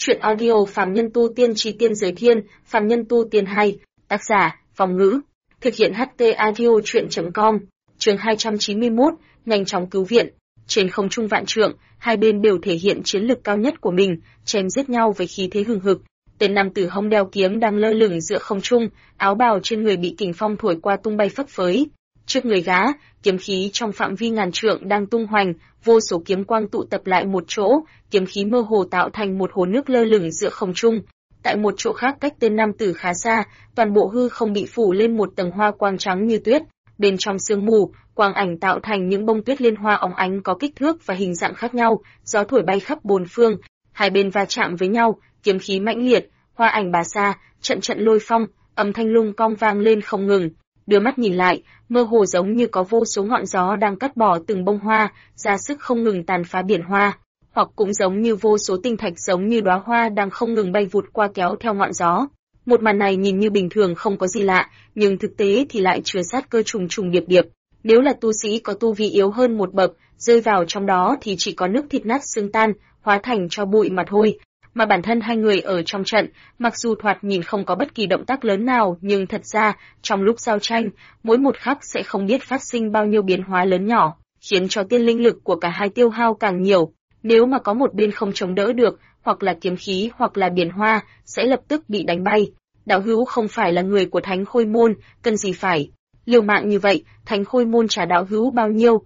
Chuyện audio Phàm Nhân Tu Tiên Chí Tiên Giới Thiên, Phàm Nhân Tu Tiên hay, tác giả, Phong Ngữ. Thực hiện HT Audio Chuyện.com, chương 291, nhanh chóng cứu viện. Trên không trung vạn trượng, hai bên đều thể hiện chiến lực cao nhất của mình, chém giết nhau với khí thế hừng hực. Tên nam tử hông đeo kiếm đang lơ lửng giữa không trung, áo bào trên người bị kình phong thổi qua tung bay phấp phới. Trước người gã, kiếm khí trong phạm vi ngàn trượng đang tung hoành, vô số kiếm quang tụ tập lại một chỗ, kiếm khí mơ hồ tạo thành một hồ nước lơ lửng giữa không trung. Tại một chỗ khác cách tên nam tử khá xa, toàn bộ hư không bị phủ lên một tầng hoa quang trắng như tuyết. Bên trong sương mù, quang ảnh tạo thành những bông tuyết liên hoa óng ánh có kích thước và hình dạng khác nhau, gió thổi bay khắp bốn phương. Hai bên va chạm với nhau, kiếm khí mãnh liệt, hoa ảnh bà sa, trận trận lôi phong, âm thanh lung cong vang lên không ngừng. Đưa mắt nhìn lại, mơ hồ giống như có vô số ngọn gió đang cắt bỏ từng bông hoa, ra sức không ngừng tàn phá biển hoa, hoặc cũng giống như vô số tinh thạch giống như đóa hoa đang không ngừng bay vụt qua kéo theo ngọn gió. Một màn này nhìn như bình thường không có gì lạ, nhưng thực tế thì lại chứa sát cơ trùng trùng điệp điệp. Nếu là tu sĩ có tu vi yếu hơn một bậc, rơi vào trong đó thì chỉ có nước thịt nát xương tan, hóa thành tro bụi mà thôi. Mà bản thân hai người ở trong trận, mặc dù thoạt nhìn không có bất kỳ động tác lớn nào, nhưng thật ra, trong lúc giao tranh, mỗi một khắc sẽ không biết phát sinh bao nhiêu biến hóa lớn nhỏ, khiến cho tiên linh lực của cả hai tiêu hao càng nhiều. Nếu mà có một bên không chống đỡ được, hoặc là kiếm khí hoặc là biển hoa, sẽ lập tức bị đánh bay. Đạo hữu không phải là người của Thánh Khôi Môn, cần gì phải liều mạng như vậy, Thánh Khôi Môn trả đạo hữu bao nhiêu,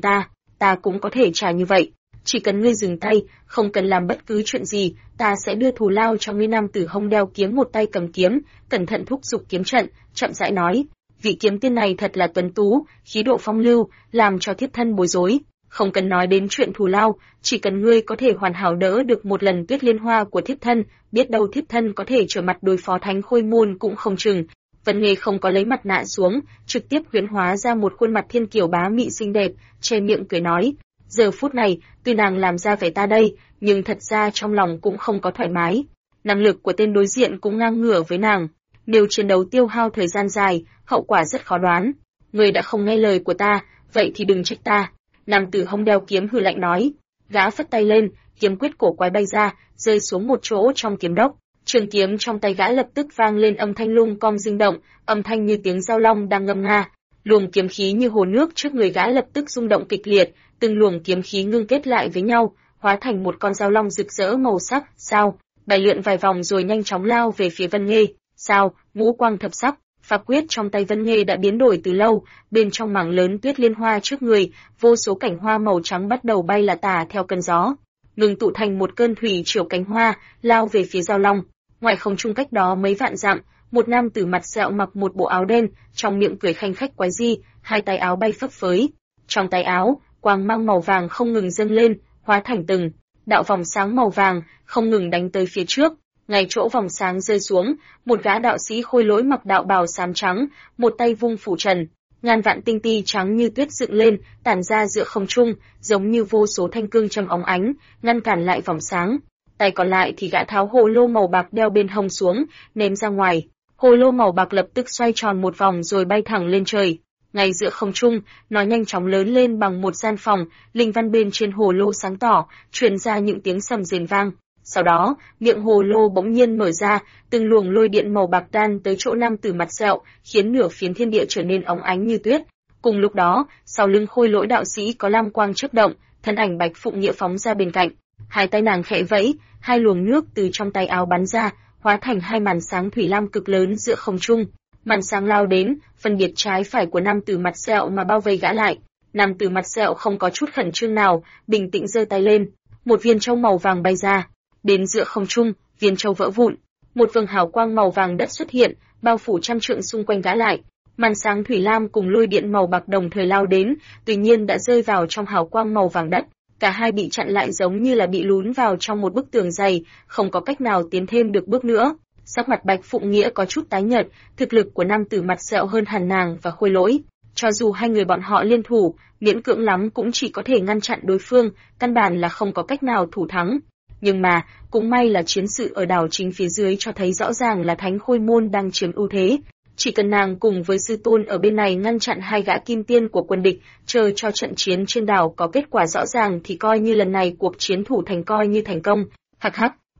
ta cũng có thể trả như vậy. Chỉ cần ngươi dừng tay, không cần làm bất cứ chuyện gì, ta sẽ đưa thù lao cho ngươi. Nam tử hông đeo kiếm một tay cầm kiếm, cẩn thận thúc giục kiếm trận, chậm rãi nói, vị kiếm tiên này thật là tuấn tú, khí độ phong lưu, làm cho thiếp thân bối rối. Không cần nói đến chuyện thù lao, chỉ cần ngươi có thể hoàn hảo đỡ được một lần tuyết liên hoa của thiếp thân, biết đâu thiếp thân có thể trở mặt đối phó Thánh Khôi Môn cũng không chừng. Vân Nghê không có lấy mặt nạ xuống, trực tiếp huyễn hóa ra một khuôn mặt thiên kiều bá mị xinh đẹp, che miệng cười nói. Giờ phút này, tuy nàng làm ra vẻ ta đây, nhưng thật ra trong lòng cũng không có thoải mái. Năng lực của tên đối diện cũng ngang ngửa với nàng. Nếu chiến đấu tiêu hao thời gian dài, hậu quả rất khó đoán. Ngươi đã không nghe lời của ta, vậy thì đừng trách ta. Nam tử hông đeo kiếm hừ lạnh nói. Gã phất tay lên, kiếm quyết cổ quái bay ra, rơi xuống một chỗ trong kiếm đốc. Trường kiếm trong tay gã lập tức vang lên âm thanh lung cong rung động, âm thanh như tiếng giao long đang ngâm nga. Luồng kiếm khí như hồ nước trước người gã lập tức rung động kịch liệt, từng luồng kiếm khí ngưng kết lại với nhau, hóa thành một con giao long rực rỡ màu sắc, sao, bay lượn vài vòng rồi nhanh chóng lao về phía Vân Nghê. Sao, ngũ quang thập sắc, pháp quyết trong tay Vân Nghê đã biến đổi từ lâu, bên trong mảng lớn tuyết liên hoa trước người, vô số cảnh hoa màu trắng bắt đầu bay là tả theo cơn gió, ngừng tụ thành một cơn thủy triều cánh hoa, lao về phía giao long. Ngoài không trung cách đó mấy vạn dặm, một nam tử mặt sẹo mặc một bộ áo đen, trong miệng cười khanh khách quái dị, hai tay áo bay phấp phới. Trong tay áo, quang mang màu vàng không ngừng dâng lên, hóa thành từng đạo vòng sáng màu vàng, không ngừng đánh tới phía trước. Ngay chỗ vòng sáng rơi xuống, một gã đạo sĩ khôi lỗi mặc đạo bào xám trắng, một tay vung phủ trần, ngàn vạn tinh ti trắng như tuyết dựng lên, tản ra giữa không trung, giống như vô số thanh cương châm óng ánh, ngăn cản lại vòng sáng. Tay còn lại thì gã tháo hồ lô màu bạc đeo bên hông xuống, ném ra ngoài. Hồ lô màu bạc lập tức xoay tròn một vòng rồi bay thẳng lên trời. Ngay giữa không trung, nó nhanh chóng lớn lên bằng một gian phòng, linh văn bên trên hồ lô sáng tỏ, truyền ra những tiếng sầm rền vang. Sau đó, miệng hồ lô bỗng nhiên mở ra, từng luồng lôi điện màu bạc đan tới chỗ nam tử mặt sẹo, khiến nửa phiến thiên địa trở nên óng ánh như tuyết. Cùng lúc đó, sau lưng khôi lỗi đạo sĩ có lam quang chớp động, thân ảnh Bạch Phụng Nghĩa phóng ra bên cạnh. Hai tay nàng khẽ vẫy, hai luồng nước từ trong tay áo bắn ra, hóa thành hai màn sáng thủy lam cực lớn giữa không trung. Màn sáng lao đến, phân biệt trái phải của nam tử mặt sẹo mà bao vây gã lại. Nam tử mặt sẹo không có chút khẩn trương nào, bình tĩnh giơ tay lên, một viên châu màu vàng bay ra. Đến giữa không trung, viên châu vỡ vụn, một vầng hào quang màu vàng đất xuất hiện, bao phủ trăm trượng xung quanh gã lại. Màn sáng thủy lam cùng lôi điện màu bạc đồng thời lao đến, tuy nhiên đã rơi vào trong hào quang màu vàng đất. Cả hai bị chặn lại giống như là bị lún vào trong một bức tường dày, không có cách nào tiến thêm được bước nữa. Sắc mặt Bạch Phụng Nghĩa có chút tái nhợt, thực lực của nam tử mặt sẹo hơn hẳn nàng và khôi lỗi. Cho dù hai người bọn họ liên thủ, miễn cưỡng lắm cũng chỉ có thể ngăn chặn đối phương, căn bản là không có cách nào thủ thắng. Nhưng mà, cũng may là chiến sự ở đảo chính phía dưới cho thấy rõ ràng là Thánh Khôi Môn đang chiếm ưu thế. Chỉ cần nàng cùng với sư tôn ở bên này ngăn chặn hai gã kim tiên của quân địch, chờ cho trận chiến trên đảo có kết quả rõ ràng thì coi như lần này cuộc chiến thủ thành coi như thành công. Hắc hắc,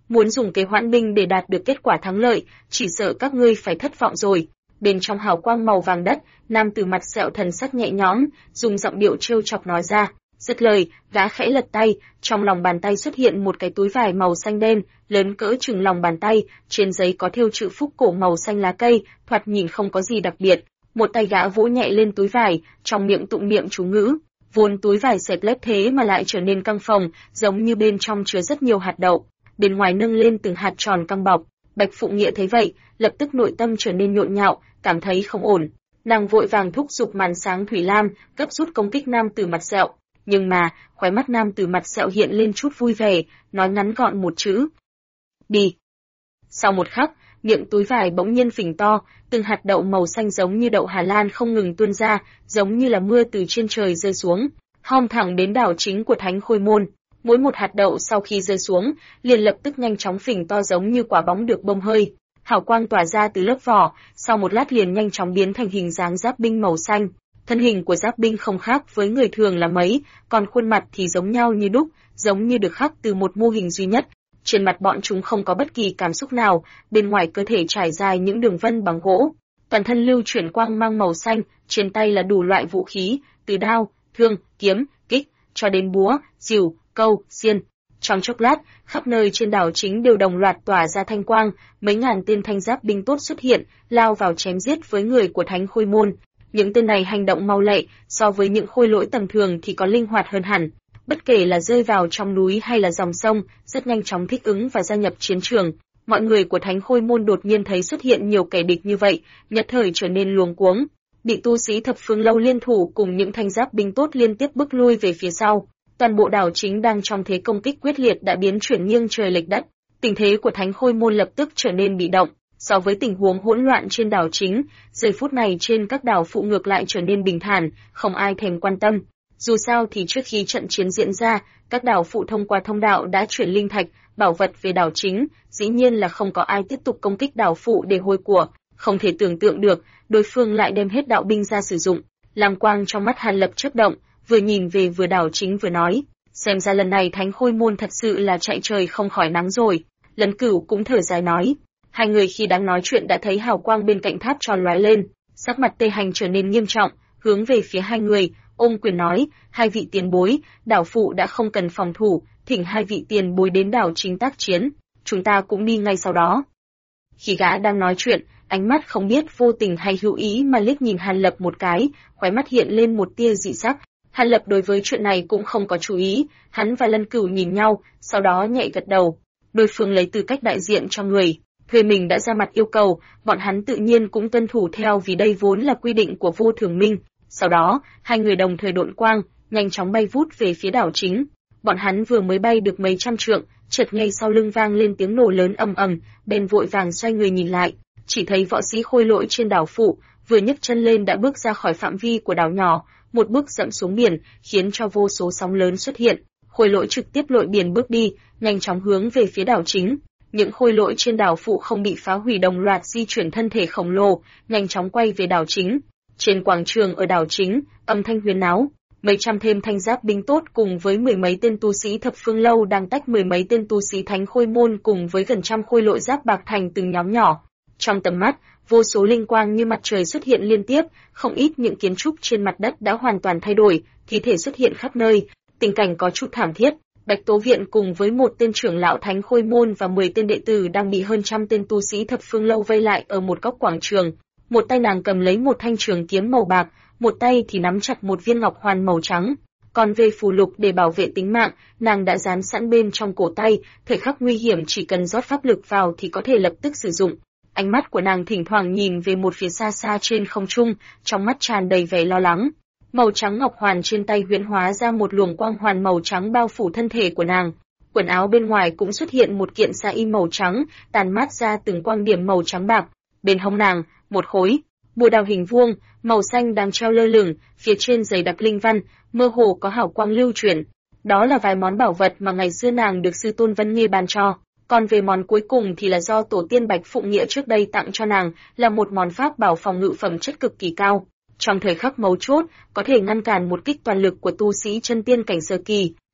muốn dùng kế hoãn binh để đạt được kết quả thắng lợi, chỉ sợ các ngươi phải thất vọng rồi. Bên trong hào quang màu vàng đất, nam tử mặt sẹo thần sắc nhẹ nhõm, dùng giọng điệu trêu chọc nói ra. Dứt lời, gã khẽ lật tay, trong lòng bàn tay xuất hiện một cái túi vải màu xanh đen, lớn cỡ chừng lòng bàn tay, trên giấy có thêu chữ phúc cổ màu xanh lá cây, thoạt nhìn không có gì đặc biệt. Một tay gã vỗ nhẹ lên túi vải, trong miệng tụng niệm chú ngữ. Vốn túi vải xẹp lép thế mà lại trở nên căng phồng, giống như bên trong chứa rất nhiều hạt đậu, bên ngoài nâng lên từng hạt tròn căng bọc. Bạch Phụng Nghĩa thấy vậy, lập tức nội tâm trở nên nhộn nhạo, cảm thấy không ổn. Nàng vội vàng thúc giục màn sáng thủy lam, gấp rút công kích nam tử mặt sẹo. Nhưng mà, khóe mắt nam tử mặt sẹo hiện lên chút vui vẻ, nói ngắn gọn một chữ. Đi. Sau một khắc, miệng túi vải bỗng nhiên phình to, từng hạt đậu màu xanh giống như đậu Hà Lan không ngừng tuôn ra, giống như là mưa từ trên trời rơi xuống, hong thẳng đến đảo chính của Thánh Khôi Môn. Mỗi một hạt đậu sau khi rơi xuống, liền lập tức nhanh chóng phình to giống như quả bóng được bông hơi. Hào quang tỏa ra từ lớp vỏ, sau một lát liền nhanh chóng biến thành hình dáng giáp binh màu xanh. Thân hình của giáp binh không khác với người thường là mấy, còn khuôn mặt thì giống nhau như đúc, giống như được khắc từ một mô hình duy nhất. Trên mặt bọn chúng không có bất kỳ cảm xúc nào, bên ngoài cơ thể trải dài những đường vân bằng gỗ. Toàn thân lưu chuyển quang mang màu xanh, trên tay là đủ loại vũ khí, từ đao, thương, kiếm, kích, cho đến búa, rìu, câu, xiên. Trong chốc lát, khắp nơi trên đảo chính đều đồng loạt tỏa ra thanh quang, mấy ngàn tên thanh giáp binh tốt xuất hiện, lao vào chém giết với người của Thánh Khôi Môn. Những tên này hành động mau lẹ, so với những khôi lỗi tầm thường thì có linh hoạt hơn hẳn. Bất kể là rơi vào trong núi hay là dòng sông, rất nhanh chóng thích ứng và gia nhập chiến trường. Mọi người của Thánh Khôi Môn đột nhiên thấy xuất hiện nhiều kẻ địch như vậy, nhất thời trở nên luống cuống. Bị tu sĩ Thập Phương Lâu liên thủ cùng những thanh giáp binh tốt liên tiếp bước lui về phía sau. Toàn bộ đảo chính đang trong thế công kích quyết liệt đã biến chuyển nghiêng trời lệch đất. Tình thế của Thánh Khôi Môn lập tức trở nên bị động. So với tình huống hỗn loạn trên đảo chính, giây phút này trên các đảo phụ ngược lại trở nên bình thản, không ai thèm quan tâm. Dù sao thì trước khi trận chiến diễn ra, các đảo phụ thông qua thông đạo đã chuyển linh thạch, bảo vật về đảo chính, dĩ nhiên là không có ai tiếp tục công kích đảo phụ để hôi của. Không thể tưởng tượng được, đối phương lại đem hết đạo binh ra sử dụng. Lam quang trong mắt Hàn Lập chớp động, vừa nhìn về vừa đảo chính vừa nói, xem ra lần này Thánh Khôi Môn thật sự là chạy trời không khỏi nắng rồi. Lân Cửu cũng thở dài nói. Hai người khi đang nói chuyện đã thấy hào quang bên cạnh tháp tròn lóe lên, sắc mặt Tê Hành trở nên nghiêm trọng, hướng về phía hai người, ôm quyền nói, hai vị tiền bối, đảo phụ đã không cần phòng thủ, thỉnh hai vị tiền bối đến đảo chính tác chiến, chúng ta cũng đi ngay sau đó. Khi gã đang nói chuyện, ánh mắt không biết vô tình hay hữu ý mà liếc nhìn Hàn Lập một cái, khóe mắt hiện lên một tia dị sắc. Hàn Lập đối với chuyện này cũng không có chú ý, hắn và Lân Cửu nhìn nhau, sau đó nhẹ gật đầu. Đối phương lấy tư cách đại diện cho người thuê mình đã ra mặt yêu cầu, bọn hắn tự nhiên cũng tuân thủ theo vì đây vốn là quy định của Vô Thường Minh. Sau đó, hai người đồng thời độn quang, nhanh chóng bay vút về phía đảo chính. Bọn hắn vừa mới bay được mấy trăm trượng, chợt ngay sau lưng vang lên tiếng nổ lớn ầm ầm, bèn vội vàng xoay người nhìn lại, chỉ thấy võ sĩ khôi lỗi trên đảo phụ, vừa nhấc chân lên đã bước ra khỏi phạm vi của đảo nhỏ, một bước dẫm xuống biển, khiến cho vô số sóng lớn xuất hiện. Khôi lỗi trực tiếp lội biển bước đi, nhanh chóng hướng về phía đảo chính. Những khôi lỗi trên đảo phụ không bị phá hủy đồng loạt di chuyển thân thể khổng lồ, nhanh chóng quay về đảo chính. Trên quảng trường ở đảo chính, âm thanh huyên náo, mấy trăm thêm thanh giáp binh tốt cùng với mười mấy tên tu sĩ Thập Phương Lâu đang tách mười mấy tên tu sĩ Thánh Khôi Môn cùng với gần trăm khôi lỗi giáp bạc thành từng nhóm nhỏ. Trong tầm mắt, vô số linh quang như mặt trời xuất hiện liên tiếp, không ít những kiến trúc trên mặt đất đã hoàn toàn thay đổi, thi thể xuất hiện khắp nơi, tình cảnh có chút thảm thiết. Bạch Tố Viện cùng với một tên trưởng lão Thánh Khôi Môn và 10 tên đệ tử đang bị hơn trăm tên tu sĩ Thập Phương Lâu vây lại ở một góc quảng trường. Một tay nàng cầm lấy một thanh trường kiếm màu bạc, một tay thì nắm chặt một viên ngọc hoàn màu trắng. Còn về phù lục để bảo vệ tính mạng, nàng đã dán sẵn bên trong cổ tay, thời khắc nguy hiểm chỉ cần rót pháp lực vào thì có thể lập tức sử dụng. Ánh mắt của nàng thỉnh thoảng nhìn về một phía xa xa trên không trung, trong mắt tràn đầy vẻ lo lắng. Màu trắng ngọc hoàn trên tay huyễn hóa ra một luồng quang hoàn màu trắng bao phủ thân thể của nàng. Quần áo bên ngoài cũng xuất hiện một kiện sa y màu trắng, tàn mát ra từng quang điểm màu trắng bạc. Bên hông nàng, một khối bùa đào hình vuông, màu xanh đang treo lơ lửng, phía trên dày đặc linh văn, mơ hồ có hào quang lưu chuyển. Đó là vài món bảo vật mà ngày xưa nàng được sư tôn Vân Nghê ban cho. Còn về món cuối cùng thì là do tổ tiên Bạch Phụng Nghĩa trước đây tặng cho nàng, là một món pháp bảo phòng ngự phẩm chất cực kỳ cao. Trong thời khắc mấu chốt, có thể ngăn cản một kích toàn lực của tu sĩ chân tiên cảnh sơ kỳ.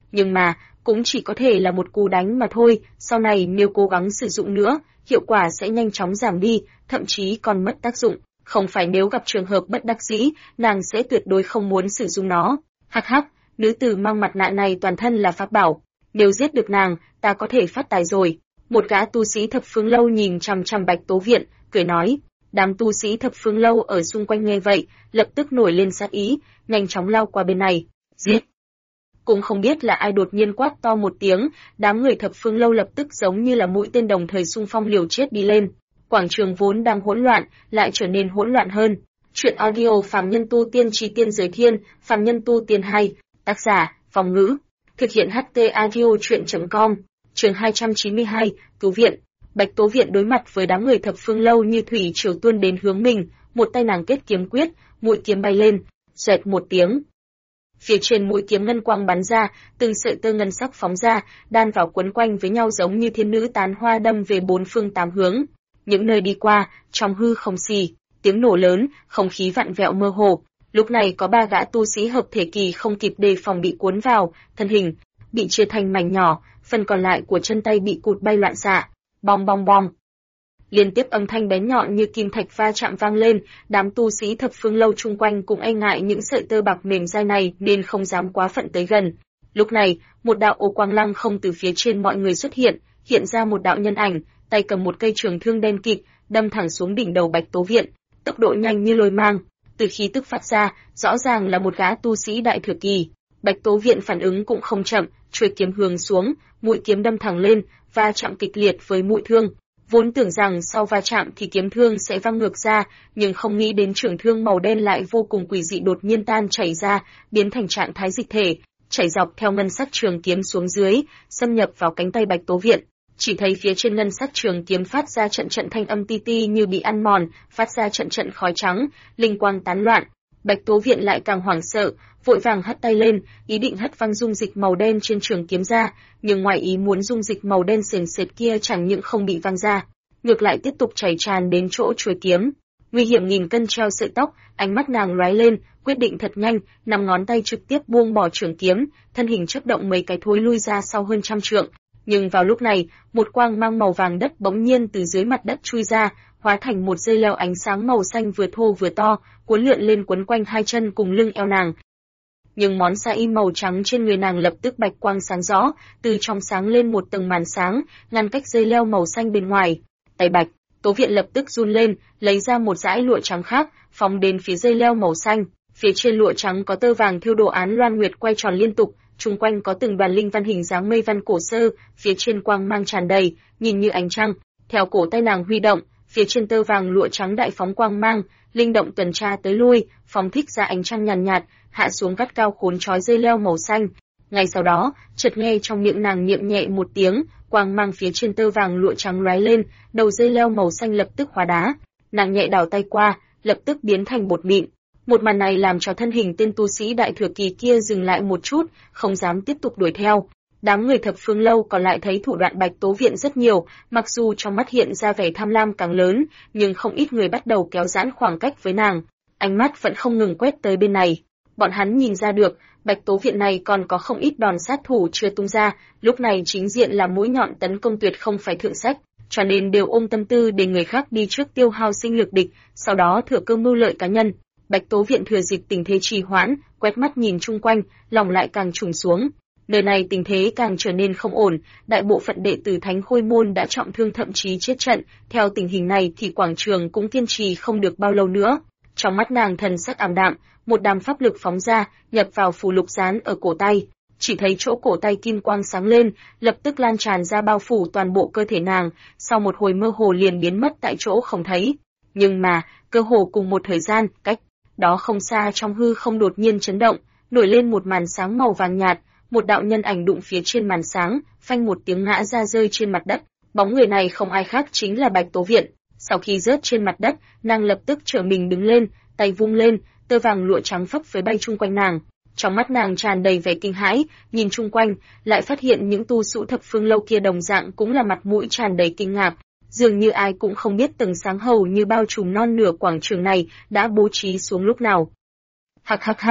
nhưng mà cũng chỉ có thể là một cú đánh mà thôi, sau này nếu cố gắng sử dụng nữa, hiệu quả sẽ nhanh chóng giảm đi, thậm chí còn mất tác dụng. Không phải nếu gặp trường hợp bất đắc dĩ, nàng sẽ tuyệt đối không muốn sử dụng nó. Hắc hắc, nữ tử mang mặt nạ này toàn thân là pháp bảo, nếu giết được nàng, ta có thể phát tài rồi. Một gã tu sĩ thập phương lâu nhìn chằm chằm Bạch Tố Viện, cười nói. Đám tu sĩ thập phương lâu ở xung quanh nghe vậy, lập tức nổi lên sát ý, nhanh chóng lao qua bên này. Giết! Cũng không biết là ai đột nhiên quát to một tiếng, đám người thập phương lâu lập tức giống như là mũi tên đồng thời xung phong liều chết đi lên. Quảng trường vốn đang hỗn loạn, lại trở nên hỗn loạn hơn. Chuyện audio Phàm Nhân Tu Tiên Chí Tiên Giới Thiên, Phàm Nhân Tu Tiên 2, tác giả, Phong Ngữ. Thực hiện HT audio chuyện.com, chương 292, Cứu Viện. Bạch Tố Viện đối mặt với đám người thập phương lâu như thủy triều tuôn đến hướng mình, một tay nàng kết kiếm quyết, mũi kiếm bay lên, xoẹt một tiếng. Phía trên mũi kiếm ngân quang bắn ra, từng sợi tơ ngân sắc phóng ra, đan vào quấn quanh với nhau giống như thiên nữ tán hoa đâm về bốn phương tám hướng. Những nơi đi qua, trong hư không xì, tiếng nổ lớn, không khí vặn vẹo mơ hồ. Lúc này có ba gã tu sĩ hợp thể kỳ không kịp đề phòng bị cuốn vào, thân hình bị chia thành mảnh nhỏ, phần còn lại của chân tay bị cụt bay loạn xạ. Bong bong bong. Liên tiếp âm thanh bén nhọn như kim thạch va chạm vang lên, đám tu sĩ thập phương lâu chung quanh cũng e ngại những sợi tơ bạc mềm dai này nên không dám quá phận tới gần. Lúc này, một đạo ô quang lăng không từ phía trên mọi người xuất hiện, hiện ra một đạo nhân ảnh, tay cầm một cây trường thương đen kịt, đâm thẳng xuống đỉnh đầu Bạch Tố Viện, tốc độ nhanh như lôi mang, từ khí tức phát ra, rõ ràng là một gã tu sĩ đại thừa kỳ. Bạch Tố Viện phản ứng cũng không chậm, chuôi kiếm hướng xuống, mũi kiếm đâm thẳng lên, va chạm kịch liệt với mũi thương. Vốn tưởng rằng sau va chạm thì kiếm thương sẽ văng ngược ra, nhưng không nghĩ đến trường thương màu đen lại vô cùng quỷ dị đột nhiên tan chảy ra, biến thành trạng thái dịch thể, chảy dọc theo ngân sắc trường kiếm xuống dưới, xâm nhập vào cánh tay Bạch Tố Viện. Chỉ thấy phía trên ngân sắc trường kiếm phát ra trận trận thanh âm ti ti như bị ăn mòn, phát ra trận trận khói trắng, linh quang tán loạn. Bạch Tố Viện lại càng hoảng sợ, vội vàng hất tay lên, ý định hất văng dung dịch màu đen trên trường kiếm ra, nhưng ngoài ý muốn dung dịch màu đen sền sệt kia chẳng những không bị văng ra, ngược lại tiếp tục chảy tràn đến chỗ chuôi kiếm. Nguy hiểm nghìn cân treo sợi tóc, ánh mắt nàng lóe lên, quyết định thật nhanh, 5 ngón tay trực tiếp buông bỏ trường kiếm, thân hình chớp động mấy cái thối lui ra sau hơn trăm trượng. Nhưng vào lúc này, một quang mang màu vàng đất bỗng nhiên từ dưới mặt đất chui ra, hóa thành một dây leo ánh sáng màu xanh vừa thô vừa to, cuốn lượn lên quấn quanh hai chân cùng lưng eo nàng. Nhưng món sa y màu trắng trên người nàng lập tức bạch quang sáng rõ, từ trong sáng lên một tầng màn sáng, ngăn cách dây leo màu xanh bên ngoài. Tay Bạch Tố Viện lập tức run lên, lấy ra một dải lụa trắng khác, phóng đến phía dây leo màu xanh. Phía trên lụa trắng có tơ vàng thêu đồ án loan nguyệt quay tròn liên tục, chung quanh có từng đoàn linh văn hình dáng mây văn cổ sơ, phía trên quang mang tràn đầy, nhìn như ánh trăng. Theo cổ tay nàng huy động, phía trên tơ vàng lụa trắng đại phóng quang mang, linh động tuần tra tới lui, phóng thích ra ánh trăng nhàn nhạt, hạ xuống gắt cao khốn trói dây leo màu xanh. Ngay sau đó, chợt nghe trong miệng nàng niệm nhẹ một tiếng, quang mang phía trên tơ vàng lụa trắng lóe lên, đầu dây leo màu xanh lập tức hóa đá. Nàng nhẹ đảo tay qua, lập tức biến thành bột mịn. Một màn này làm cho thân hình tên tu sĩ đại thừa kỳ kia dừng lại một chút, không dám tiếp tục đuổi theo. Đám người thập phương lâu còn lại thấy thủ đoạn Bạch Tố Viện rất nhiều, mặc dù trong mắt hiện ra vẻ tham lam càng lớn, nhưng không ít người bắt đầu kéo giãn khoảng cách với nàng. Ánh mắt vẫn không ngừng quét tới bên này. Bọn hắn nhìn ra được, Bạch Tố Viện này còn có không ít đòn sát thủ chưa tung ra, lúc này chính diện là mũi nhọn tấn công tuyệt không phải thượng sách, cho nên đều ôm tâm tư để người khác đi trước tiêu hao sinh lực địch, sau đó thừa cơ mưu lợi cá nhân. Bạch Tố Viện thừa dịp tình thế trì hoãn, quét mắt nhìn chung quanh, lòng lại càng trùng xuống. Nơi này tình thế càng trở nên không ổn, đại bộ phận đệ tử Thánh Khôi môn đã trọng thương thậm chí chết trận, theo tình hình này thì quảng trường cũng kiên trì không được bao lâu nữa. Trong mắt nàng thần sắc ảm đạm, một đám pháp lực phóng ra, nhập vào phù lục dán ở cổ tay. Chỉ thấy chỗ cổ tay kim quang sáng lên, lập tức lan tràn ra bao phủ toàn bộ cơ thể nàng, sau một hồi mơ hồ liền biến mất tại chỗ không thấy. Nhưng mà, cơ hồ cùng một thời gian, cách đó không xa trong hư không đột nhiên chấn động, nổi lên một màn sáng màu vàng nhạt, một đạo nhân ảnh đụng phía trên màn sáng, phanh một tiếng ngã ra rơi trên mặt đất. Bóng người này không ai khác chính là Bạch Tố Viện. Sau khi rớt trên mặt đất, nàng lập tức trở mình đứng lên, tay vung lên, tơ vàng lụa trắng phấp phới bay chung quanh nàng. Trong mắt nàng tràn đầy vẻ kinh hãi, nhìn chung quanh, lại phát hiện những tu sĩ thập phương lâu kia đồng dạng cũng là mặt mũi tràn đầy kinh ngạc. Dường như ai cũng không biết tầng sáng hầu như bao trùm non nửa quảng trường này đã bố trí xuống lúc nào. Hắc hắc hắc,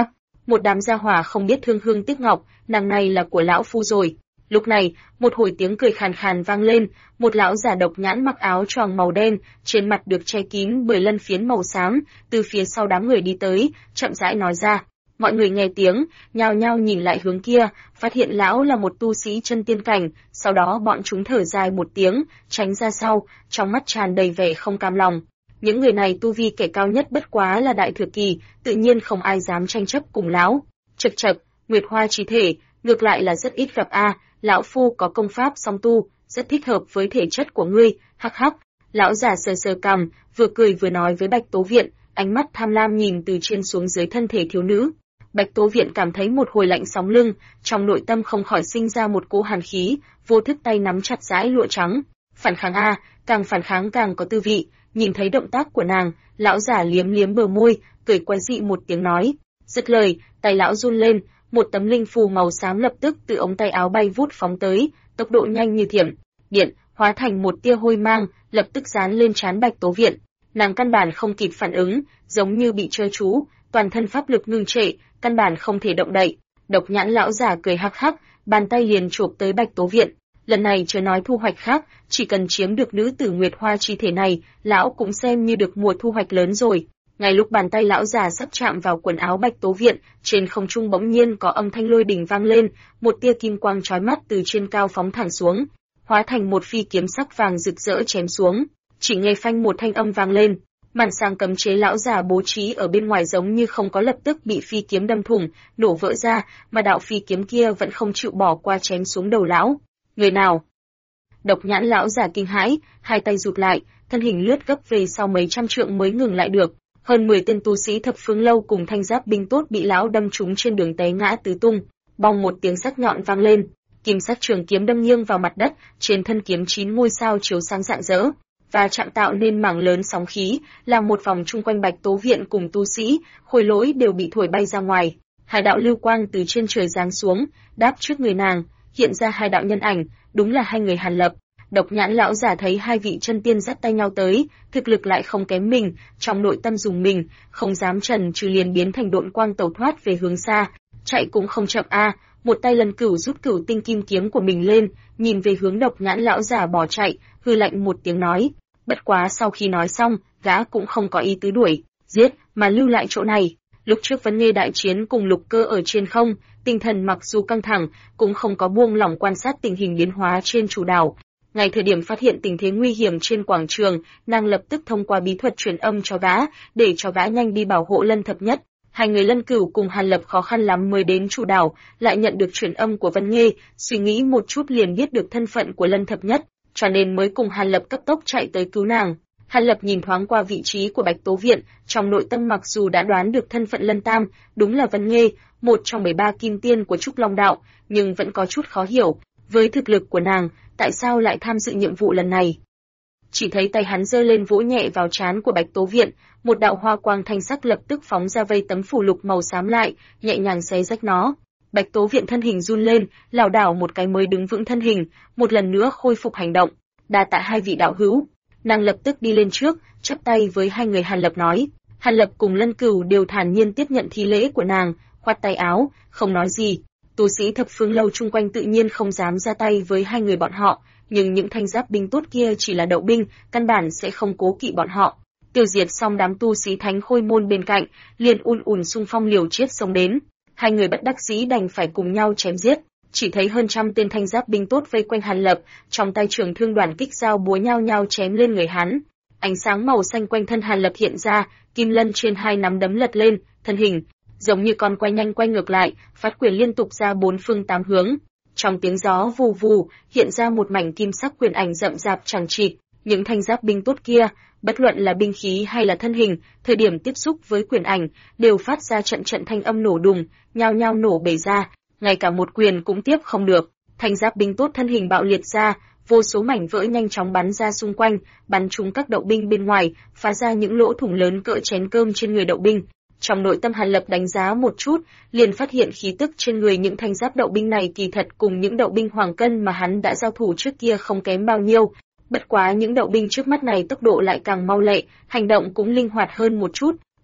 Một đám gia hỏa không biết thương hương tiếc ngọc, nàng này là của lão phu rồi. Lúc này, một hồi tiếng cười khàn khàn vang lên, một lão già độc nhãn mặc áo choàng màu đen, trên mặt được che kín bởi lân phiến màu xám, từ phía sau đám người đi tới, chậm rãi nói ra. Mọi người nghe tiếng, nhao nhao nhìn lại hướng kia, phát hiện lão là một tu sĩ chân tiên cảnh, sau đó bọn chúng thở dài một tiếng, tránh ra sau, trong mắt tràn đầy vẻ không cam lòng. Những người này tu vi kẻ cao nhất bất quá là đại thừa kỳ, tự nhiên không ai dám tranh chấp cùng lão. Chậc chậc, Nguyệt Hoa chi thể, ngược lại là rất ít gặp a, lão phu có công pháp song tu, rất thích hợp với thể chất của ngươi, hắc hắc. Lão già sờ sờ cằm, vừa cười vừa nói với Bạch Tố Viện, ánh mắt tham lam nhìn từ trên xuống dưới thân thể thiếu nữ. Bạch Tố Viện cảm thấy một hồi lạnh sóng lưng, trong nội tâm không khỏi sinh ra một cỗ hàn khí, vô thức tay nắm chặt dải lụa trắng. Phản kháng a, càng phản kháng càng có tư vị. Nhìn thấy động tác của nàng, lão giả liếm liếm bờ môi, cười quái dị một tiếng nói. Dứt lời, tay lão run lên, một tấm linh phù màu xám lập tức từ ống tay áo bay vút phóng tới, tốc độ nhanh như thiểm điện, hóa thành một tia hôi mang, lập tức dán lên trán Bạch Tố Viện. Nàng căn bản không kịp phản ứng, giống như bị trơ chú, toàn thân pháp lực ngưng trệ, căn bản không thể động đậy. Độc nhãn lão giả cười hắc hắc, bàn tay liền chộp tới Bạch Tố Viện. Lần này chưa nói thu hoạch khác, chỉ cần chiếm được nữ tử Nguyệt Hoa chi thể này, lão cũng xem như được mùa thu hoạch lớn rồi. Ngay lúc bàn tay lão già sắp chạm vào quần áo Bạch Tố Viện, trên không trung bỗng nhiên có âm thanh lôi đình vang lên, một tia kim quang chói mắt từ trên cao phóng thẳng xuống, hóa thành một phi kiếm sắc vàng rực rỡ chém xuống. Chỉ nghe phanh một thanh âm vang lên, màn sáng cấm chế lão già bố trí ở bên ngoài giống như không có lập tức bị phi kiếm đâm thủng, nổ vỡ ra, mà đạo phi kiếm kia vẫn không chịu bỏ qua chém xuống đầu lão. Người nào? Độc nhãn lão già kinh hãi, hai tay rụt lại, thân hình lướt gấp về sau mấy trăm trượng mới ngừng lại được. Hơn 10 tên tu sĩ Thập Phương Lâu cùng thanh giáp binh tốt bị lão đâm trúng trên đường té ngã tứ tung. Bong một tiếng sắc nhọn vang lên, kim sắc trường kiếm đâm nghiêng vào mặt đất, trên thân kiếm 9 ngôi sao chiếu sáng rạng rỡ, và chạm tạo nên mảng lớn sóng khí, làm một vòng chung quanh Bạch Tố Viện cùng tu sĩ, khôi lỗi đều bị thổi bay ra ngoài. Hai đạo lưu quang từ trên trời giáng xuống, đáp trước người nàng, hiện ra hai đạo nhân ảnh, đúng là hai người Hàn Lập. Độc nhãn lão giả thấy hai vị chân tiên dắt tay nhau tới, thực lực lại không kém mình, trong nội tâm dùng mình, không dám chần chừ liền biến thành độn quang tẩu thoát về hướng xa, chạy cũng không chậm a, một tay Lần Cửu rút Cửu Tinh Kim kiếm của mình lên, nhìn về hướng độc nhãn lão giả bỏ chạy, hư lạnh một tiếng nói, bất quá sau khi nói xong, gã cũng không có ý tứ đuổi, giết, mà lưu lại chỗ này. Lúc trước vấn nghe đại chiến cùng Lục Cơ ở trên không, tinh thần mặc dù căng thẳng, cũng không có buông lỏng quan sát tình hình biến hóa trên chủ đảo. Ngay thời điểm phát hiện tình thế nguy hiểm trên quảng trường, nàng lập tức thông qua bí thuật truyền âm cho gã, để cho gã nhanh đi bảo hộ Lân Thập Nhất. Hai người Lân Cửu cùng Hàn Lập khó khăn lắm mới đến chủ đảo, lại nhận được truyền âm của Vân Nghê, suy nghĩ một chút liền biết được thân phận của Lân Thập Nhất, cho nên mới cùng Hàn Lập cấp tốc chạy tới cứu nàng. Hàn Lập nhìn thoáng qua vị trí của Bạch Tố Viện, trong nội tâm mặc dù đã đoán được thân phận Lân Tam, đúng là Vân Nghê, một trong 13 kim tiên của Trúc Long Đạo, nhưng vẫn có chút khó hiểu, với thực lực của nàng, tại sao lại tham dự nhiệm vụ lần này. Chỉ thấy tay hắn giơ lên vỗ nhẹ vào trán của Bạch Tố Viện, một đạo hoa quang thanh sắc lập tức phóng ra vây tấm phù lục màu xám lại, nhẹ nhàng xé rách nó. Bạch Tố Viện thân hình run lên, lảo đảo một cái mới đứng vững thân hình, một lần nữa khôi phục hành động. Đa tạ hai vị đạo hữu. Nàng lập tức đi lên trước, chắp tay với hai người Hàn Lập nói. Hàn Lập cùng Lân Cửu đều thản nhiên tiếp nhận thi lễ của nàng, khoát tay áo, không nói gì. Tu sĩ Thập Phương Lâu chung quanh tự nhiên không dám ra tay với hai người bọn họ, nhưng những thanh giáp binh tốt kia chỉ là đậu binh, căn bản sẽ không cố kỵ bọn họ. Tiêu diệt xong đám tu sĩ Thánh Khôi môn bên cạnh, liền ùn xung phong liều chết xông đến. Hai người bất đắc dĩ đành phải cùng nhau chém giết. Chỉ thấy hơn trăm tên thanh giáp binh tốt vây quanh Hàn Lập, trong tay trường thương đoàn kích dao búa nhau nhau chém lên người hắn. Ánh sáng màu xanh quanh thân Hàn Lập hiện ra, kim lân trên hai nắm đấm lật lên, thân hình giống như con quay nhanh quay ngược lại, phát quyền liên tục ra bốn phương tám hướng. Trong tiếng gió vù vù, hiện ra một mảnh kim sắc quyền ảnh rậm rạp chằng chịt. Những thanh giáp binh tốt kia, bất luận là binh khí hay là thân hình, thời điểm tiếp xúc với quyền ảnh, đều phát ra trận trận thanh âm nổ đùng, nhao nhao nổ bể ra, ngay cả một quyền cũng tiếp không được. Thanh giáp binh tốt thân hình bạo liệt ra, vô số mảnh vỡ nhanh chóng bắn ra xung quanh, bắn trúng các đậu binh bên ngoài, phá ra những lỗ thủng lớn cỡ chén cơm trên người đậu binh. Trong nội tâm Hàn Lập đánh giá một chút, liền phát hiện khí tức trên người những thanh giáp đậu binh này kỳ thật cùng những đậu binh hoàng cân mà hắn đã giao thủ trước kia không kém bao nhiêu. Bất quá những đậu binh trước mắt này tốc độ lại càng mau lẹ, hành động cũng linh hoạt hơn một chút,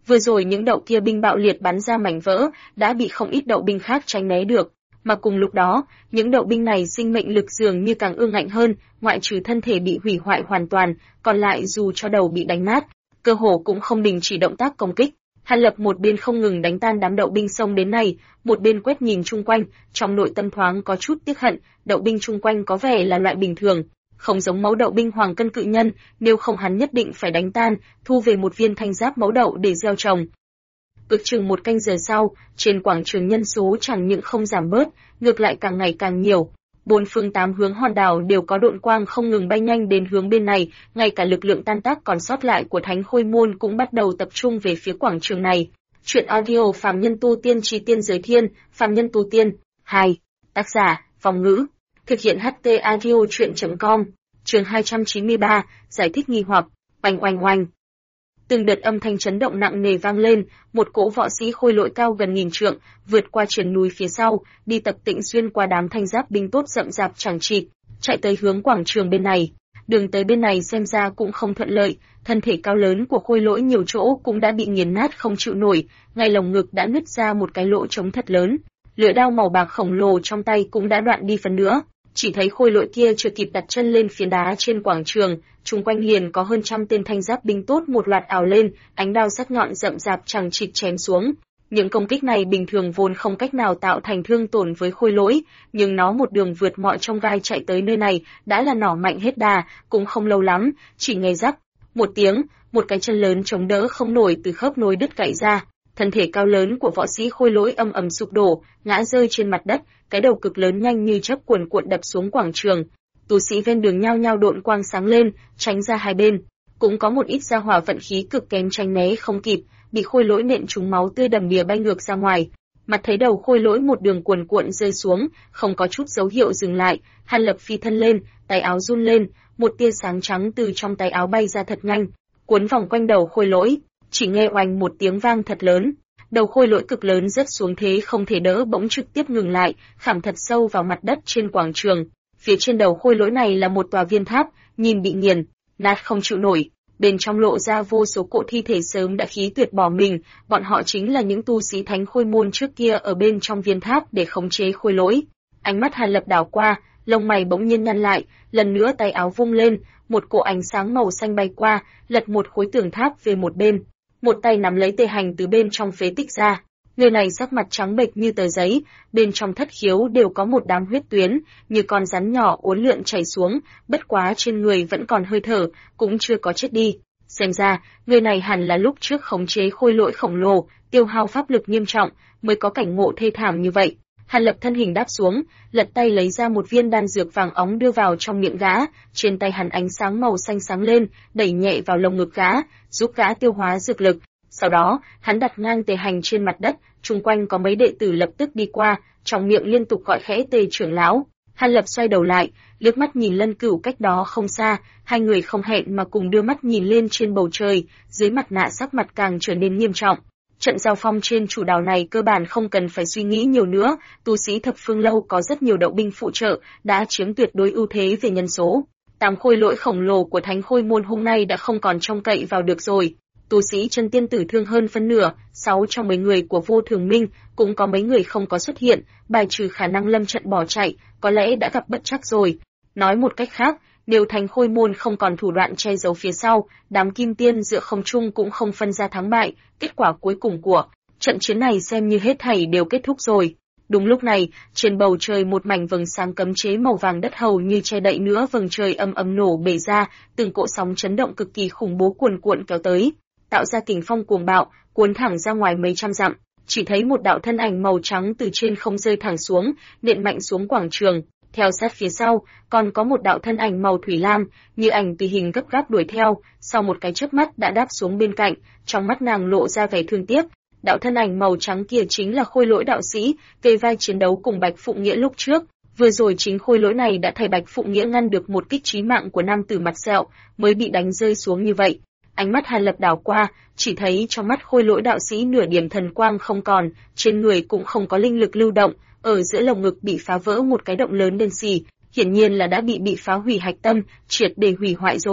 Vừa rồi những đậu kia binh bạo liệt bắn ra mảnh vỡ, đã bị không ít đậu binh khác tránh né được. Mà cùng lúc đó, những đậu binh này sinh mệnh lực dường như càng ương ngạnh hơn, ngoại trừ thân thể bị hủy hoại hoàn toàn, còn lại dù cho đầu bị đánh nát, cơ hồ cũng không đình chỉ động tác công kích. Hàn Lập một bên không ngừng đánh tan đám đậu binh xông đến này, một bên quét nhìn chung quanh, trong nội tâm thoáng có chút tiếc hận, đậu binh chung quanh có vẻ là loại bình thường, không giống mẫu đậu binh hoàng cân cự nhân, nếu không hắn nhất định phải đánh tan, thu về một viên thanh giáp mẫu đậu để gieo trồng. Ước chừng một canh giờ sau, trên quảng trường nhân số chẳng những không giảm bớt, ngược lại càng ngày càng nhiều. Bốn phương tám hướng hòn đảo đều có độn quang không ngừng bay nhanh đến hướng bên này, ngay cả lực lượng tan tác còn sót lại của Thánh Khôi Môn cũng bắt đầu tập trung về phía quảng trường này. Chuyện audio Phàm Nhân Tu Tiên Chi Tiên Giới Thiên, Phàm Nhân Tu Tiên 2. Tác giả, Phong Ngữ. Thực hiện HT audio chuyện.com. Chương 293, giải thích nghi hoặc. Oanh oanh oanh. Từng đợt âm thanh chấn động nặng nề vang lên, một cỗ võ sĩ khôi lỗi cao gần nghìn trượng, vượt qua triển núi phía sau, đi tập tĩnh xuyên qua đám thanh giáp binh tốt rậm rạp chẳng chịt, chạy tới hướng quảng trường bên này. Đường tới bên này xem ra cũng không thuận lợi, thân thể cao lớn của khôi lỗi nhiều chỗ cũng đã bị nghiền nát không chịu nổi, ngay lồng ngực đã nứt ra một cái lỗ trống thật lớn. Lưỡi đao màu bạc khổng lồ trong tay cũng đã đoạn đi phần nữa. Chỉ thấy khôi lỗi kia chưa kịp đặt chân lên phiến đá trên quảng trường, chung quanh liền có hơn trăm tên thanh giáp binh tốt một loạt ào lên, ánh đao sắc nhọn rậm rạp chẳng chịt chém xuống. Những công kích này bình thường vốn không cách nào tạo thành thương tổn với khôi lỗi, nhưng nó một đường vượt mọi chông gai chạy tới nơi này, đã là nỏ mạnh hết đà, cũng không lâu lắm, chỉ nghe rắc một tiếng, một cái chân lớn chống đỡ không nổi từ khớp nối đứt gãy ra. Thân thể cao lớn của võ sĩ khôi lỗi ầm ầm sụp đổ, ngã rơi trên mặt đất, cái đầu cực lớn nhanh như chớp cuồn cuộn đập xuống quảng trường. Tu sĩ ven đường nhao nhao độn quang sáng lên, tránh ra hai bên. Cũng có một ít gia hỏa vận khí cực kém tránh né không kịp, bị khôi lỗi nện trúng máu tươi đầm đìa bay ngược ra ngoài. Mặt thấy đầu khôi lỗi một đường cuồn cuộn rơi xuống, không có chút dấu hiệu dừng lại, Hàn Lập phi thân lên, tay áo run lên, một tia sáng trắng từ trong tay áo bay ra thật nhanh, cuốn vòng quanh đầu khôi lỗi. Chỉ nghe oanh một tiếng vang thật lớn, đầu khôi lỗi cực lớn rớt xuống thế không thể đỡ bỗng trực tiếp ngừng lại, khảm thật sâu vào mặt đất trên quảng trường. Phía trên đầu khôi lỗi này là một tòa viên tháp, nhìn bị nghiền nát không chịu nổi, bên trong lộ ra vô số cỗ thi thể sớm đã khí tuyệt bỏ mình, bọn họ chính là những tu sĩ Thánh Khôi Môn trước kia ở bên trong viên tháp để khống chế khôi lỗi. Ánh mắt Hàn Lập đảo qua, lông mày bỗng nhiên nhăn lại, lần nữa tay áo vung lên, một cỗ ánh sáng màu xanh bay qua, lật một khối tường tháp về một bên. Một tay nắm lấy tê hành từ bên trong phế tích ra. Người này sắc mặt trắng bệch như tờ giấy, bên trong thất khiếu đều có một đám huyết tuyến, như con rắn nhỏ uốn lượn chảy xuống, bất quá trên người vẫn còn hơi thở, cũng chưa có chết đi. Xem ra, người này hẳn là lúc trước khống chế khôi lỗi khổng lồ, tiêu hao pháp lực nghiêm trọng, mới có cảnh ngộ thê thảm như vậy. Hàn Lập thân hình đáp xuống, lật tay lấy ra một viên đan dược vàng óng đưa vào trong miệng gã, trên tay hắn ánh sáng màu xanh sáng lên, đẩy nhẹ vào lồng ngực gã, giúp gã tiêu hóa dược lực. Sau đó, hắn đặt ngang tề hành trên mặt đất, chung quanh có mấy đệ tử lập tức đi qua, trong miệng liên tục gọi khẽ Tề trưởng lão. Hàn Lập xoay đầu lại, liếc mắt nhìn Lân Cửu cách đó không xa, hai người không hẹn mà cùng đưa mắt nhìn lên trên bầu trời, dưới mặt nạ sắc mặt càng trở nên nghiêm trọng. Trận giao phong trên chủ đảo này cơ bản không cần phải suy nghĩ nhiều nữa, tu sĩ Thập Phương Lâu có rất nhiều đậu binh phụ trợ, đã chiếm tuyệt đối ưu thế về nhân số. Tám khôi lỗi khổng lồ của Thánh Khôi Môn hôm nay đã không còn trông cậy vào được rồi. Tu sĩ chân tiên tử thương hơn phân nửa, 6 trong 10 người của Vô Thường Minh, cũng có mấy người không có xuất hiện, bài trừ khả năng lâm trận bỏ chạy, có lẽ đã gặp bất trắc rồi. Nói một cách khác, nếu Thánh Khôi Môn không còn thủ đoạn che giấu phía sau, đám kim tiên giữa không trung cũng không phân ra thắng bại, kết quả cuối cùng của trận chiến này xem như hết thảy đều kết thúc rồi. Đúng lúc này, trên bầu trời một mảnh vầng sáng cấm chế màu vàng đất hầu như che đậy nữa vầng trời ầm ầm nổ bể ra, từng cỗ sóng chấn động cực kỳ khủng bố cuồn cuộn kéo tới, tạo ra kình phong cuồng bạo, cuốn thẳng ra ngoài mấy trăm dặm. Chỉ thấy một đạo thân ảnh màu trắng từ trên không rơi thẳng xuống, nện mạnh xuống quảng trường. Theo sát phía sau, còn có một đạo thân ảnh màu thủy lam, như ảnh tùy hình gấp gáp đuổi theo, sau một cái chớp mắt đã đáp xuống bên cạnh, trong mắt nàng lộ ra vẻ thương tiếc. Đạo thân ảnh màu trắng kia chính là khôi lỗi đạo sĩ, kề vai chiến đấu cùng Bạch Phụng Nghĩa lúc trước. Vừa rồi chính khôi lỗi này đã thay Bạch Phụng Nghĩa ngăn được một kích chí mạng của nam tử mặt sẹo, mới bị đánh rơi xuống như vậy. Ánh mắt Hàn Lập đảo qua, chỉ thấy trong mắt khôi lỗi đạo sĩ nửa điểm thần quang không còn, trên người cũng không có linh lực lưu động, ở giữa lồng ngực bị phá vỡ một cái động lớn đen xì, hiển nhiên là đã bị phá hủy hạch tâm, triệt để hủy hoại rồi.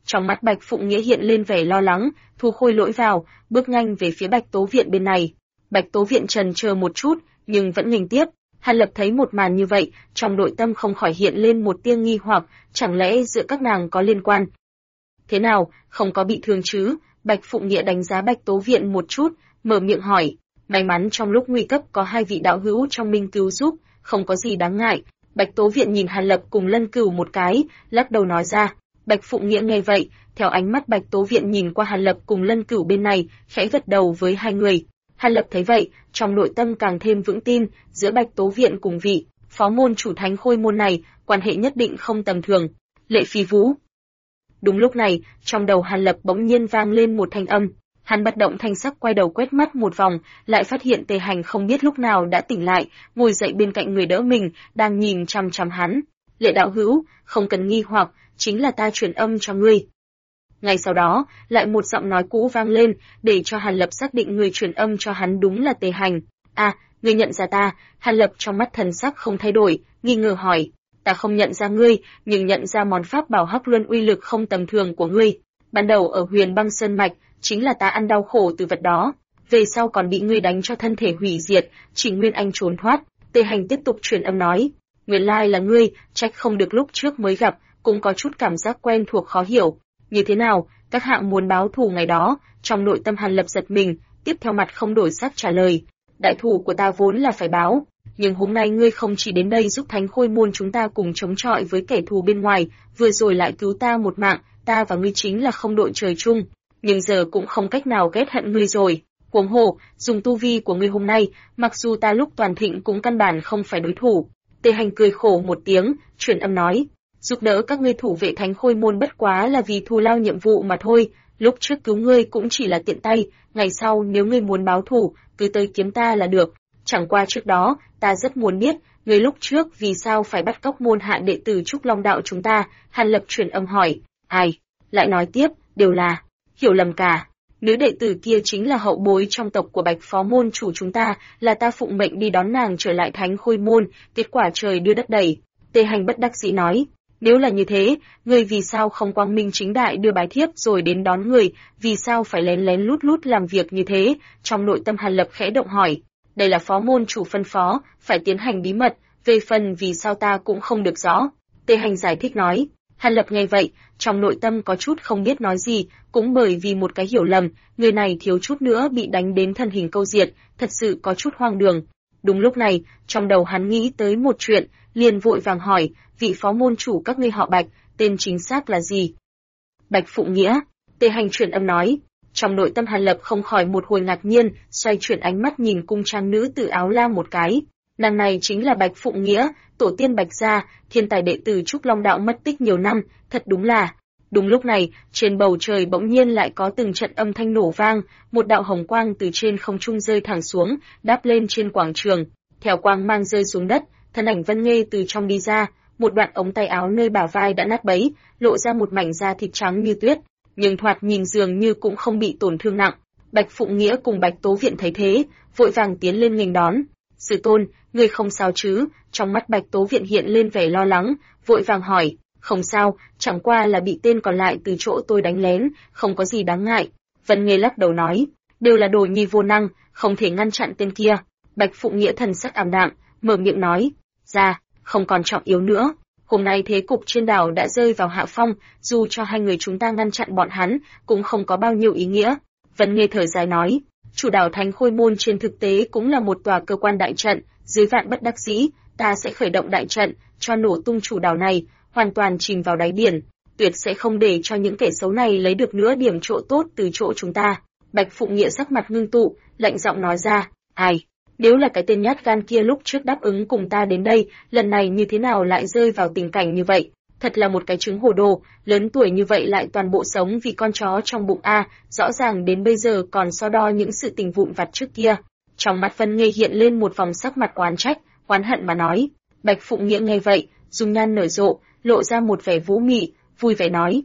Trong mắt Bạch Phụng Nghĩa hiện lên vẻ lo lắng, thu khôi lỗi vào, bước nhanh về phía Bạch Tố Viện bên này. Bạch Tố Viện chần chờ một chút, nhưng vẫn nghênh tiếp. Hàn Lập thấy một màn như vậy, trong nội tâm không khỏi hiện lên một tia nghi hoặc, chẳng lẽ giữa các nàng có liên quan? Thế nào, không có bị thương chứ? Bạch Phụng Nghĩa đánh giá Bạch Tố Viện một chút, mở miệng hỏi. May mắn trong lúc nguy cấp có hai vị đạo hữu trong minh cứu giúp, không có gì đáng ngại. Bạch Tố Viện nhìn Hàn Lập cùng Lân Cửu một cái, lắc đầu nói ra. Bạch Phụng Nghĩa nghe vậy, theo ánh mắt Bạch Tố Viện nhìn qua Hàn Lập cùng Lân Cửu bên này, khẽ gật đầu với hai người. Hàn Lập thấy vậy, trong nội tâm càng thêm vững tin, giữa Bạch Tố Viện cùng vị phó môn chủ Thánh Khôi môn này, quan hệ nhất định không tầm thường. Lệ Phi Vũ. Đúng lúc này, trong đầu Hàn Lập bỗng nhiên vang lên một thanh âm. Hắn bất động thanh sắc quay đầu quét mắt một vòng, lại phát hiện Tề Hành không biết lúc nào đã tỉnh lại, ngồi dậy bên cạnh người đỡ mình, đang nhìn chằm chằm hắn. Lệ đạo hữu, không cần nghi hoặc, chính là ta truyền âm cho ngươi. Ngay sau đó, lại một giọng nói cũ vang lên, để cho Hàn Lập xác định người truyền âm cho hắn đúng là Tề Hành. À, ngươi nhận ra ta? Hàn Lập trong mắt thần sắc không thay đổi, nghi ngờ hỏi. Ta không nhận ra ngươi, nhưng nhận ra món pháp bảo Hắc Luân uy lực không tầm thường của ngươi. Ban đầu ở Huyền Băng Sơn Mạch, chính là ta ăn đau khổ từ vật đó. Về sau còn bị ngươi đánh cho thân thể hủy diệt, chỉ Nguyên Anh trốn thoát. Tề Hành tiếp tục truyền âm nói. Nguyên lai là ngươi, trách không được lúc trước mới gặp, cũng có chút cảm giác quen thuộc khó hiểu. Như thế nào, các hạng muốn báo thù ngày đó? Trong nội tâm Hàn Lập giật mình, tiếp theo mặt không đổi sắc trả lời. Đại thù của ta vốn là phải báo, nhưng hôm nay ngươi không chỉ đến đây giúp Thánh Khôi môn chúng ta cùng chống chọi với kẻ thù bên ngoài, vừa rồi lại cứu ta một mạng, ta và ngươi chính là không đội trời chung, nhưng giờ cũng không cách nào ghét hận ngươi rồi. Huống hồ, dùng tu vi của ngươi hôm nay, mặc dù ta lúc toàn thịnh cũng căn bản không phải đối thủ. Tề Hành cười khổ một tiếng, truyền âm nói, giúp đỡ các ngươi thủ vệ Thánh Khôi môn bất quá là vì thù lao nhiệm vụ mà thôi, lúc trước cứu ngươi cũng chỉ là tiện tay, ngày sau nếu ngươi muốn báo thù, cứ tới kiếm ta là được. Chẳng qua trước đó, ta rất muốn biết, ngươi lúc trước vì sao phải bắt cóc môn hạ đệ tử Trúc Long đạo chúng ta? Hàn Lập truyền âm hỏi. Ai? Lại nói tiếp, đều là hiểu lầm cả. Nữ đệ tử kia chính là hậu bối trong tộc của Bạch phó môn chủ chúng ta, là ta phụng mệnh đi đón nàng trở lại Thánh Khôi môn, kết quả trời đưa đất đẩy. Tề Hành bất đắc dĩ nói. Nếu là như thế, ngươi vì sao không quang minh chính đại đưa bái thiếp rồi đến đón người, vì sao phải lén lén lút lút làm việc như thế? Trong nội tâm Hàn Lập khẽ động hỏi. Đây là phó môn chủ phân phó, phải tiến hành bí mật, về phần vì sao ta cũng không được rõ. Tề Hành giải thích nói. Hàn Lập nghe vậy, trong nội tâm có chút không biết nói gì, cũng bởi vì một cái hiểu lầm, người này thiếu chút nữa bị đánh đến thân hình câu diệt, thật sự có chút hoang đường. Đúng lúc này, trong đầu hắn nghĩ tới một chuyện, liền vội vàng hỏi, vị phó môn chủ các ngươi họ Bạch, tên chính xác là gì? Bạch Phụng Nghĩa. Tề Hành truyền âm nói. Trong nội tâm Hàn Lập không khỏi một hồi ngạc nhiên, xoay chuyển ánh mắt nhìn cung trang nữ tử áo lam một cái. Nàng này chính là Bạch Phụng Nghĩa, tổ tiên Bạch gia, thiên tài đệ tử Trúc Long đạo mất tích nhiều năm, thật đúng là. Đúng lúc này, trên bầu trời bỗng nhiên lại có từng trận âm thanh nổ vang, một đạo hồng quang từ trên không trung rơi thẳng xuống, đáp lên trên quảng trường. Theo quang mang rơi xuống đất, thân ảnh Vân Nghê từ trong đi ra, một đoạn ống tay áo nơi bả vai đã nát bấy, lộ ra một mảnh da thịt trắng như tuyết, nhưng thoạt nhìn dường như cũng không bị tổn thương nặng. Bạch Phụng Nghĩa cùng Bạch Tố Viện thấy thế, vội vàng tiến lên nghênh đón. Sư tôn, ngươi không sao chứ? Trong mắt Bạch Tố Viện hiện lên vẻ lo lắng, vội vàng hỏi. Không sao, chẳng qua là bị tên còn lại từ chỗ tôi đánh lén, không có gì đáng ngại. Vân Nghê lắc đầu nói, đều là đồ nhi vô năng, không thể ngăn chặn tên kia. Bạch Phụng Nghĩa thần sắc ảm đạm, mở miệng nói, ra, không còn trọng yếu nữa. Hôm nay thế cục trên đảo đã rơi vào hạ phong, dù cho hai người chúng ta ngăn chặn bọn hắn, cũng không có bao nhiêu ý nghĩa. Vân Nghê thở dài nói, chủ đảo Thánh Khôi môn trên thực tế cũng là một tòa cơ quan đại trận, dưới vạn bất đắc dĩ, ta sẽ khởi động đại trận, cho nổ tung chủ đảo này, hoàn toàn chìm vào đáy biển, tuyệt sẽ không để cho những kẻ xấu này lấy được nữa điểm chỗ tốt từ chỗ chúng ta. Bạch Phụng Nghĩa sắc mặt ngưng tụ, lạnh giọng nói ra, ai? Nếu là cái tên nhát gan kia lúc trước đáp ứng cùng ta đến đây, lần này như thế nào lại rơi vào tình cảnh như vậy? Thật là một cái trứng hồ đồ, lớn tuổi như vậy lại toàn bộ sống vì con chó trong bụng a, rõ ràng đến bây giờ còn so đo những sự tình vụn vặt trước kia. Trong mắt Vân Nghê hiện lên một vòng sắc mặt oán trách, oán hận mà nói. Bạch Phụng Nghĩa nghe vậy, dung nhan nở rộ, lộ ra một vẻ vũ mị, vui vẻ nói.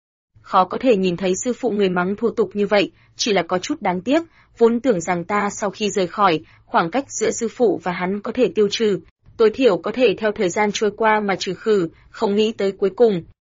Khó có thể nhìn thấy sư phụ người mắng thô tục như vậy, chỉ là có chút đáng tiếc, vốn tưởng rằng ta sau khi rời khỏi, khoảng cách giữa sư phụ và hắn có thể tiêu trừ, tối thiểu có thể theo thời gian trôi qua mà trừ khử, không nghĩ tới cuối cùng.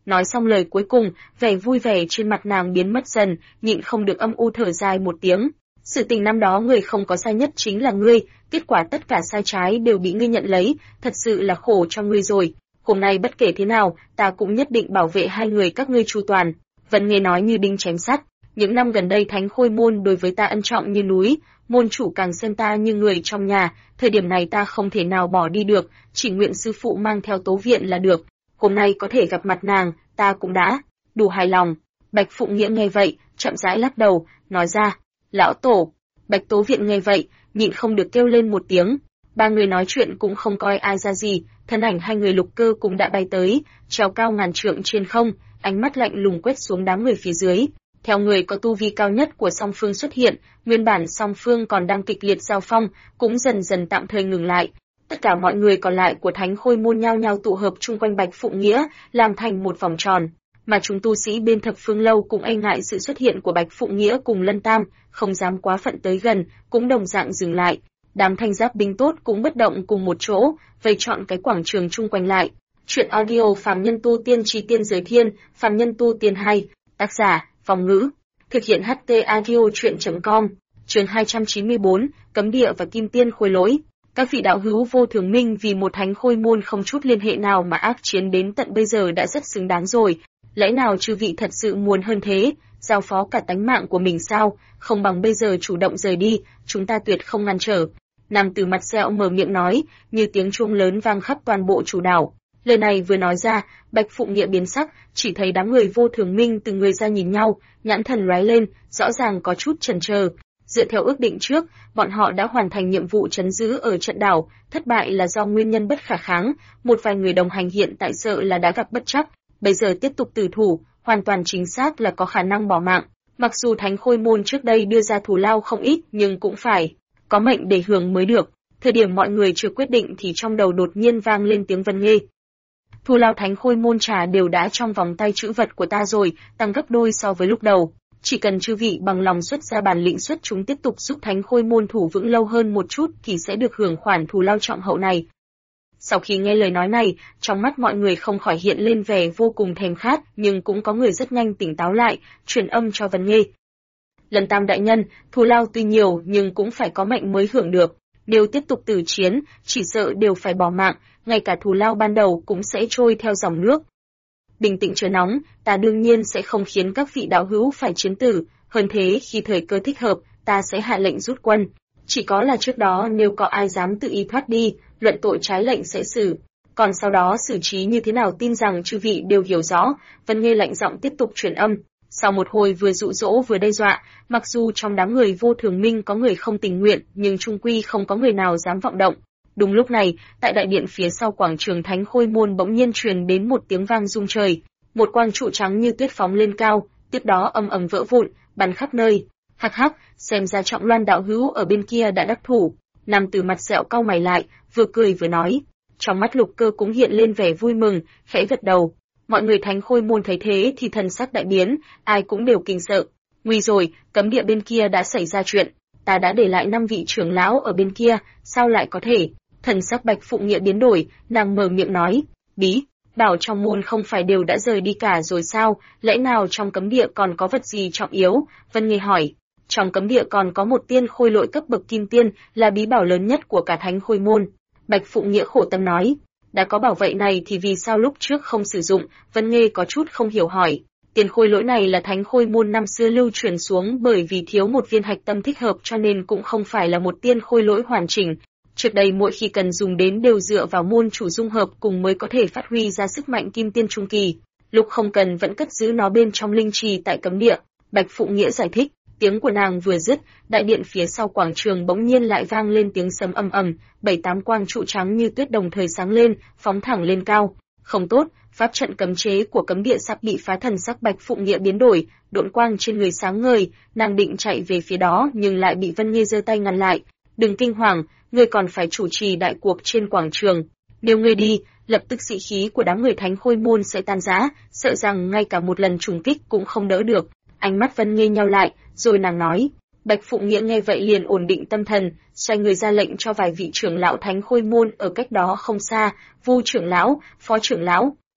Nói xong lời cuối cùng, vẻ vui vẻ trên mặt nàng biến mất dần, nhịn không được âm u thở dài một tiếng. Sự tình năm đó người không có sai nhất chính là ngươi, kết quả tất cả sai trái đều bị ngươi nhận lấy, thật sự là khổ cho ngươi rồi. Hôm nay bất kể thế nào, ta cũng nhất định bảo vệ hai người các ngươi chu toàn. Vân Nghê nói như đinh chém sắt, những năm gần đây Thánh Khôi môn đối với ta ân trọng như núi, môn chủ càng xem ta như người trong nhà, thời điểm này ta không thể nào bỏ đi được, chỉ nguyện sư phụ mang theo Tố Viện là được. Hôm nay có thể gặp mặt nàng, ta cũng đã đủ hài lòng. Bạch Phụng Nghĩa nghe vậy, chậm rãi lắc đầu, nói ra, lão tổ. Bạch Tố Viện nghe vậy, nhịn không được kêu lên một tiếng. Ba người nói chuyện cũng không coi ai ra gì, thân ảnh hai người Lục Cơ cũng đã bay tới, treo cao ngàn trượng trên không, ánh mắt lạnh lùng quét xuống đám người phía dưới. Theo người có tu vi cao nhất của song phương xuất hiện, nguyên bản song phương còn đang kịch liệt giao phong, cũng dần dần tạm thời ngừng lại. Tất cả mọi người còn lại của Thánh Khôi môn nhao nhao tụ hợp chung quanh Bạch Phụng Nghĩa, làm thành một vòng tròn. Mà chúng tu sĩ bên Thập Phương lâu cũng e ngại sự xuất hiện của Bạch Phụng Nghĩa cùng Lân Tam, không dám quá phận tới gần, cũng đồng dạng dừng lại. Đám thanh giáp binh tốt cũng bất động cùng một chỗ, vây trọn cái quảng trường chung quanh lại. Chuyện audio Phàm Nhân Tu Tiên Chí Tiên Giới Thiên, Phàm Nhân Tu Tiên hay, tác giả, Phong Ngữ. Thực hiện HT audio chuyện.com. Chương 294, Cấm Địa và Kim Tiên Khôi Lỗi. Các vị đạo hữu vô thường minh vì một Thánh Khôi môn không chút liên hệ nào mà ác chiến đến tận bây giờ đã rất xứng đáng rồi. Lẽ nào chư vị thật sự muốn hơn thế, giao phó cả tánh mạng của mình sao, không bằng bây giờ chủ động rời đi, chúng ta tuyệt không ngăn trở. Nam tử mặt sẹo mở miệng nói, như tiếng chuông lớn vang khắp toàn bộ chủ đảo. Lời này vừa nói ra, Bạch Phụng Nghĩa biến sắc, chỉ thấy đám người vô thường minh từng người ra nhìn nhau, nhãn thần lóe lên, rõ ràng có chút chần chờ. Dựa theo ước định trước, bọn họ đã hoàn thành nhiệm vụ trấn giữ ở trận đảo, thất bại là do nguyên nhân bất khả kháng, một vài người đồng hành hiện tại sợ là đã gặp bất trắc, bây giờ tiếp tục tử thủ, hoàn toàn chính xác là có khả năng bỏ mạng. Mặc dù Thánh Khôi môn trước đây đưa ra thù lao không ít, nhưng cũng phải có mệnh để hưởng mới được. Thời điểm mọi người chưa quyết định thì trong đầu đột nhiên vang lên tiếng Vân Nghê. Thù lao Thánh Khôi môn trả đều đã trong vòng tay trữ vật của ta rồi, tăng gấp đôi so với lúc đầu. Chỉ cần chư vị bằng lòng xuất ra bản lĩnh xuất chúng tiếp tục giúp Thánh Khôi môn thủ vững lâu hơn một chút thì sẽ được hưởng khoản thù lao trọng hậu này. Sau khi nghe lời nói này, trong mắt mọi người không khỏi hiện lên vẻ vô cùng thèm khát, nhưng cũng có người rất nhanh tỉnh táo lại, truyền âm cho Vân Nghê. Lần Tam đại nhân, thù lao tuy nhiều nhưng cũng phải có mệnh mới hưởng được. Nếu tiếp tục tử chiến, chỉ sợ đều phải bỏ mạng, ngay cả thù lao ban đầu cũng sẽ trôi theo dòng nước. Bình tĩnh chớ nóng, ta đương nhiên sẽ không khiến các vị đạo hữu phải chiến tử, hơn thế khi thời cơ thích hợp, ta sẽ hạ lệnh rút quân. Chỉ có là trước đó nếu có ai dám tự ý thoát đi, luận tội trái lệnh sẽ xử. Còn sau đó xử trí như thế nào tin rằng chư vị đều hiểu rõ. Vân Nghê lạnh giọng tiếp tục truyền âm. Sau một hồi vừa dụ dỗ vừa đe dọa, mặc dù trong đám người vô thường minh có người không tình nguyện, nhưng chung quy không có người nào dám vọng động. Đúng lúc này, tại đại điện phía sau quảng trường Thánh Khôi môn bỗng nhiên truyền đến một tiếng vang rung trời, một quang trụ trắng như tuyết phóng lên cao, tiếp đó ầm ầm vỡ vụn, bắn khắp nơi. Hắc hắc, xem ra Trọng Loan đạo hữu ở bên kia đã đắc thủ. Nam tử mặt sẹo cau mày lại, vừa cười vừa nói. Trong mắt Lục Cơ cũng hiện lên vẻ vui mừng, khẽ gật đầu. Mọi người Thánh Khôi môn thấy thế thì thần sắc đại biến, ai cũng đều kinh sợ. Nguy rồi, cấm địa bên kia đã xảy ra chuyện. Ta đã để lại 5 vị trưởng lão ở bên kia, sao lại có thể? Thần sắc Bạch Phụng Nghĩa biến đổi, nàng mở miệng nói, bí, bảo trong môn không phải đều đã rời đi cả rồi sao, lẽ nào trong cấm địa còn có vật gì trọng yếu? Vân Nghê hỏi, trong cấm địa còn có một tiên khôi lỗi cấp bậc kim tiên, là bí bảo lớn nhất của cả Thánh Khôi môn. Bạch Phụng Nghĩa khổ tâm nói, đã có bảo vệ này thì vì sao lúc trước không sử dụng? Vân Nghê có chút không hiểu hỏi. Tiên khôi lỗi này là Thánh Khôi môn năm xưa lưu truyền xuống bởi vì thiếu một viên hạch tâm thích hợp cho nên cũng không phải là một tiên khôi lỗi hoàn chỉnh. Trước đây mỗi khi cần dùng đến đều dựa vào môn chủ dung hợp cùng mới có thể phát huy ra sức mạnh kim tiên trung kỳ. Lúc không cần vẫn cất giữ nó bên trong linh trì tại cấm địa. Bạch Phụng Nghĩa giải thích. Tiếng của nàng vừa dứt, đại điện phía sau quảng trường bỗng nhiên lại vang lên tiếng sấm ầm ầm, 7-8 quang trụ trắng như tuyết đồng thời sáng lên, phóng thẳng lên cao. Không tốt, pháp trận cấm chế của cấm địa sắp bị phá. Thần sắc Bạch Phụng Nghĩa biến đổi, độn quang trên người sáng ngời, nàng định chạy về phía đó nhưng lại bị Vân Nghê giơ tay ngăn lại. Đừng kinh hoàng, ngươi còn phải chủ trì đại cuộc trên quảng trường. Nếu ngươi đi, lập tức sĩ khí của đám người Thánh Khôi môn sẽ tan rã, sợ rằng ngay cả một lần trùng kích cũng không đỡ được. Ánh mắt Vân Nghê nheo lại, rồi nàng nói. Bạch Phụng Nghĩa nghe vậy liền ổn định tâm thần, xoay người ra lệnh cho vài vị trưởng lão Thánh Khôi môn ở cách đó không xa, Vu trưởng lão, Phó trưởng lão,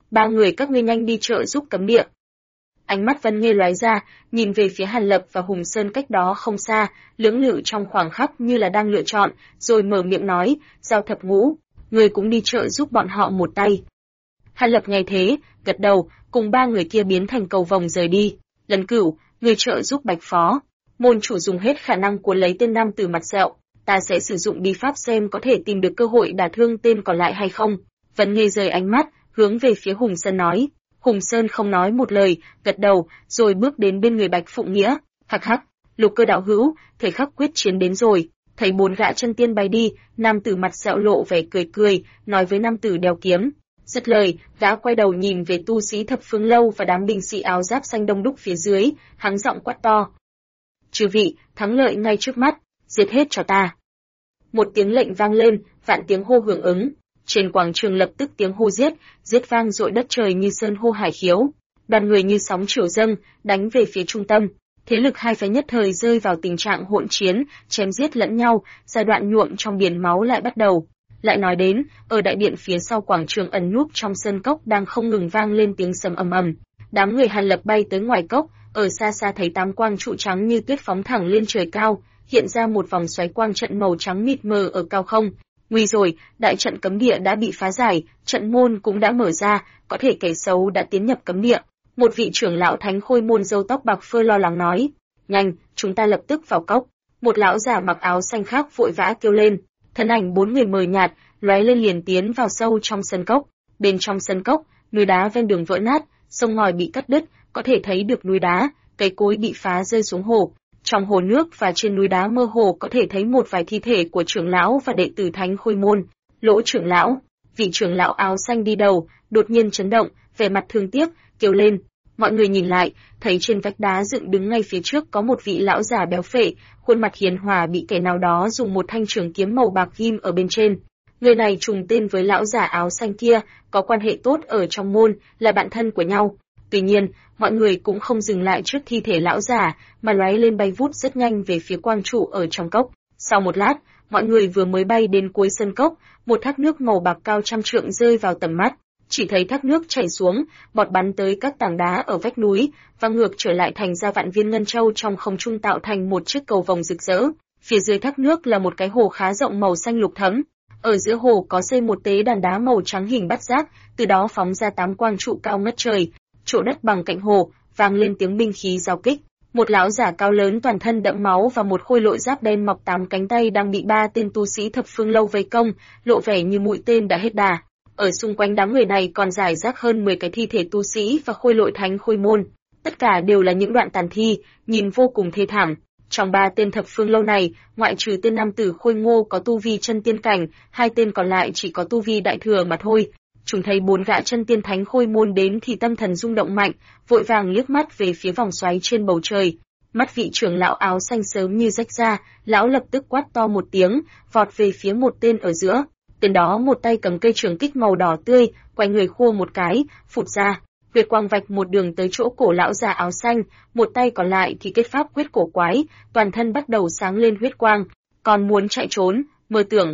ba người các ngươi nhanh đi trợ giúp cấm địa. Ánh mắt Vân Nghê lóe ra, nhìn về phía Hàn Lập và Hùng Sơn cách đó không xa, lưỡng lự trong khoảng khắc như là đang lựa chọn, rồi mở miệng nói, Giao Thập Ngũ, người cũng đi trợ giúp bọn họ một tay. Hàn Lập nghe thế, gật đầu, cùng ba người kia biến thành cầu vồng rời đi. Lần Cửu, người trợ giúp Bạch Phó. Môn chủ dùng hết khả năng cuốn lấy tên nam tử mặt sẹo, ta sẽ sử dụng bí pháp xem có thể tìm được cơ hội đả thương tên còn lại hay không. Vân Nghê rời ánh mắt, hướng về phía Hùng Sơn nói. Hùng Sơn không nói một lời, gật đầu, rồi bước đến bên người Bạch Phụng Nghĩa. Hắc hắc, Lục Cơ đạo hữu, thời khắc quyết chiến đến rồi. Thấy bốn gã chân tiên bay đi, nam tử mặt sẹo lộ vẻ cười cười, nói với nam tử đeo kiếm. Dứt lời, gã quay đầu nhìn về tu sĩ Thập Phương Lâu và đám binh sĩ áo giáp xanh đông đúc phía dưới, hắng giọng quát to. Chư vị, thắng lợi ngay trước mắt, giết hết cho ta. Một tiếng lệnh vang lên, vạn tiếng hô hưởng ứng. Trên quảng trường lập tức tiếng hô giết vang dội đất trời như sơn hô hải khiếu. Đoàn người như sóng triều dâng, đánh về phía trung tâm. Thế lực hai phái nhất thời rơi vào tình trạng hỗn chiến, chém giết lẫn nhau, giai đoạn nhuộm trong biển máu lại bắt đầu. Lại nói đến, ở đại điện phía sau quảng trường ẩn núp trong sơn cốc đang không ngừng vang lên tiếng sấm ầm ầm. Đám người Hàn Lập bay tới ngoài cốc, ở xa xa thấy tám quang trụ trắng như tuyết phóng thẳng lên trời cao, hiện ra một vòng xoáy quang trận màu trắng mịt mờ ở cao không. Nguy rồi, đại trận cấm địa đã bị phá giải, trận môn cũng đã mở ra, có thể kẻ xấu đã tiến nhập cấm địa. Một vị trưởng lão Thánh Khôi môn râu tóc bạc phơ lo lắng nói, nhanh, chúng ta lập tức vào cốc. Một lão già mặc áo xanh khác vội vã kêu lên, thân ảnh bốn người mờ nhạt, lóe lên liền tiến vào sâu trong sân cốc. Bên trong sân cốc, núi đá ven đường vỡ nát, sông ngòi bị cắt đứt, có thể thấy được núi đá, cây cối bị phá rơi xuống hồ. Trong hồ nước và trên núi đá mơ hồ có thể thấy một vài thi thể của trưởng lão và đệ tử Thánh Khôi môn. Lỗ trưởng lão, vị trưởng lão áo xanh đi đầu, đột nhiên chấn động, vẻ mặt thương tiếc, kêu lên. Mọi người nhìn lại, thấy trên vách đá dựng đứng ngay phía trước có một vị lão già béo phệ, khuôn mặt hiền hòa bị kẻ nào đó dùng một thanh trường kiếm màu bạc ghim ở bên trên. Người này trùng tên với lão già áo xanh kia, có quan hệ tốt ở trong môn, là bạn thân của nhau. Tuy nhiên, mọi người cũng không dừng lại trước thi thể lão già, mà lóe lên bay vút rất nhanh về phía quang trụ ở trong cốc. Sau một lát, mọi người vừa mới bay đến cuối sân cốc, một thác nước màu bạc cao trăm trượng rơi vào tầm mắt. Chỉ thấy thác nước chảy xuống, bọt bắn tới các tảng đá ở vách núi, và ngược trở lại thành ra vạn viên ngân châu trong không trung tạo thành một chiếc cầu vồng rực rỡ. Phía dưới thác nước là một cái hồ khá rộng màu xanh lục thẫm. Ở giữa hồ có xây một tế đàn đá màu trắng hình bát giác, từ đó phóng ra 8 quang trụ cao ngất trời. Chỗ đất bằng cạnh hồ, vang lên tiếng binh khí giao kích. Một lão giả cao lớn toàn thân đẫm máu và một khôi lội giáp đen mọc 8 cánh tay đang bị 3 tên tu sĩ Thập Phương Lâu vây công, lộ vẻ như mũi tên đã hết đà. Ở xung quanh đám người này còn rải rác hơn 10 cái thi thể tu sĩ và khôi lội Thánh Khôi môn. Tất cả đều là những đoạn tàn thi, nhìn vô cùng thê thảm. Trong 3 tên Thập Phương Lâu này, ngoại trừ tên nam tử Khôi Ngô có tu vi chân tiên cảnh, 2 tên còn lại chỉ có tu vi đại thừa mà thôi. Chúng thấy 4 gã chân tiên Thánh Khôi môn đến thì tâm thần rung động mạnh, vội vàng liếc mắt về phía vòng xoáy trên bầu trời. Mắt vị trưởng lão áo xanh sớm như rách ra, lão lập tức quát to một tiếng, vọt về phía một tên ở giữa. Tên đó một tay cầm cây trường kích màu đỏ tươi, quay người khua một cái, phụt ra. Huyết quang vạch một đường tới chỗ cổ lão già áo xanh, một tay còn lại thì kết pháp quyết cổ quái, toàn thân bắt đầu sáng lên huyết quang. Còn muốn chạy trốn, mơ tưởng.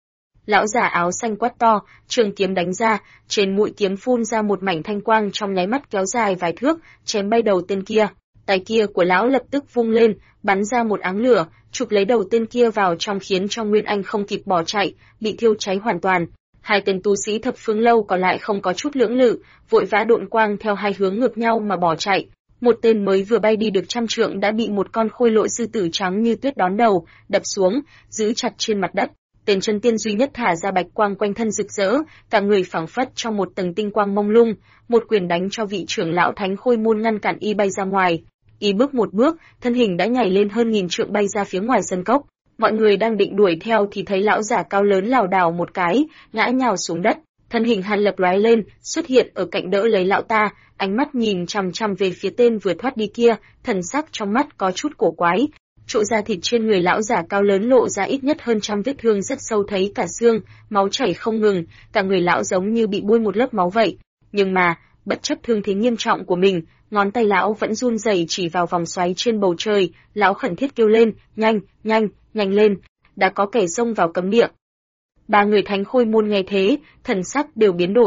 Lão già áo xanh quát to, trường kiếm đánh ra, trên mũi kiếm phun ra một mảnh thanh quang trong nháy mắt kéo dài vài thước, chém bay đầu tên kia. Tay kia của lão lập tức vung lên, bắn ra một áng lửa, chụp lấy đầu tên kia vào trong khiến cho Nguyên Anh không kịp bỏ chạy, bị thiêu cháy hoàn toàn. 2 tên tu sĩ Thập Phương Lâu còn lại không có chút lưỡng lự, vội vã độn quang theo 2 hướng ngược nhau mà bỏ chạy. Một tên mới vừa bay đi được 100 trượng đã bị một con khôi lội sư tử trắng như tuyết đón đầu, đập xuống, giữ chặt trên mặt đất. Tên chân tiên duy nhất thả ra bạch quang quanh thân rực rỡ, cả người phảng phất trong một tầng tinh quang mông lung, một quyền đánh cho vị trưởng lão Thánh Khôi môn ngăn cản y bay ra ngoài. Y bước một bước, thân hình đã nhảy lên hơn 1000 trượng bay ra phía ngoài sân cốc. Mọi người đang định đuổi theo thì thấy lão giả cao lớn lảo đảo một cái, ngã nhào xuống đất. Thân hình Hàn Lập lóe lên, xuất hiện ở cạnh đỡ lấy lão ta, ánh mắt nhìn chằm chằm về phía tên vừa thoát đi kia, thần sắc trong mắt có chút cổ quái. Chỗ da thịt trên người lão giả cao lớn lộ ra ít nhất hơn 100 vết thương rất sâu thấy cả xương, máu chảy không ngừng, cả người lão giống như bị bôi một lớp máu vậy. Nhưng mà, bất chấp thương thế nghiêm trọng của mình, ngón tay lão vẫn run rẩy chỉ vào vòng xoáy trên bầu trời, lão khẩn thiết kêu lên, nhanh, nhanh, nhanh lên, đã có kẻ xông vào cấm địa. 3 người Thánh Khôi môn nghe thế, thần sắc đều biến đổi.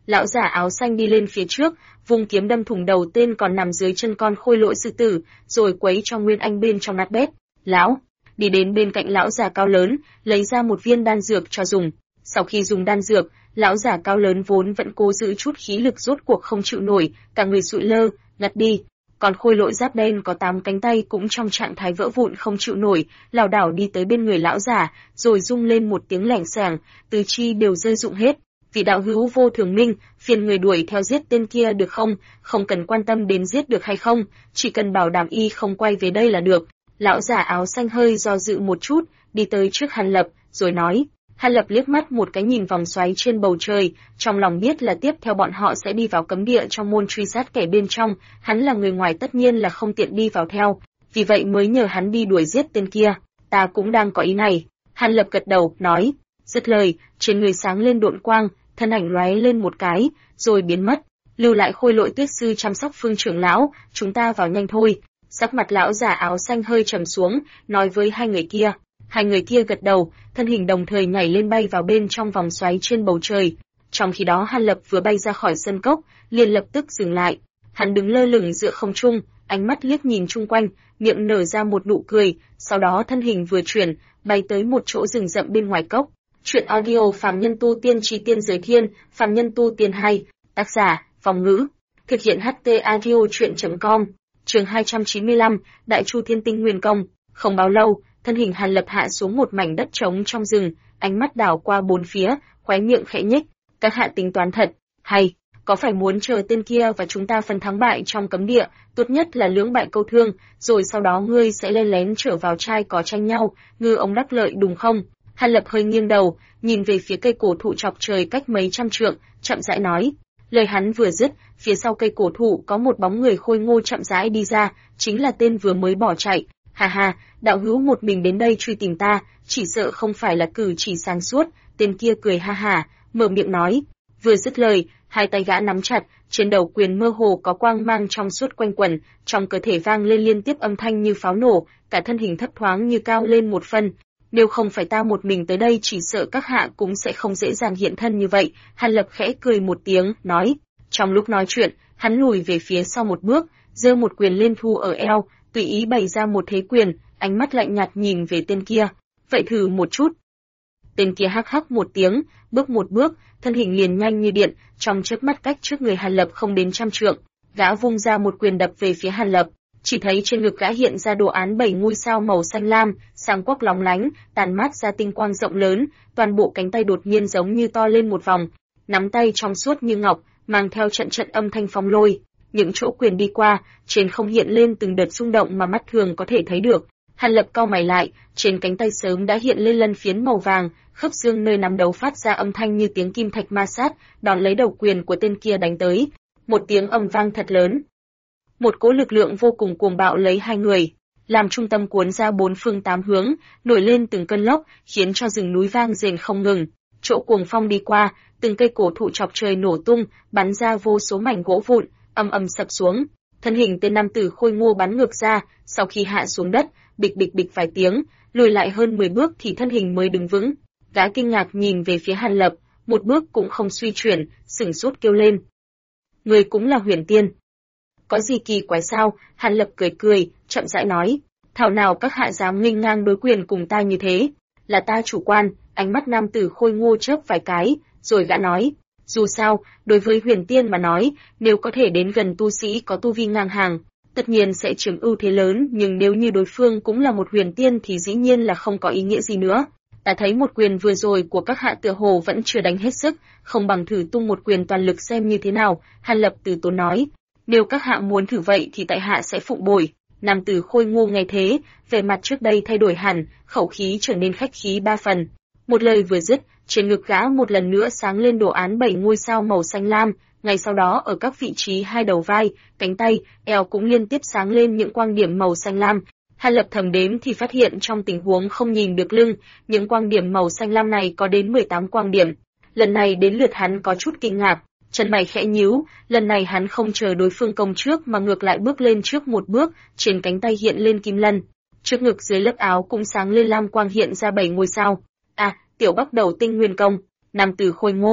Lão giả áo xanh đi lên phía trước, vung kiếm đâm thủng đầu tên còn nằm dưới chân con khôi lỗi sư tử, rồi quấy cho Nguyên Anh bên trong nát bét. Lão đi đến bên cạnh lão giả cao lớn, lấy ra một viên đan dược cho dùng. Sau khi dùng đan dược, lão giả cao lớn vốn vẫn cố giữ chút khí lực rốt cuộc không chịu nổi, cả người sụi lơ, ngất đi. Còn khôi lỗi giáp đen có 8 cánh tay cũng trong trạng thái vỡ vụn không chịu nổi, lảo đảo đi tới bên người lão giả, rồi rung lên một tiếng lẻng xẻng, tứ chi đều rơi rụng hết. Vị đạo hữu Vô Thường Minh, phiền người đuổi theo giết tên kia được không? Không cần quan tâm đến giết được hay không, chỉ cần bảo đảm y không quay về đây là được. Lão giả áo xanh hơi do dự một chút, đi tới trước Hàn Lập, rồi nói. Hàn Lập liếc mắt một cái nhìn vòng xoáy trên bầu trời, trong lòng biết là tiếp theo bọn họ sẽ đi vào cấm địa trong môn truy sát kẻ bên trong, hắn là người ngoài tất nhiên là không tiện đi vào theo, vì vậy mới nhờ hắn đi đuổi giết tên kia. Ta cũng đang có ý này. Hàn Lập gật đầu, nói. Dứt lời, trên người sáng lên độn quang, thân ảnh lóe lên một cái, rồi biến mất, lưu lại khôi lỗi tuyết sư chăm sóc Phương trưởng lão, chúng ta vào nhanh thôi. Sắc mặt lão giả áo xanh hơi trầm xuống, nói với hai người kia. Hai người kia gật đầu, thân hình đồng thời nhảy lên bay vào bên trong vòng xoáy trên bầu trời. Trong khi đó Hàn Lập vừa bay ra khỏi sân cốc, liền lập tức dừng lại. Hắn đứng lơ lửng giữa không trung, ánh mắt liếc nhìn chung quanh, miệng nở ra một nụ cười, sau đó thân hình vừa chuyển, bay tới một chỗ rừng rậm bên ngoài cốc. Chuyện audio Phàm Nhân Tu Tiên Chi Tiên Giới Thiên, Phàm Nhân Tu Tiên 2, tác giả, Phong Ngữ, thực hiện HT audio chuyện.com, chương 295, Đại Chu Thiên Tinh Nguyên Công. Không bao lâu, thân hình Hàn Lập hạ xuống một mảnh đất trống trong rừng, ánh mắt đảo qua bốn phía, khóe miệng khẽ nhếch. Các hạ tính toán thật, hay, có phải muốn chờ tên kia và chúng ta phân thắng bại trong cấm địa, tốt nhất là lưỡng bại câu thương, rồi sau đó ngươi sẽ lên lén trở vào trai có tranh nhau, ngư ông đắc lợi đúng không? Hàn Lập hơi nghiêng đầu, nhìn về phía cây cổ thụ chọc trời cách mấy trăm trượng, chậm rãi nói. Lời hắn vừa dứt, phía sau cây cổ thụ có một bóng người khôi ngô chậm rãi đi ra, chính là tên vừa mới bỏ chạy. Hà hà, đạo hữu một mình đến đây truy tìm ta, chỉ sợ không phải là cử chỉ sáng suốt. Tên kia cười ha hà, mở miệng nói. Vừa dứt lời, hai tay gã nắm chặt, trên đầu quyền mơ hồ có quang mang trong suốt quanh quẩn, trong cơ thể vang lên liên tiếp âm thanh như pháo nổ, cả thân hình thấp thoáng như cao lên một phân. Nếu không phải ta một mình tới đây chỉ sợ các hạ cũng sẽ không dễ dàng hiện thân như vậy. Hàn Lập khẽ cười một tiếng, nói. Trong lúc nói chuyện, hắn lùi về phía sau một bước, giơ một quyền lên thu ở eo, tùy ý bày ra một thế quyền, ánh mắt lạnh nhạt nhìn về tên kia. Vậy thử một chút. Tên kia hắc hắc một tiếng, bước một bước, thân hình liền nhanh như điện, trong chớp mắt cách trước người Hàn Lập không đến trăm trượng. Gã vung ra một quyền đập về phía Hàn Lập. Chỉ thấy trên ngực gã hiện ra đồ án 7 ngôi sao màu xanh lam, sáng quắc lóng lánh, tàn mát ra tinh quang rộng lớn, toàn bộ cánh tay đột nhiên giống như to lên một vòng, nắm tay trong suốt như ngọc, mang theo trận trận âm thanh phong lôi. Những chỗ quyền đi qua, trên không hiện lên từng đợt rung động mà mắt thường có thể thấy được. Hàn Lập cau mày lại, trên cánh tay sớm đã hiện lên lân phiến màu vàng, khớp xương nơi nắm đấu phát ra âm thanh như tiếng kim thạch ma sát, đón lấy đầu quyền của tên kia đánh tới. Một tiếng ầm vang thật lớn. Một cỗ lực lượng vô cùng cuồng bạo lấy hai người, làm trung tâm cuốn ra bốn phương tám hướng, nổi lên từng cơn lốc, khiến cho rừng núi vang rền không ngừng. Chỗ cuồng phong đi qua, từng cây cổ thụ chọc trời nổ tung, bắn ra vô số mảnh gỗ vụn, ầm ầm sập xuống. Thân hình tên nam tử khôi ngô bắn ngược ra, sau khi hạ xuống đất, bịch bịch bịch vài tiếng, lùi lại hơn 10 bước thì thân hình mới đứng vững. Gã kinh ngạc nhìn về phía Hàn Lập, một bước cũng không suy chuyển, sửng sốt kêu lên. Người cũng là Huyền Tiên. Có gì kỳ quái sao? Hàn Lập cười cười, chậm rãi nói. Thảo nào các hạ dám nghênh ngang đối quyền cùng ta như thế? Là ta chủ quan. Ánh mắt nam tử khôi ngô chớp vài cái, rồi gã nói. Dù sao, đối với Huyền Tiên mà nói, nếu có thể đến gần tu sĩ có tu vi ngang hàng, tất nhiên sẽ chiếm ưu thế lớn, nhưng nếu như đối phương cũng là một Huyền Tiên thì dĩ nhiên là không có ý nghĩa gì nữa. Ta thấy một quyền vừa rồi của các hạ tựa hồ vẫn chưa đánh hết sức, không bằng thử tung một quyền toàn lực xem như thế nào. Hàn Lập từ tốn nói. Nếu các hạ muốn thử vậy thì tại hạ sẽ phụng bồi. Nam tử khôi ngô nghe thế, vẻ mặt trước đây thay đổi hẳn, khẩu khí trở nên khách khí ba phần. Một lời vừa dứt, trên ngực gã một lần nữa sáng lên đồ án 7 ngôi sao màu xanh lam, ngay sau đó ở các vị trí hai đầu vai, cánh tay, eo cũng liên tiếp sáng lên những quang điểm màu xanh lam. Hàn Lập thầm đếm thì phát hiện trong tình huống không nhìn được lưng, những quang điểm màu xanh lam này có đến 18 quang điểm. Lần này đến lượt hắn có chút kinh ngạc. Chân mày khẽ nhíu, lần này hắn không chờ đối phương công trước mà ngược lại bước lên trước một bước, trên cánh tay hiện lên kim lân. Trước ngực dưới lớp áo cũng sáng lên lam quang hiện ra 7 ngôi sao. À, tiểu bắc đầu tinh nguyên công. Nam tử khôi ngô,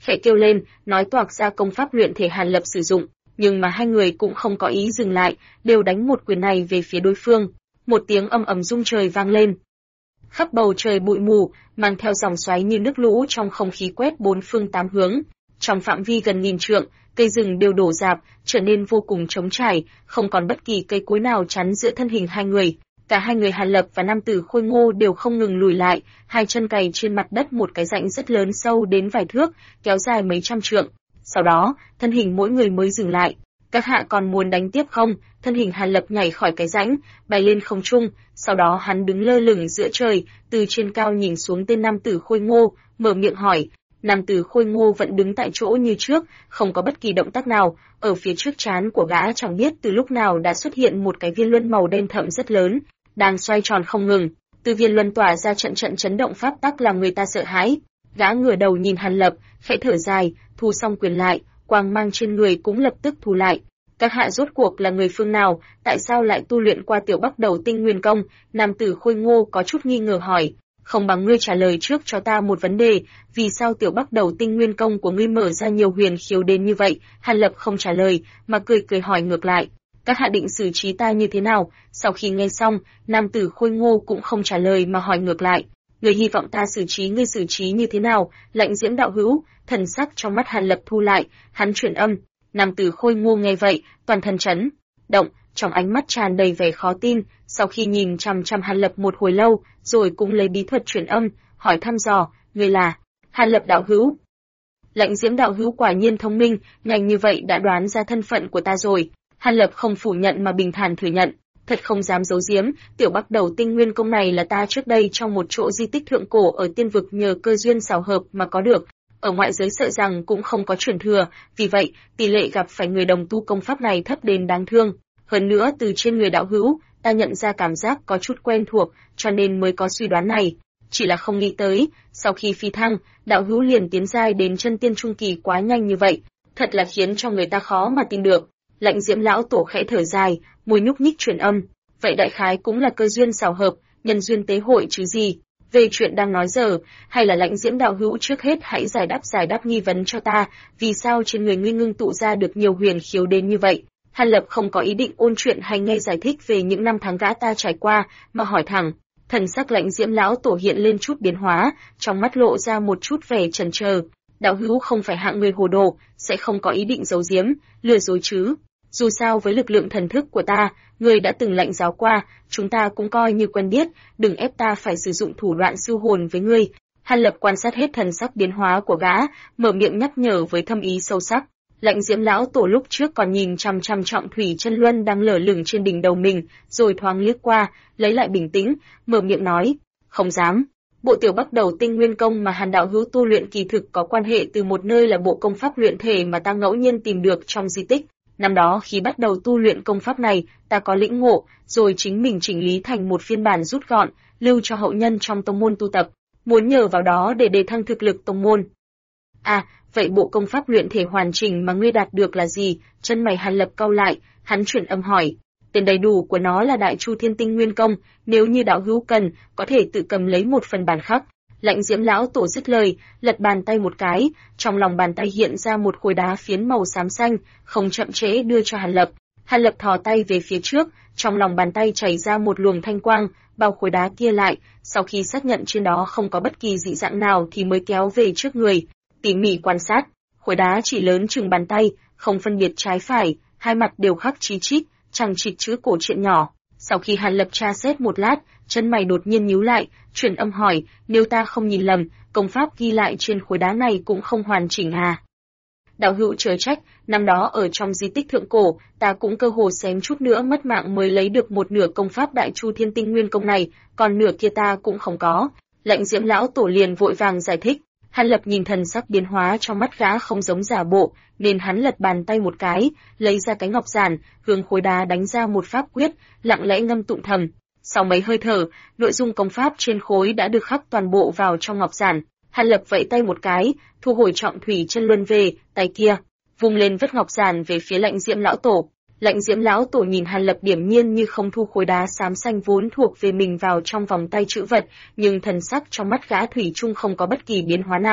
khẽ kêu lên, nói toạc ra công pháp luyện thể Hàn Lập sử dụng, nhưng mà hai người cũng không có ý dừng lại, đều đánh một quyền này về phía đối phương. Một tiếng ầm ầm rung trời vang lên. Khắp bầu trời bụi mù, mang theo dòng xoáy như nước lũ trong không khí quét bốn phương tám hướng. Trong phạm vi gần nghìn trượng, cây rừng đều đổ rạp, trở nên vô cùng trống trải, không còn bất kỳ cây cối nào chắn giữa thân hình hai người. Cả hai người Hàn Lập và nam tử Khôi Ngô đều không ngừng lùi lại, hai chân cày trên mặt đất một cái rãnh rất lớn sâu đến vài thước, kéo dài mấy trăm trượng. Sau đó, thân hình mỗi người mới dừng lại. Các hạ còn muốn đánh tiếp không? Thân hình Hàn Lập nhảy khỏi cái rãnh, bay lên không trung, sau đó hắn đứng lơ lửng giữa trời, từ trên cao nhìn xuống tên nam tử Khôi Ngô, mở miệng hỏi. Nam tử Khôi Ngô vẫn đứng tại chỗ như trước, không có bất kỳ động tác nào, ở phía trước trán của gã chẳng biết từ lúc nào đã xuất hiện một cái viên luân màu đen thẫm rất lớn, đang xoay tròn không ngừng. Từ viên luân tỏa ra trận trận chấn động pháp tắc làm người ta sợ hãi. Gã ngửa đầu nhìn Hàn Lập, khẽ thở dài, thu xong quyền lại, quang mang trên người cũng lập tức thu lại. Các hạ rốt cuộc là người phương nào, tại sao lại tu luyện qua tiểu Bắc Đầu Tinh Nguyên Công? Nam tử Khôi Ngô có chút nghi ngờ hỏi. Không bằng ngươi trả lời trước cho ta một vấn đề, vì sao tiểu Bắc Đầu Tinh Nguyên Công của ngươi mở ra nhiều huyền khiếu đến như vậy? Hàn Lập không trả lời, mà cười cười hỏi ngược lại. Các hạ định xử trí ta như thế nào? Sau khi nghe xong, nam tử Khôi Ngô cũng không trả lời mà hỏi ngược lại. Người hy vọng ta xử trí ngươi xử trí như thế nào? Lạnh Diễm đạo hữu, thần sắc trong mắt Hàn Lập thu lại, hắn chuyển âm. Nam tử Khôi Ngô nghe vậy, toàn thân chấn động, trong ánh mắt tràn đầy vẻ khó tin, sau khi nhìn chằm chằm Hàn Lập một hồi lâu, rồi cũng lấy bí thuật chuyển âm, hỏi thăm dò, người là Hàn Lập đạo hữu. Lạnh Diễm đạo hữu quả nhiên thông minh, nhanh như vậy đã đoán ra thân phận của ta rồi. Hàn Lập không phủ nhận mà bình thản thừa nhận, thật không dám giấu giếm, tiểu Bắc Đầu Tinh Nguyên Công này là ta trước đây trong một chỗ di tích thượng cổ ở tiên vực nhờ cơ duyên xảo hợp mà có được. Ở ngoại giới sợ rằng cũng không có truyền thừa, vì vậy, tỷ lệ gặp phải người đồng tu công pháp này thấp đến đáng thương. Hơn nữa từ trên người đạo hữu, ta nhận ra cảm giác có chút quen thuộc, cho nên mới có suy đoán này. Chỉ là không nghĩ tới, sau khi phi thăng, đạo hữu liền tiến giai đến chân tiên trung kỳ quá nhanh như vậy, thật là khiến cho người ta khó mà tin được. Lạnh Diễm lão tổ khẽ thở dài, môi nhúc nhích truyền âm, vậy đại khái cũng là cơ duyên xảo hợp, nhân duyên tế hội chứ gì. Về chuyện đang nói giờ, hay là Lạnh Diễm đạo hữu trước hết hãy giải đáp nghi vấn cho ta, vì sao trên người ngươi ngưng tụ ra được nhiều huyền khiếu đến như vậy? Hàn Lập không có ý định ôn chuyện hay nghe giải thích về những năm tháng gã ta trải qua, mà hỏi thẳng. Thần sắc Lạnh Diễm lão tổ hiện lên chút biến hóa, trong mắt lộ ra một chút vẻ chần chờ. Đạo hữu không phải hạng người hồ đồ, sẽ không có ý định giấu giếm, lừa dối chứ? Dù sao với lực lượng thần thức của ta, người đã từng lãnh giáo qua, chúng ta cũng coi như quen biết, đừng ép ta phải sử dụng thủ đoạn siêu hồn với ngươi. Hàn Lập quan sát hết thần sắc biến hóa của gã, mở miệng nhắc nhở với thâm ý sâu sắc. Lạnh Diễm lão tổ lúc trước còn nhìn chằm chằm Trọng Thủy Chân Luân đang lở lửng trên đỉnh đầu mình, rồi thoáng liếc qua, lấy lại bình tĩnh, mở miệng nói, không dám. Bộ tiểu Bắc Đầu Tinh Nguyên Công mà Hàn đạo hữu tu luyện kỳ thực có quan hệ từ một nơi là bộ công pháp luyện thể mà ta ngẫu nhiên tìm được trong di tích. Năm đó khi bắt đầu tu luyện công pháp này, ta có lĩnh ngộ, rồi chính mình chỉnh lý thành một phiên bản rút gọn, lưu cho hậu nhân trong tông môn tu tập, muốn nhờ vào đó để đề thăng thực lực tông môn. À, vậy bộ công pháp luyện thể hoàn chỉnh mà ngươi đạt được là gì? Chân mày Hàn Lập cau lại, hắn chuyển âm hỏi. Tên đầy đủ của nó là Đại Chu Thiên Tinh Nguyên Công, nếu như đạo hữu cần, có thể tự cầm lấy một phần bản khác. Lạnh Diễm lão tổ dứt lời, lật bàn tay một cái, trong lòng bàn tay hiện ra một khối đá phiến màu xám xanh, không chậm trễ đưa cho Hàn Lập. Hàn Lập thò tay về phía trước, trong lòng bàn tay chảy ra một luồng thanh quang, bao khối đá kia lại, sau khi xác nhận trên đó không có bất kỳ dị dạng nào thì mới kéo về trước người. Tỉ mỉ quan sát, khối đá chỉ lớn chừng bàn tay, không phân biệt trái phải, hai mặt đều khắc chí chít, chằng chịt chữ cổ truyện nhỏ. Sau khi Hàn Lập tra xét một lát, chân mày đột nhiên nhíu lại, chuyển âm hỏi, nếu ta không nhìn lầm, công pháp ghi lại trên khối đá này cũng không hoàn chỉnh à? Đạo hữu chớ trách, năm đó ở trong di tích thượng cổ, ta cũng cơ hồ xém chút nữa mất mạng mới lấy được một nửa công pháp Đại Chu Thiên Tinh Nguyên Công này, còn nửa kia ta cũng không có. Lạnh Diễm lão tổ liền vội vàng giải thích. Hàn Lập nhìn thần sắc biến hóa trong mắt gã không giống giả bộ, nên hắn lật bàn tay một cái, lấy ra cái ngọc giản, hướng khối đá đánh ra một pháp quyết, lặng lẽ ngâm tụng thầm. Sau mấy hơi thở, nội dung công pháp trên khối đã được khắc toàn bộ vào trong ngọc giản. Hàn Lập vẫy tay một cái, thu hồi Trọng Thủy Chân Luân về, tay kia vung lên vứt ngọc giản về phía Lạnh Diễm lão tổ. Lạnh Diễm lão tổ nhìn Hàn Lập điềm nhiên như không thu khối đá xám xanh vốn thuộc về mình vào trong vòng tay trữ vật, nhưng thần sắc trong mắt gã thủy chung không có bất kỳ biến hóa nào,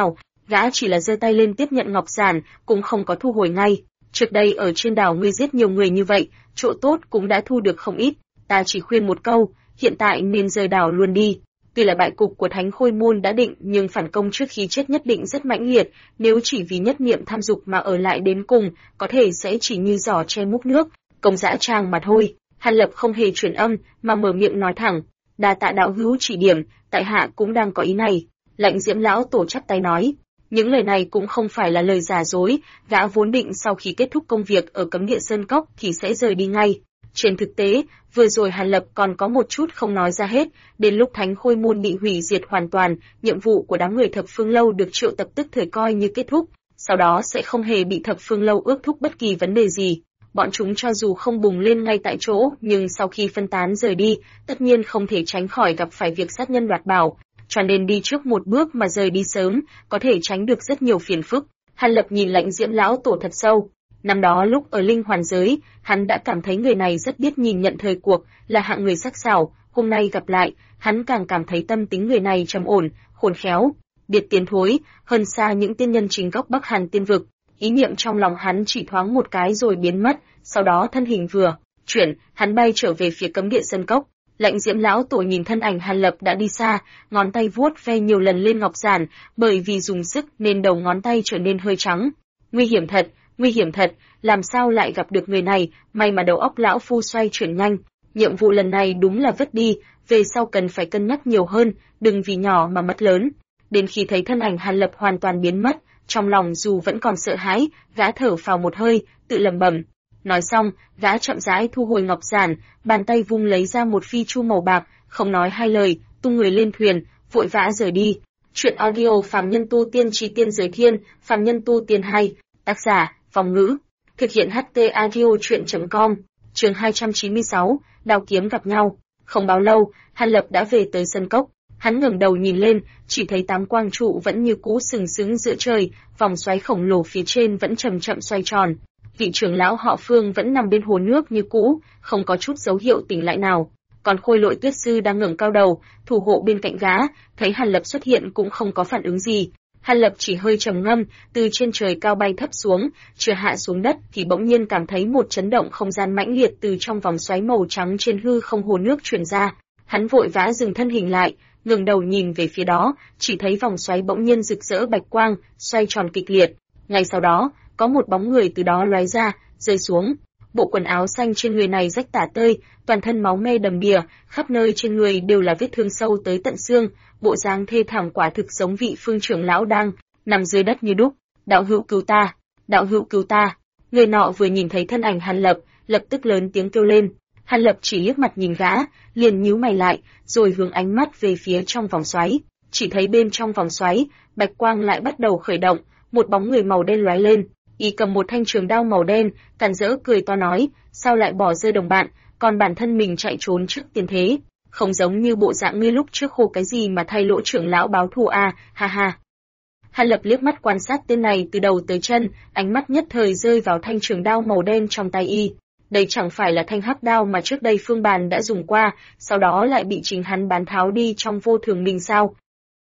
Gã chỉ là giơ tay lên tiếp nhận ngọc giản, cũng không có thu hồi ngay. Trước đây ở trên đảo ngươi giết nhiều người như vậy, chỗ tốt cũng đã thu được không ít. Ta chỉ khuyên một câu, hiện tại nên rời đảo luôn đi. Tuy là bại cục của Thánh Khôi Môn đã định, nhưng phản công trước khi chết nhất định rất mãnh liệt, nếu chỉ vì nhất niệm tham dục mà ở lại đến cùng, có thể sẽ chỉ như giỏ che múc nước, công dã tràng mà thôi. Hàn Lập không hề chuyển âm, mà mở miệng nói thẳng, đa tạ đạo hữu chỉ điểm, tại hạ cũng đang có ý này. Lạnh Diễm lão tổ chắp tay nói, những lời này cũng không phải là lời giả dối, gã vốn định sau khi kết thúc công việc ở Cấm Địa Sơn Cốc thì sẽ rời đi ngay. Trên thực tế, vừa rồi Hàn Lập còn có một chút không nói ra hết, đến lúc Thánh Khôi Môn bị hủy diệt hoàn toàn, nhiệm vụ của đám người Thập Phương Lâu được triệu tập tức thời coi như kết thúc, sau đó sẽ không hề bị Thập Phương Lâu ước thúc bất kỳ vấn đề gì. Bọn chúng cho dù không bùng lên ngay tại chỗ, nhưng sau khi phân tán rời đi, tất nhiên không thể tránh khỏi gặp phải việc sát nhân đoạt bảo, cho nên đi trước một bước mà rời đi sớm, có thể tránh được rất nhiều phiền phức. Hàn Lập nhìn Lãnh Diễm lão tổ thật sâu. Năm đó lúc ở Linh Hoàn giới, hắn đã cảm thấy người này rất biết nhìn nhận thời cuộc, là hạng người sắc sảo, hôm nay gặp lại, hắn càng cảm thấy tâm tính người này trầm ổn, khôn khéo, biệt tiến thối, hơn xa những tiên nhân chính góc Bắc Hàn tiên vực. Ý niệm trong lòng hắn chỉ thoáng một cái rồi biến mất, sau đó thân hình vừa chuyển, hắn bay trở về phía Cấm Địa Sơn Cốc. Lãnh Diễm lão tổ nhìn thân ảnh Hàn Lập đã đi xa, ngón tay vuốt ve nhiều lần lên ngọc giản, bởi vì dùng sức nên đầu ngón tay trở nên hơi trắng. Nguy hiểm thật, làm sao lại gặp được người này, may mà đầu óc lão phu xoay chuyển nhanh. Nhiệm vụ lần này đúng là vứt đi, về sau cần phải cân nhắc nhiều hơn, đừng vì nhỏ mà mất lớn. Đến khi thấy thân ảnh Hàn Lập hoàn toàn biến mất, trong lòng dù vẫn còn sợ hãi, gã thở phào một hơi, tự lẩm bẩm. Nói xong, gã chậm rãi thu hồi ngọc giản, bàn tay vung lấy ra một phi chu màu bạc, không nói hai lời, tung người lên thuyền, vội vã rời đi. Chuyện audio Phàm Nhân Tu Tiên Chi Tiên Giới Thiên, Phàm Nhân Tu Tiên 2, tác giả, Phong Ngữ, thực hiện HT Audio Chuyện.com, chương 296, đao kiếm gặp nhau. Không bao lâu, Hàn Lập đã về tới sân cốc. Hắn ngẩng đầu nhìn lên, chỉ thấy 8 quang trụ vẫn như cũ sừng sững giữa trời, vòng xoáy khổng lồ phía trên vẫn chậm chậm xoay tròn. Vị trưởng lão họ Phương vẫn nằm bên hồ nước như cũ, không có chút dấu hiệu tỉnh lại nào. Còn Khôi Lội Tuyết sư đang ngẩng cao đầu, thủ hộ bên cạnh gã, thấy Hàn Lập xuất hiện cũng không có phản ứng gì. Hàn Lập chỉ hơi trầm ngâm, từ trên trời cao bay thấp xuống, chưa hạ xuống đất thì bỗng nhiên cảm thấy một chấn động không gian mãnh liệt từ trong vòng xoáy màu trắng trên hư không hồ nước truyền ra. Hắn vội vã dừng thân hình lại, ngẩng đầu nhìn về phía đó, chỉ thấy vòng xoáy bỗng nhiên rực rỡ bạch quang, xoay tròn kịch liệt. Ngay sau đó, có một bóng người từ đó lóe ra, rơi xuống. Bộ quần áo xanh trên người này rách tả tơi, toàn thân máu me đầm đìa, khắp nơi trên người đều là vết thương sâu tới tận xương, bộ dáng thê thảm quả thực giống vị Phương trưởng lão đang nằm dưới đất như đúc. Đạo hữu cứu ta, đạo hữu cứu ta. Người nọ vừa nhìn thấy thân ảnh Hàn Lập, lập tức lớn tiếng kêu lên. Hàn Lập chỉ liếc mặt nhìn gã, liền nhíu mày lại, rồi hướng ánh mắt về phía trong vòng xoáy. Chỉ thấy bên trong vòng xoáy, bạch quang lại bắt đầu khởi động, một bóng người màu đen lóe lên. Y cầm một thanh trường đao màu đen, càn rỡ cười to nói, sao lại bỏ rơi đồng bạn, còn bản thân mình chạy trốn trước tiên thế, không giống như bộ dạng ngươi lúc trước khô cái gì mà thay Lỗ trưởng lão báo thù à, ha ha. Hàn Lập liếc mắt quan sát tên này từ đầu tới chân, ánh mắt nhất thời rơi vào thanh trường đao màu đen trong tay y. Đây chẳng phải là thanh hắc đao mà trước đây Phương Bàn đã dùng qua, sau đó lại bị chính hắn bán tháo đi trong Vô Thường Minh sao?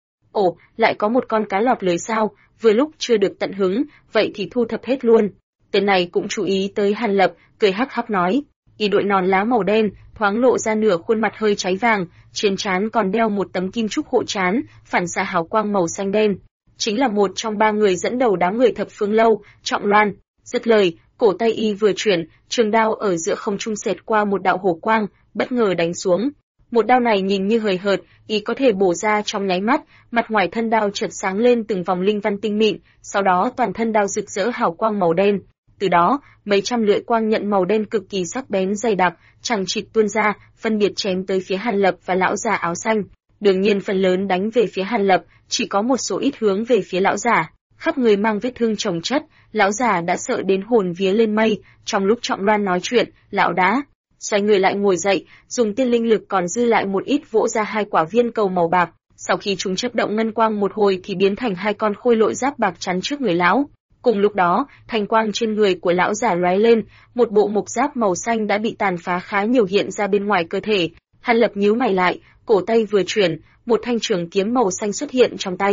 Ồ, lại có một con cá lọt lưới sao? Vừa lúc chưa được tận hứng, vậy thì thu thập hết luôn. Tên này cũng chú ý tới Hàn Lập, cười hắc hắc nói. Y đội nón lá màu đen, thoáng lộ ra nửa khuôn mặt hơi cháy vàng, trên trán còn đeo một tấm kim trúc hộ trán, phản xạ hào quang màu xanh đen. Chính là một trong 3 người dẫn đầu đám người Thập Phương Lâu, Trọng Loan. Dứt lời, cổ tay y vừa chuyển, trường đao ở giữa không trung xẹt qua một đạo hổ quang, bất ngờ đánh xuống. Một đao này nhìn như hời hợt, y có thể bổ ra trong nháy mắt, mặt ngoài thân đao chợt sáng lên từng vòng linh văn tinh mịn, sau đó toàn thân đao rực rỡ hào quang màu đen. Từ đó, mấy trăm lưỡi quang nhận màu đen cực kỳ sắc bén dày đặc, chằng chịt tuôn ra, phân biệt chém tới phía Hàn Lập và lão già áo xanh. Đương nhiên phần lớn đánh về phía Hàn Lập, chỉ có một số ít hướng về phía lão già. Khắp người mang vết thương chồng chất, lão già đã sợ đến hồn vía lên mây. Trong lúc Trọng Loan nói chuyện, lão đã xoay người lại ngồi dậy, dùng tiên linh lực còn dư lại một ít vỗ ra 2 quả viên cầu màu bạc. Sau khi chúng chớp động ngân quang một hồi thì biến thành 2 con khôi lội giáp bạc chắn trước người lão. Cùng lúc đó, thanh quang trên người của lão giả lóe lên, một bộ mộc giáp màu xanh đã bị tàn phá khá nhiều hiện ra bên ngoài cơ thể. Hàn Lập nhíu mày lại, cổ tay vừa chuyển, một thanh trường kiếm màu xanh xuất hiện trong tay.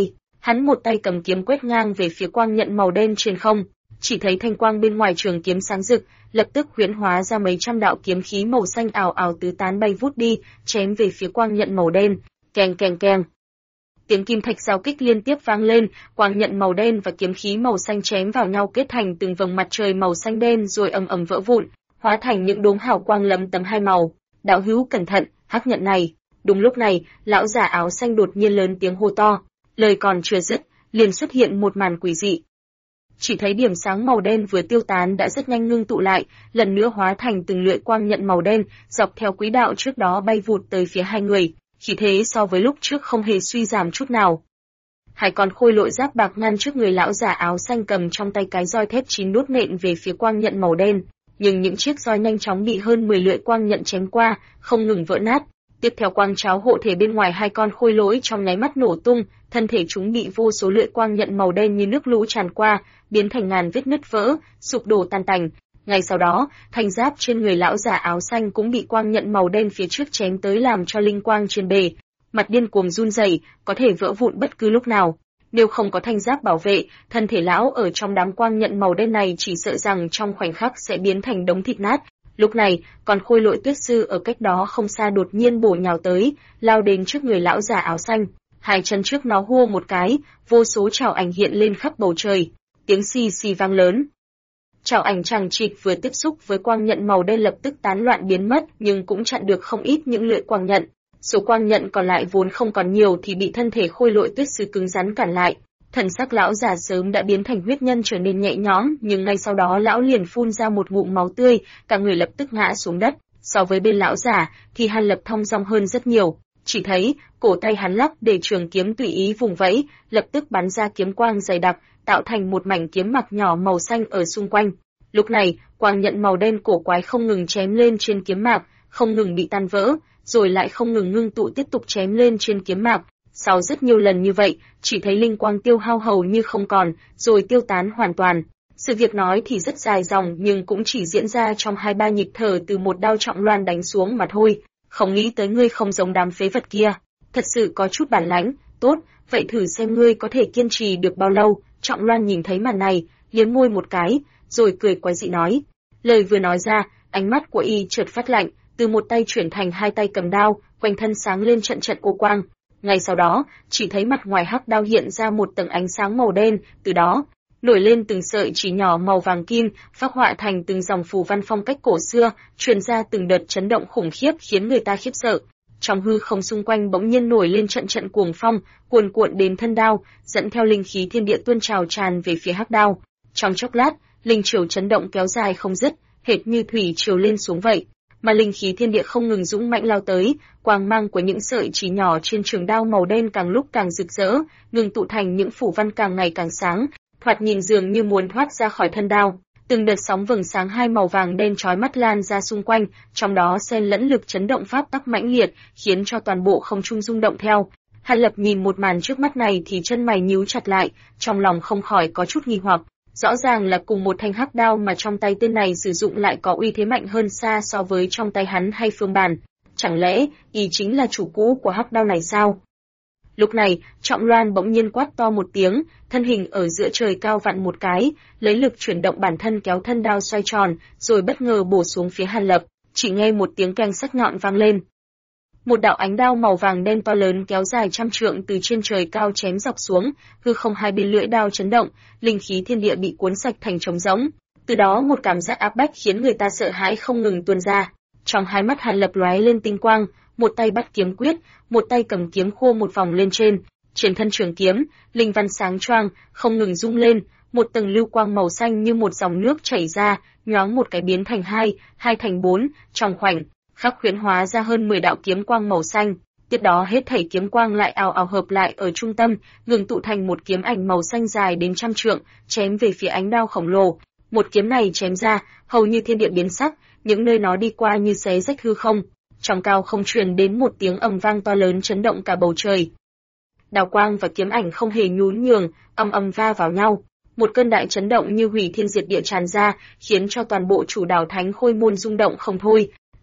Hắn một tay cầm kiếm quét ngang về phía quang nhận màu đen trên không, chỉ thấy thanh quang bên ngoài trường kiếm sáng rực, lập tức huyễn hóa ra mấy trăm đạo kiếm khí màu xanh ào ào tứ tán bay vút đi, chém về phía quang nhận màu đen. Keng keng keng. Tiếng kim thạch giao kích liên tiếp vang lên, quang nhận màu đen và kiếm khí màu xanh chém vào nhau kết thành từng vầng mặt trời màu xanh đen rồi ầm ầm vỡ vụn, hóa thành những đốm hào quang lấm tấm hai màu. Đạo hữu cẩn thận, hắc nhận này. Đúng lúc này, lão giả áo xanh đột nhiên lớn tiếng hô to, lời còn chưa dứt, liền xuất hiện một màn quỷ dị. Chỉ thấy điểm sáng màu đen vừa tiêu tán đã rất nhanh ngưng tụ lại, lần nữa hóa thành từng lưỡi quang nhận màu đen, dọc theo quỹ đạo trước đó bay vụt tới phía hai người, khí thế so với lúc trước không hề suy giảm chút nào. Hai con khôi lội giáp bạc ngăn trước người lão giả áo xanh cầm trong tay cái roi thép chín đốt nện về phía quang nhận màu đen, nhưng những chiếc roi nhanh chóng bị hơn 10 lưỡi quang nhận chém qua, không ngừng vỡ nát. Tiếp theo quang cháo hộ thể bên ngoài hai con khôi lỗi trong nháy mắt nổ tung, thân thể chúng bị vô số lưỡi quang nhận màu đen như nước lũ tràn qua, biến thành ngàn vết nứt vỡ, sụp đổ tan tành. Ngay sau đó, thanh giáp trên người lão giả áo xanh cũng bị quang nhận màu đen phía trước chém tới làm cho linh quang trên bề mặt điên cuồng run rẩy, có thể vỡ vụn bất cứ lúc nào. Nếu không có thanh giáp bảo vệ, thân thể lão ở trong đám quang nhận màu đen này chỉ sợ rằng trong khoảnh khắc sẽ biến thành đống thịt nát. Lúc này, còn khôi lội tuyết sư ở cách đó không xa đột nhiên bổ nhào tới, lao đến trước người lão giả áo xanh. Hai chân trước nó hô một cái, vô số chảo ảnh hiện lên khắp bầu trời, tiếng xì xì vang lớn. Chảo ảnh chằng chịt vừa tiếp xúc với quang nhận màu đen lập tức tán loạn biến mất, nhưng cũng chặn được không ít những lưỡi quang nhận. Số quang nhận còn lại vốn không còn nhiều thì bị thân thể khôi lội tuyết sư cứng rắn cản lại. Thần sắc lão già sớm đã biến thành huyết nhân trở nên nhẹ nhõm, nhưng ngay sau đó lão liền phun ra một ngụm máu tươi, cả người lập tức ngã xuống đất. So với bên lão già thì Hàn Lập thong dong hơn rất nhiều. Chỉ thấy cổ tay hắn lắc để trường kiếm tùy ý vùng vẫy, lập tức bắn ra kiếm quang dày đặc, tạo thành một mảnh kiếm mặc nhỏ màu xanh ở xung quanh. Lúc này, quang nhận màu đen cổ quái không ngừng chém lên trên kiếm mạc, không ngừng bị tan vỡ, rồi lại không ngừng ngưng tụ tiếp tục chém lên trên kiếm mạc. Sau rất nhiều lần như vậy, chỉ thấy linh quang tiêu hao hầu như không còn, rồi tiêu tán hoàn toàn. Sự việc nói thì rất dài dòng nhưng cũng chỉ diễn ra trong 2-3 nhịp thở từ một đao trọng loan đánh xuống mà thôi. Không nghĩ tới ngươi không giống đám phế vật kia, thật sự có chút bản lãnh, tốt, vậy thử xem ngươi có thể kiên trì được bao lâu. Trọng loan nhìn thấy màn này, liếm môi một cái, rồi cười quái dị nói. Lời vừa nói ra, ánh mắt của y chợt phát lạnh, từ một tay chuyển thành hai tay cầm đao, quanh thân sáng lên trận trận ô quang. Ngay sau đó, chỉ thấy mặt ngoài hắc đao hiện ra một tầng ánh sáng màu đen, từ đó nổi lên từng sợi chỉ nhỏ màu vàng kim, phác họa thành từng dòng phù văn phong cách cổ xưa, truyền ra từng đợt chấn động khủng khiếp khiến người ta khiếp sợ. Trong hư không xung quanh bỗng nhiên nổi lên trận trận cuồng phong, cuồn cuộn đến thân đao, dẫn theo linh khí thiên địa tuôn trào tràn về phía hắc đao. Trong chốc lát, linh triều chấn động kéo dài không dứt, hệt như thủy triều lên xuống vậy. Mà linh khí thiên địa không ngừng dũng mãnh lao tới, quang mang của những sợi chỉ nhỏ trên trường đao màu đen càng lúc càng rực rỡ, ngừng tụ thành những phủ văn càng ngày càng sáng, thoạt nhìn dường như muốn thoát ra khỏi thân đao. Từng đợt sóng vầng sáng hai màu vàng đen chói mắt lan ra xung quanh, trong đó xen lẫn lực chấn động pháp tắc mãnh liệt, khiến cho toàn bộ không trung rung động theo. Hàn Lập nhìn một màn trước mắt này thì chân mày nhíu chặt lại, trong lòng không khỏi có chút nghi hoặc. Rõ ràng là cùng một thanh hắc đao mà trong tay tên này sử dụng lại có uy thế mạnh hơn xa so với trong tay hắn hay Phương Bàn. Chẳng lẽ y chính là chủ cũ của hắc đao này sao? Lúc này, Trọng Loan bỗng nhiên quát to một tiếng, thân hình ở giữa trời cao vặn một cái, lấy lực chuyển động bản thân kéo thân đao xoay tròn, rồi bất ngờ bổ xuống phía Hàn Lập. Chỉ nghe một tiếng keng sắc nhọn vang lên. Một đạo ánh đao màu vàng đen to lớn kéo dài trăm trượng từ trên trời cao chém dọc xuống, hư không hai bên lưỡi đao chấn động, linh khí thiên địa bị cuốn sạch thành trống rỗng. Từ đó một cảm giác áp bách khiến người ta sợ hãi không ngừng tuôn ra. Trong hai mắt Hàn Lập lóe lên tinh quang, một tay bắt kiếm quyết, một tay cầm kiếm khô một vòng lên trên. Trên thân trường kiếm, linh văn sáng choang, không ngừng rung lên, một tầng lưu quang màu xanh như một dòng nước chảy ra, nhoáng một cái biến thành hai, hai thành bốn, trong khoảnh khắc huyễn hóa ra hơn 10 đạo kiếm quang màu xanh. Tiếp đó hết thảy kiếm quang lại ào ào hợp lại ở trung tâm, ngừng tụ thành một kiếm ảnh màu xanh dài đến trăm trượng, chém về phía ánh đao khổng lồ. Một kiếm này chém ra, hầu như thiên địa biến sắc, những nơi nó đi qua như xé rách hư không. Trong cao không truyền đến một tiếng ầm vang to lớn chấn động cả bầu trời. Đao quang và kiếm ảnh không hề nhún nhường, ầm ầm va vào nhau. Một cơn đại chấn động như hủy thiên diệt địa tràn ra, khiến cho toàn bộ chủ đảo Thánh Khôi Môn rung động không thôi.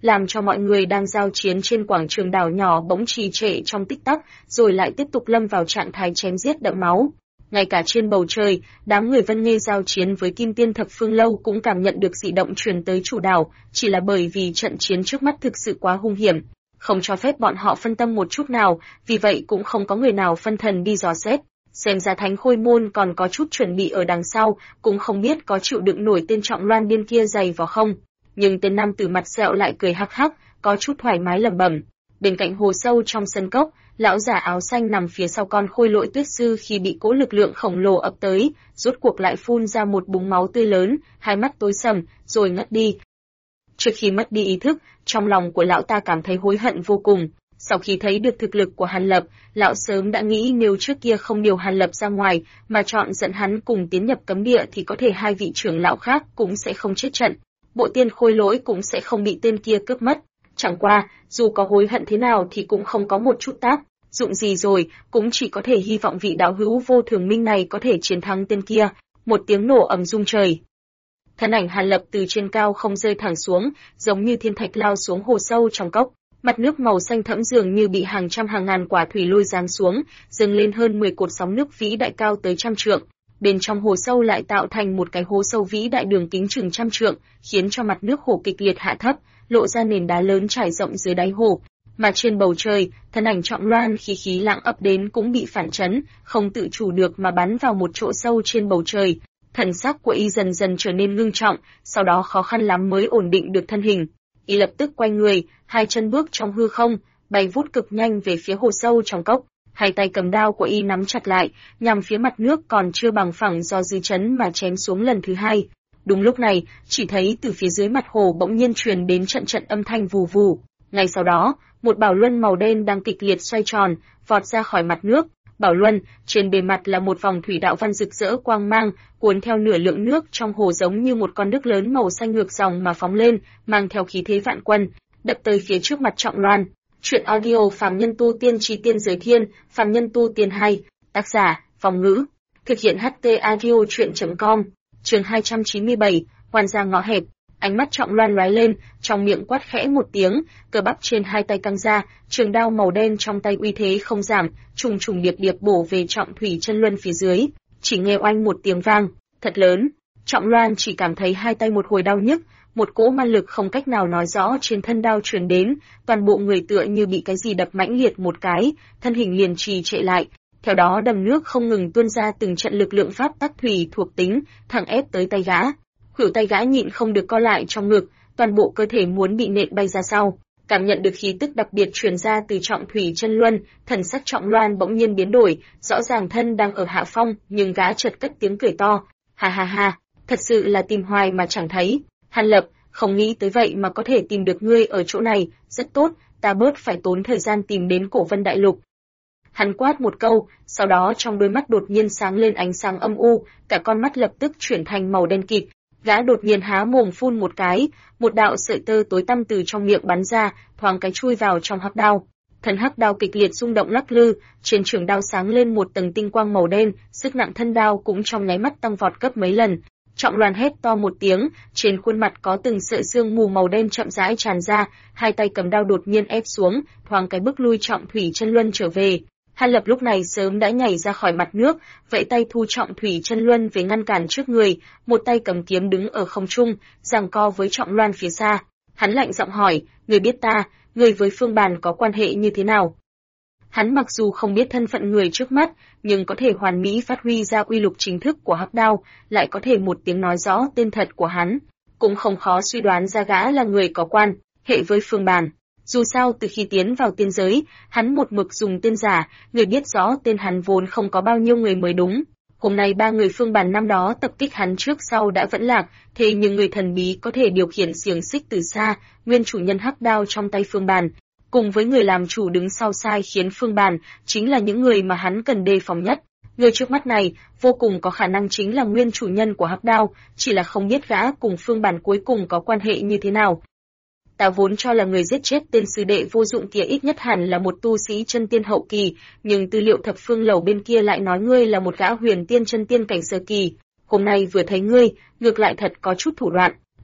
làm cho mọi người đang giao chiến trên quảng trường đảo nhỏ bỗng trì trệ trong tích tắc, rồi lại tiếp tục lâm vào trạng thái chém giết đẫm máu. Ngay cả trên bầu trời, đám người Vân Nghê giao chiến với Kim Tiên Thập Phương Lâu cũng cảm nhận được dị động truyền tới chủ đảo, chỉ là bởi vì trận chiến trước mắt thực sự quá hung hiểm, không cho phép bọn họ phân tâm một chút nào, vì vậy cũng không có người nào phân thần đi dò xét. Xem ra Thánh Khôi Môn còn có chút chuẩn bị ở đằng sau, cũng không biết có chịu đựng nổi tên Trọng Loan điên kia dày vào không. Nhưng tên nam tử mặt sẹo lại cười hắc hắc, có chút thoải mái lẩm bẩm. Bên cạnh hồ sâu trong sân cốc, lão giả áo xanh nằm phía sau con Khôi Lỗi Tuyết Sư khi bị cỗ lực lượng khổng lồ ập tới, rốt cuộc lại phun ra một búng máu tươi lớn, hai mắt tối sầm, rồi ngất đi. Trước khi mất đi ý thức, trong lòng của lão ta cảm thấy hối hận vô cùng. Sau khi thấy được thực lực của Hàn Lập, lão sớm đã nghĩ nếu trước kia không điều Hàn Lập ra ngoài, mà chọn dẫn hắn cùng tiến nhập cấm địa thì có thể hai vị trưởng lão khác cũng sẽ không chết trận. Bộ tiên Khôi Lỗi cũng sẽ không bị tên kia cướp mất. Chẳng qua, dù có hối hận thế nào thì cũng không có một chút tác dụng gì rồi, cũng chỉ có thể hy vọng vị đạo hữu vô thường minh này có thể chiến thắng tên kia. Một tiếng nổ ầm rung trời. Thân ảnh Hàn Lập từ trên cao không rơi thẳng xuống, giống như thiên thạch lao xuống hồ sâu trong cốc. Mặt nước màu xanh thẫm dường như bị hàng trăm hàng ngàn quả thủy lôi giáng xuống, dâng lên hơn 10 cột sóng nước vĩ đại cao tới trăm trượng. Bên trong hồ sâu lại tạo thành một cái hố sâu vĩ đại đường kính chừng trăm trượng, khiến cho mặt nước hồ kịch liệt hạ thấp, lộ ra nền đá lớn trải rộng dưới đáy hồ. Mà trên bầu trời, thân ảnh Trọng Loan khi khí lặng ập đến cũng bị phản chấn, không tự chủ được mà bắn vào một chỗ sâu trên bầu trời. Thần sắc của y dần dần trở nên ngưng trọng, sau đó khó khăn lắm mới ổn định được thân hình. Y lập tức quay người, hai chân bước trong hư không, bay vút cực nhanh về phía hồ sâu trong cốc. Hai tay cầm đao của y nắm chặt lại, nhằm phía mặt nước còn chưa bằng phẳng do dư chấn mà chém xuống lần thứ hai. Đúng lúc này, chỉ thấy từ phía dưới mặt hồ bỗng nhiên truyền đến trận trận âm thanh vù vù. Ngay sau đó, một bảo luân màu đen đang kịch liệt xoay tròn, vọt ra khỏi mặt nước. Bảo luân, trên bề mặt là một vòng thủy đạo văn rực rỡ quang mang, cuốn theo nửa lượng nước trong hồ giống như một con nước lớn màu xanh ngược dòng mà phóng lên, mang theo khí thế vạn quân, đập tới phía trước mặt Trọng Loan. Truyện audio Phàm Nhân Tu Tiên Chí Tiên Giới Thiên, Phàm Nhân Tu Tiên 2, tác giả, Phong Ngữ, thực hiện HT audio truyện.com, chương 297, hoàn ra ngõ hẹp. Ánh mắt Trọng Loan lóe lên, trong miệng quát khẽ một tiếng, cơ bắp trên hai tay căng ra, trường đao màu đen trong tay uy thế không giảm, trùng trùng điệp điệp bổ về Trọng Thủy Chân Luân phía dưới. Chỉ nghe oanh một tiếng vang thật lớn, Trọng Loan chỉ cảm thấy hai tay một hồi đau nhức, một cỗ ma lực không cách nào nói rõ trên thân đao truyền đến, toàn bộ người tựa như bị cái gì đập mãnh liệt một cái, thân hình liền trì trệ lại. Theo đó đầm nước không ngừng tuôn ra từng trận lực lượng pháp tắc thủy thuộc tính, thẳng ép tới tay gã. Khuỷu tay gã nhịn không được co lại trong ngực, toàn bộ cơ thể muốn bị nện bay ra sau. Cảm nhận được khí tức đặc biệt truyền ra từ Trọng Thủy Chân Luân, thần sắc Trọng Loan bỗng nhiên biến đổi, rõ ràng thân đang ở hạ phong, nhưng gã chợt cất tiếng cười to, ha ha ha, thật sự là tìm hoài mà chẳng thấy. Hàn Lập, không nghĩ tới vậy mà có thể tìm được ngươi ở chỗ này, rất tốt, ta bớt phải tốn thời gian tìm đến Cổ Vân Đại Lục. Hắn quát một câu, sau đó trong đôi mắt đột nhiên sáng lên ánh sáng âm u, cả con mắt lập tức chuyển thành màu đen kịt. Gã đột nhiên há mồm phun một cái, một đạo sợi tơ tối tăm từ trong miệng bắn ra, thoáng cái chui vào trong hắc đao. Thân hắc đao kịch liệt rung động lắc lư, trên trường đao sáng lên một tầng tinh quang màu đen, sức nặng thân đao cũng trong nháy mắt tăng vọt gấp mấy lần. Trọng Loan hét to một tiếng, trên khuôn mặt có từng sợi sương mù màu đen chậm rãi tràn ra, hai tay cầm đao đột nhiên ép xuống, thoáng cái bước lui Trọng Thủy Chân Luân trở về. Hàn Lập lúc này sớm đã nhảy ra khỏi mặt nước, vẫy tay thu Trọng Thủy Chân Luân về ngăn cản trước người, một tay cầm kiếm đứng ở không trung, giằng co với Trọng Loan phía xa. Hắn lạnh giọng hỏi, người biết ta, người với Phương Bàn có quan hệ như thế nào? Hắn mặc dù không biết thân phận người trước mắt, nhưng có thể hoàn mỹ phát huy ra uy lực chính thức của hắc đao, lại có thể một tiếng nói rõ tên thật của hắn, cũng không khó suy đoán ra gã là người có quan hệ với Phương Bàn. Dù sao từ khi tiến vào tiên giới, hắn một mực dùng tên giả, người biết rõ tên hắn vốn không có bao nhiêu người mới đúng. Hôm nay ba người Phương Bàn năm đó tập kích hắn trước sau đã vẫn lạc, thế nhưng người thần bí có thể điều khiển xiềng xích từ xa, nguyên chủ nhân hắc đao trong tay Phương Bàn, cùng với người làm chủ đứng sau sai khiến Phương Bàn, chính là những người mà hắn cần đề phòng nhất. Người trước mắt này, vô cùng có khả năng chính là nguyên chủ nhân của hắc đao, chỉ là không biết gã cùng Phương Bàn cuối cùng có quan hệ như thế nào. Ta vốn cho là người giết chết tên sư đệ vô dụng kia ít nhất hẳn là một tu sĩ chân tiên hậu kỳ, nhưng tư liệu thập phương lầu bên kia lại nói ngươi là một gã huyền tiên chân tiên cảnh sơ kỳ. Hôm nay vừa thấy ngươi, ngược lại thật có chút thủ đoạn.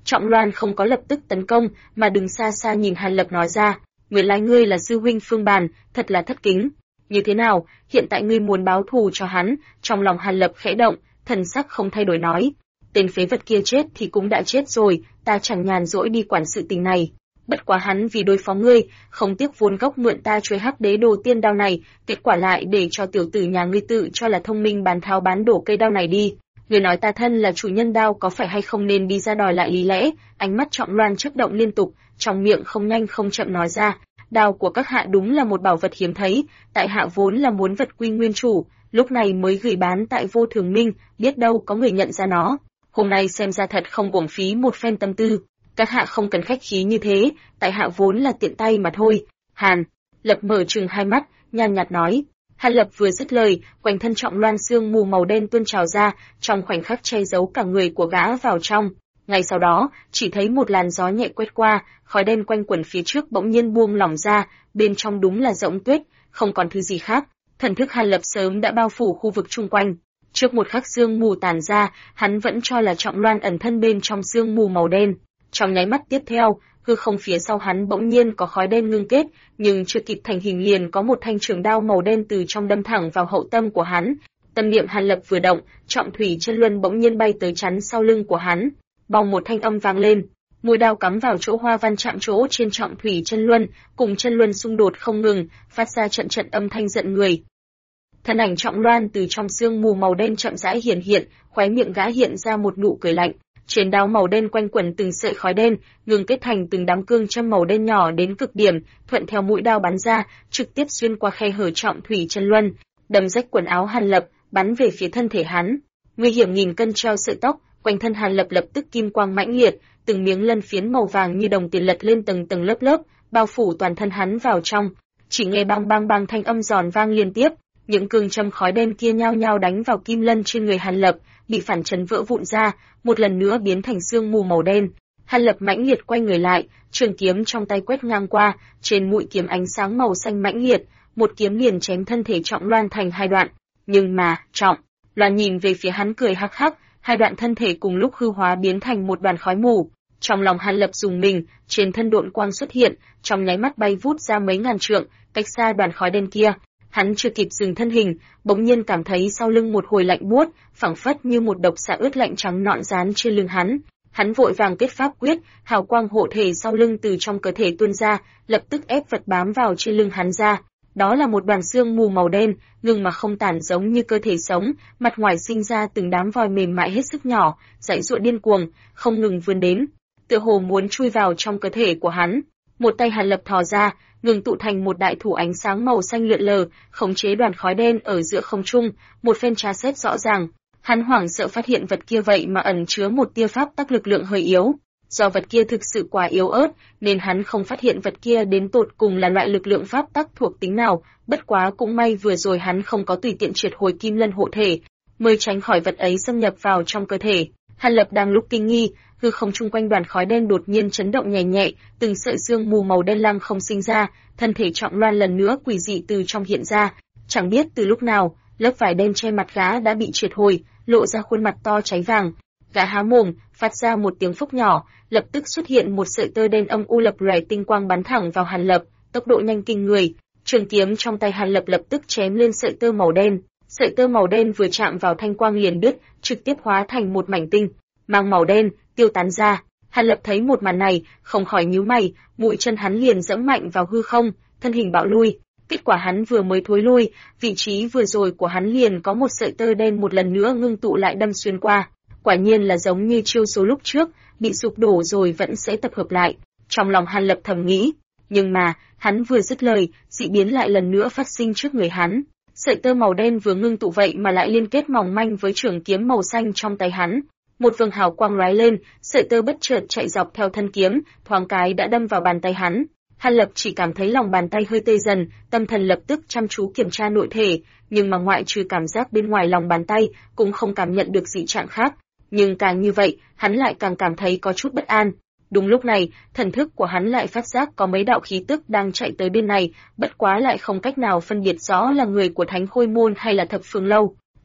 Trọng Loan không có lập tức tấn công, mà đứng xa xa nhìn Hàn Lập nói ra, nguyên lai ngươi là sư huynh Phương Bàn, thật là thất kính. Như thế nào, hiện tại ngươi muốn báo thù cho hắn? Trong lòng Hàn Lập khẽ động, thần sắc không thay đổi nói, tên phế vật kia chết thì cũng đã chết rồi, ta chẳng nhàn rỗi đi quản sự tình này. Bất quá hắn vì đối phó ngươi, không tiếc vốn gốc mượn ta chuôi Hắc Đế Đồ Tiên đao này, kết quả lại để cho tiểu tử nhà ngươi tự cho là thông minh bán tháo bán đổ cây đao này đi. Ngươi nói ta thân là chủ nhân đao có phải hay không nên đi ra đòi lại lý lẽ? Ánh mắt Trọng Loan chớp động liên tục, trong miệng không nhanh không chậm nói ra, đao của các hạ đúng là một bảo vật hiếm thấy, tại hạ vốn là muốn vật quy nguyên chủ, lúc này mới gửi bán tại Vô Thường Minh, biết đâu có người nhận ra nó. Hôm nay xem ra thật không uổng phí một phen tâm tư. Các hạ không cần khách khí như thế, tại hạ vốn là tiện tay mà thôi. Hàn Lập mở trừng hai mắt, nhàn nhạt nói. Hàn Lập vừa dứt lời, quanh thân Trọng Loan sương mù màu đen tuôn trào ra, trong khoảnh khắc che giấu cả người của gã vào trong. Ngay sau đó, chỉ thấy một làn gió nhẹ quét qua, khói đen quanh quẩn phía trước bỗng nhiên buông lỏng ra, bên trong đúng là rỗng tuyết, không còn thứ gì khác. Thần thức Hàn Lập sớm đã bao phủ khu vực chung quanh. Trước một khắc sương mù tàn ra, hắn vẫn cho là Trọng Loan ẩn thân bên trong sương mù màu đen. Trong nháy mắt tiếp theo, hư không phía sau hắn bỗng nhiên có khói đen ngưng kết, nhưng chưa kịp thành hình liền có một thanh trường đao màu đen từ trong đâm thẳng vào hậu tâm của hắn. Tâm niệm Hàn Lập vừa động, Trọng Thủy Chân Luân bỗng nhiên bay tới chắn sau lưng của hắn. Bong một thanh âm vang lên, mũi đao cắm vào chỗ hoa văn chạm chỗ trên Trọng Thủy Chân Luân, cùng chân luân xung đột không ngừng, phát ra trận trận âm thanh giận người. Thân ảnh Trọng Loan từ trong sương mù màu đen chậm rãi hiển hiện, khóe miệng gã hiện ra một nụ cười lạnh. Trên đao màu đen quanh quẩn từng sợi khói đen, ngừng kết thành từng đám cương châm màu đen nhỏ đến cực điểm, thuận theo mũi đao bắn ra, trực tiếp xuyên qua khe hở Trọng Thủy Chân Luân, đâm rách quần áo Hàn Lập, bắn về phía thân thể hắn. Nguy hiểm nghìn cân treo sợi tóc, quanh thân Hàn Lập lập tức kim quang mãnh liệt, từng miếng lân phiến màu vàng như đồng tiền lật lên tầng tầng lớp lớp, bao phủ toàn thân hắn vào trong. Chỉ nghe bang bang bang thanh âm giòn vang liên tiếp, những cương châm khói đen kia nhao nhao đánh vào kim lân trên người Hàn Lập, bị phản chấn vỡ vụn ra, một lần nữa biến thành sương mù màu đen. Hàn Lập mãnh liệt quay người lại, trường kiếm trong tay quét ngang qua, trên mũi kiếm ánh sáng màu xanh mãnh liệt, một kiếm liền chém thân thể Trọng Loan thành hai đoạn. Nhưng mà, Trọng Loan nhìn về phía hắn cười hắc hắc, hai đoạn thân thể cùng lúc hư hóa biến thành một đoàn khói mù. Trong lòng Hàn Lập rùng mình, trên thân độn quang xuất hiện, trong nháy mắt bay vút ra mấy ngàn trượng, cách xa đoàn khói đen kia. Hắn chưa kịp dừng thân hình, bỗng nhiên cảm thấy sau lưng một hồi lạnh buốt, phảng phất như một độc xà ướt lạnh trắng nõn dán trên lưng hắn. Hắn vội vàng kết pháp quyết, hào quang hộ thể sau lưng từ trong cơ thể tuôn ra, lập tức ép vật bám vào trên lưng hắn ra. Đó là một đoàn xương mù màu đen, ngừng mà không tản giống như cơ thể sống, mặt ngoài sinh ra từng đám vòi mềm mại hết sức nhỏ, giãy giụa điên cuồng, không ngừng vươn đến, tựa hồ muốn chui vào trong cơ thể của hắn. Một tay Hàn Lập thò ra, ngừng tụ thành một đại thủ ánh sáng màu xanh lượn lờ, khống chế đoàn khói đen ở giữa không trung, một phen tra xét rõ ràng. Hắn hoảng sợ phát hiện vật kia vậy mà ẩn chứa một tia pháp tắc lực lượng hơi yếu. Do vật kia thực sự quá yếu ớt, nên hắn không phát hiện vật kia đến tột cùng là loại lực lượng pháp tắc thuộc tính nào, bất quá cũng may vừa rồi hắn không có tùy tiện triệt hồi kim lân hộ thể, mới tránh khỏi vật ấy xâm nhập vào trong cơ thể. Hàn Lập đang lúc kinh nghi, hư không chung quanh đoàn khói đen đột nhiên chấn động nhẹ nhẹ, từng sợi sương mù màu đen lăng không sinh ra, thân thể Trọng Loan lần nữa quỷ dị từ trong hiện ra, chẳng biết từ lúc nào, lớp vải đen che mặt gã đã bị triệt hồi, lộ ra khuôn mặt to cháy vàng. Gã há mồm, phát ra một tiếng phốc nhỏ, lập tức xuất hiện một sợi tơ đen âm u lập lòe tinh quang bắn thẳng vào Hàn Lập, tốc độ nhanh kinh người. Trường kiếm trong tay Hàn Lập lập tức chém lên sợi tơ màu đen. Sợi tơ màu đen vừa chạm vào thanh quang liền đứt, trực tiếp hóa thành một mảnh tinh mang màu đen, tiêu tán ra. Hàn Lập thấy một màn này, không khỏi nhíu mày, mũi chân hắn liền giẫm mạnh vào hư không, thân hình bạo lui. Kết quả hắn vừa mới thối lui, vị trí vừa rồi của hắn liền có một sợi tơ đen một lần nữa ngưng tụ lại đâm xuyên qua. Quả nhiên là giống như chiêu số lúc trước, bị sụp đổ rồi vẫn sẽ tập hợp lại. Trong lòng Hàn Lập thầm nghĩ, nhưng mà, hắn vừa dứt lời, dị biến lại lần nữa phát sinh trước người hắn. Sợi tơ màu đen vừa ngưng tụ vậy mà lại liên kết mỏng manh với trường kiếm màu xanh trong tay hắn. Một vầng hào quang lóe lên, sợi tơ bất chợt chạy dọc theo thân kiếm, thoáng cái đã đâm vào bàn tay hắn. Hàn Lập chỉ cảm thấy lòng bàn tay hơi tê dần, tâm thần lập tức chăm chú kiểm tra nội thể, nhưng mà ngoại trừ cảm giác bên ngoài lòng bàn tay, cũng không cảm nhận được dị trạng khác. Nhưng càng như vậy, hắn lại càng cảm thấy có chút bất an. Đúng lúc này, thần thức của hắn lại phát giác có mấy đạo khí tức đang chạy tới bên này, bất quá lại không cách nào phân biệt rõ là người của Thánh Khôi Môn hay là Thập Phương Lâu.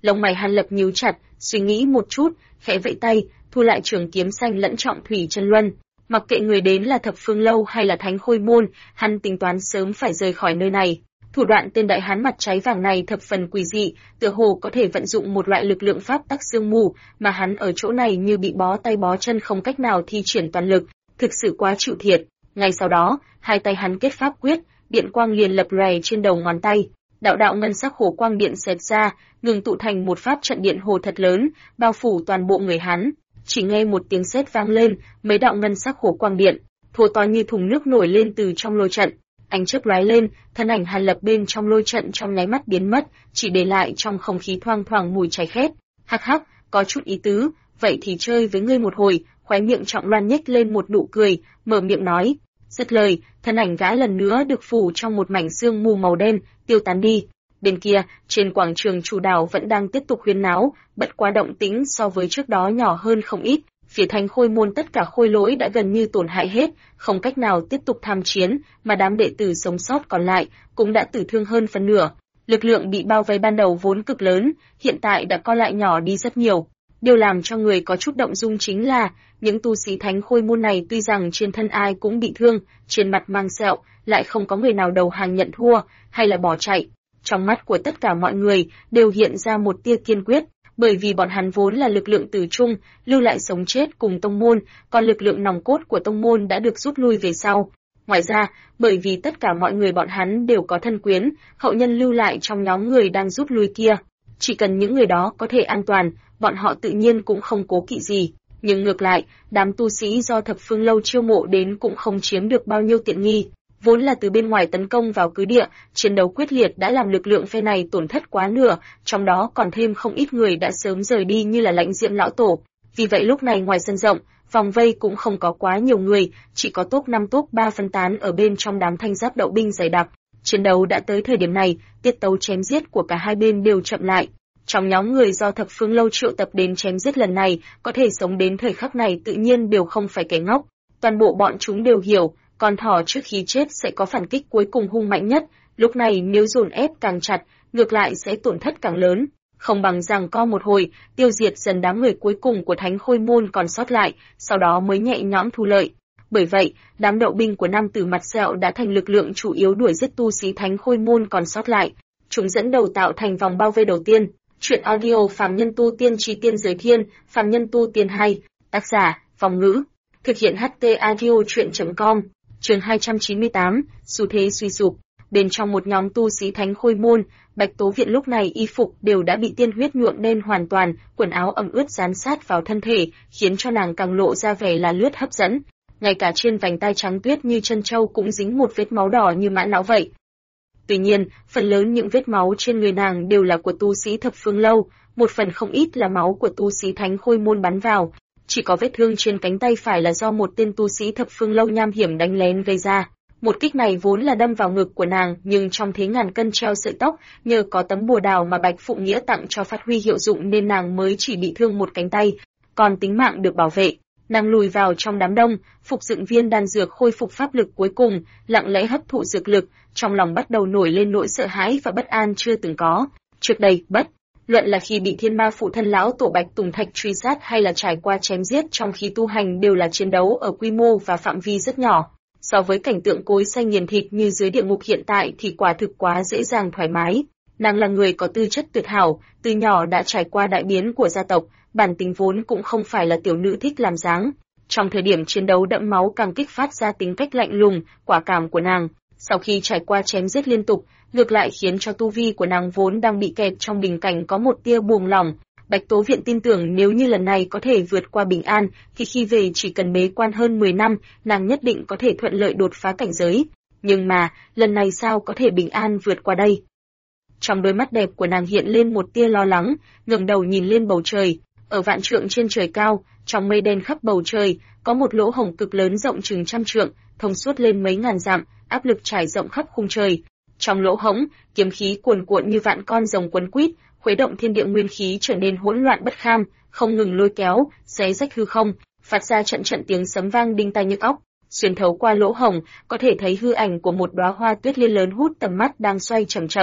Lông mày Hàn Lập nhíu chặt, suy nghĩ một chút, khẽ vẫy tay, thu lại trường kiếm xanh lẫn trọng thủy chân luân. Mặc kệ người đến là Thập Phương Lâu hay là Thánh Khôi Môn, hắn tính toán sớm phải rời khỏi nơi này. Thủ đoạn tên đại hán mặt trái vàng này thập phần quỷ dị, tựa hồ có thể vận dụng một loại lực lượng pháp tắc sương mù, mà hắn ở chỗ này như bị bó tay bó chân không cách nào thi triển toàn lực, thực sự quá chịu thiệt. Ngay sau đó, hai tay hắn kết pháp quyết, điện quang liền lập lòe trên đầu ngón tay. Đạo đạo ngân sắc hồ quang điện xẹt ra, ngừng tụ thành một pháp trận điện hồ thật lớn, bao phủ toàn bộ người hắn. Chỉ nghe một tiếng sét vang lên, mấy đạo ngân sắc hồ quang điện, thô to như thùng nước nổi lên từ trong lôi trận. Ánh chớp lóe lên, thân ảnh Hàn Lập bên trong lôi trận trong nháy mắt biến mất, chỉ để lại trong không khí thoang thoảng mùi cháy khét. Hắc hắc, có chút ý tứ, vậy thì chơi với ngươi một hồi. Khóe miệng Trọng Loan nhếch lên một nụ cười, mở miệng nói. Dứt lời, thân ảnh gã lần nữa được phủ trong một mảnh sương mù màu đen, tiêu tán đi. Bên kia, trên quảng trường chủ đảo vẫn đang tiếp tục huyên náo, bất quá động tĩnh so với trước đó nhỏ hơn không ít. Phía Thánh Khôi Môn tất cả khôi lỗi đã gần như tổn hại hết, không cách nào tiếp tục tham chiến, mà đám đệ tử sống sót còn lại cũng đã tử thương hơn phần nửa. Lực lượng bị bao vây ban đầu vốn cực lớn, hiện tại đã co lại nhỏ đi rất nhiều. Điều làm cho người có chút động dung chính là, những tu sĩ Thánh Khôi Môn này tuy rằng trên thân ai cũng bị thương, trên mặt mang sẹo, lại không có người nào đầu hàng nhận thua, hay là bỏ chạy. Trong mắt của tất cả mọi người đều hiện ra một tia kiên quyết, bởi vì bọn hắn vốn là lực lượng tử trung, lưu lại sống chết cùng tông môn, còn lực lượng nòng cốt của tông môn đã được rút lui về sau. Ngoài ra, bởi vì tất cả mọi người bọn hắn đều có thân quyến, hậu nhân lưu lại trong nhóm người đang rút lui kia. Chỉ cần những người đó có thể an toàn, bọn họ tự nhiên cũng không cố kỵ gì. Nhưng ngược lại, đám tu sĩ do Thập Phương Lâu chiêu mộ đến cũng không chiếm được bao nhiêu tiện nghi. Vốn là từ bên ngoài tấn công vào cứ địa, chiến đấu quyết liệt đã làm lực lượng phe này tổn thất quá nửa, trong đó còn thêm không ít người đã sớm rời đi như là Lãnh Diệm lão tổ. Vì vậy lúc này ngoài sân rộng, vòng vây cũng không có quá nhiều người, chỉ có top 5 top 3 phân tán ở bên trong đám thanh giáp đậu binh dày đặc. Chiến đấu đã tới thời điểm này, tiết tấu chém giết của cả hai bên đều chậm lại. Trong nhóm người do Thập Phương Lâu triệu tập đến chém giết lần này, có thể sống đến thời khắc này tự nhiên đều không phải kẻ ngốc. Toàn bộ bọn chúng đều hiểu, con thỏ trước khi chết sẽ có phản kích cuối cùng hung mạnh nhất, lúc này nếu dồn ép càng chặt, ngược lại sẽ tổn thất càng lớn. Không bằng rằng co một hồi, tiêu diệt dần đám người cuối cùng của Thánh Khôi Môn còn sót lại, sau đó mới nhẹ nhõm thu lợi. Bởi vậy, đám đậu binh của nam tử mặt sẹo đã thành lực lượng chủ yếu đuổi giết tu sĩ Thánh Khôi Môn còn sót lại. Chúng dẫn đầu tạo thành vòng bao vây đầu tiên. Truyện audio Phàm Nhân Tu Tiên Chi Tiên Giới Thiên, Phàm Nhân Tu Tiên 2, tác giả, Vong Ngữ. Thực hiện HT Audio Truyện.com. Chương 298, xu thế suy sụp. Bên trong một nhóm tu sĩ Thánh Khôi Môn, Bạch Tố Viện lúc này y phục đều đã bị tiên huyết nhuộm đen hoàn toàn, quần áo ẩm ướt dán sát vào thân thể, khiến cho nàng càng lộ ra vẻ là lướt hấp dẫn. Ngay cả trên vành tai trắng tuyết như chân châu cũng dính một vết máu đỏ như mã não vậy. Tuy nhiên, phần lớn những vết máu trên người nàng đều là của tu sĩ Thập Phương Lâu, một phần không ít là máu của tu sĩ Thánh Khôi Môn bắn vào. Chỉ có vết thương trên cánh tay phải là do một tên tu sĩ Thập Phương Lâu nham hiểm đánh lén gây ra. Một kích này vốn là đâm vào ngực của nàng, nhưng trong thế ngàn cân treo sợi tóc, nhờ có tấm bùa đào mà Bạch Phụng Nghĩa tặng cho phát huy hiệu dụng nên nàng mới chỉ bị thương một cánh tay, còn tính mạng được bảo vệ. Nàng lùi vào trong đám đông, phục dựng viên đan dược khôi phục pháp lực cuối cùng, lặng lẽ hấp thụ dược lực, trong lòng bắt đầu nổi lên nỗi sợ hãi và bất an chưa từng có. Trước đây, bất luận là khi bị Thiên Ma phụ thân lão tổ Bạch Tùng Thạch truy sát hay là trải qua chém giết trong khi tu hành đều là chiến đấu ở quy mô và phạm vi rất nhỏ. So với cảnh tượng cối xay nghiền thịt như dưới địa ngục hiện tại thì quả thực quá dễ dàng thoải mái. Nàng là người có tư chất tuyệt hảo, từ nhỏ đã trải qua đại biến của gia tộc, bản tính vốn cũng không phải là tiểu nữ thích làm dáng. Trong thời điểm chiến đấu đẫm máu càng kích phát ra tính cách lạnh lùng, quả cảm của nàng. Sau khi trải qua chém giết liên tục, ngược lại khiến cho tu vi của nàng vốn đang bị kẹt trong bình cảnh có một tia buông lỏng. Bạch Tố Viện tin tưởng nếu như lần này có thể vượt qua bình an, thì khi về chỉ cần bế quan hơn 10 năm, nàng nhất định có thể thuận lợi đột phá cảnh giới. Nhưng mà, lần này sao có thể bình an vượt qua đây? Trong đôi mắt đẹp của nàng hiện lên một tia lo lắng, ngẩng đầu nhìn lên bầu trời. Ở vạn trượng trên trời cao, trong mây đen khắp bầu trời, có một lỗ hổng cực lớn rộng chừng trăm trượng, thông suốt lên mấy ngàn dặm, áp lực trải rộng khắp khung trời. Trong lỗ hổng, kiếm khí cuồn cuộn như vạn con rồng quấn quýt, khuấy động thiên địa nguyên khí trở nên hỗn loạn bất kham, không ngừng lôi kéo, xé rách hư không, phát ra trận trận tiếng sấm vang đinh tai nhức óc. Xuyên thấu qua lỗ hổng, có thể thấy hư ảnh của một đóa hoa tuyết liên lớn hút tầm mắt đang xoay chậm chậm.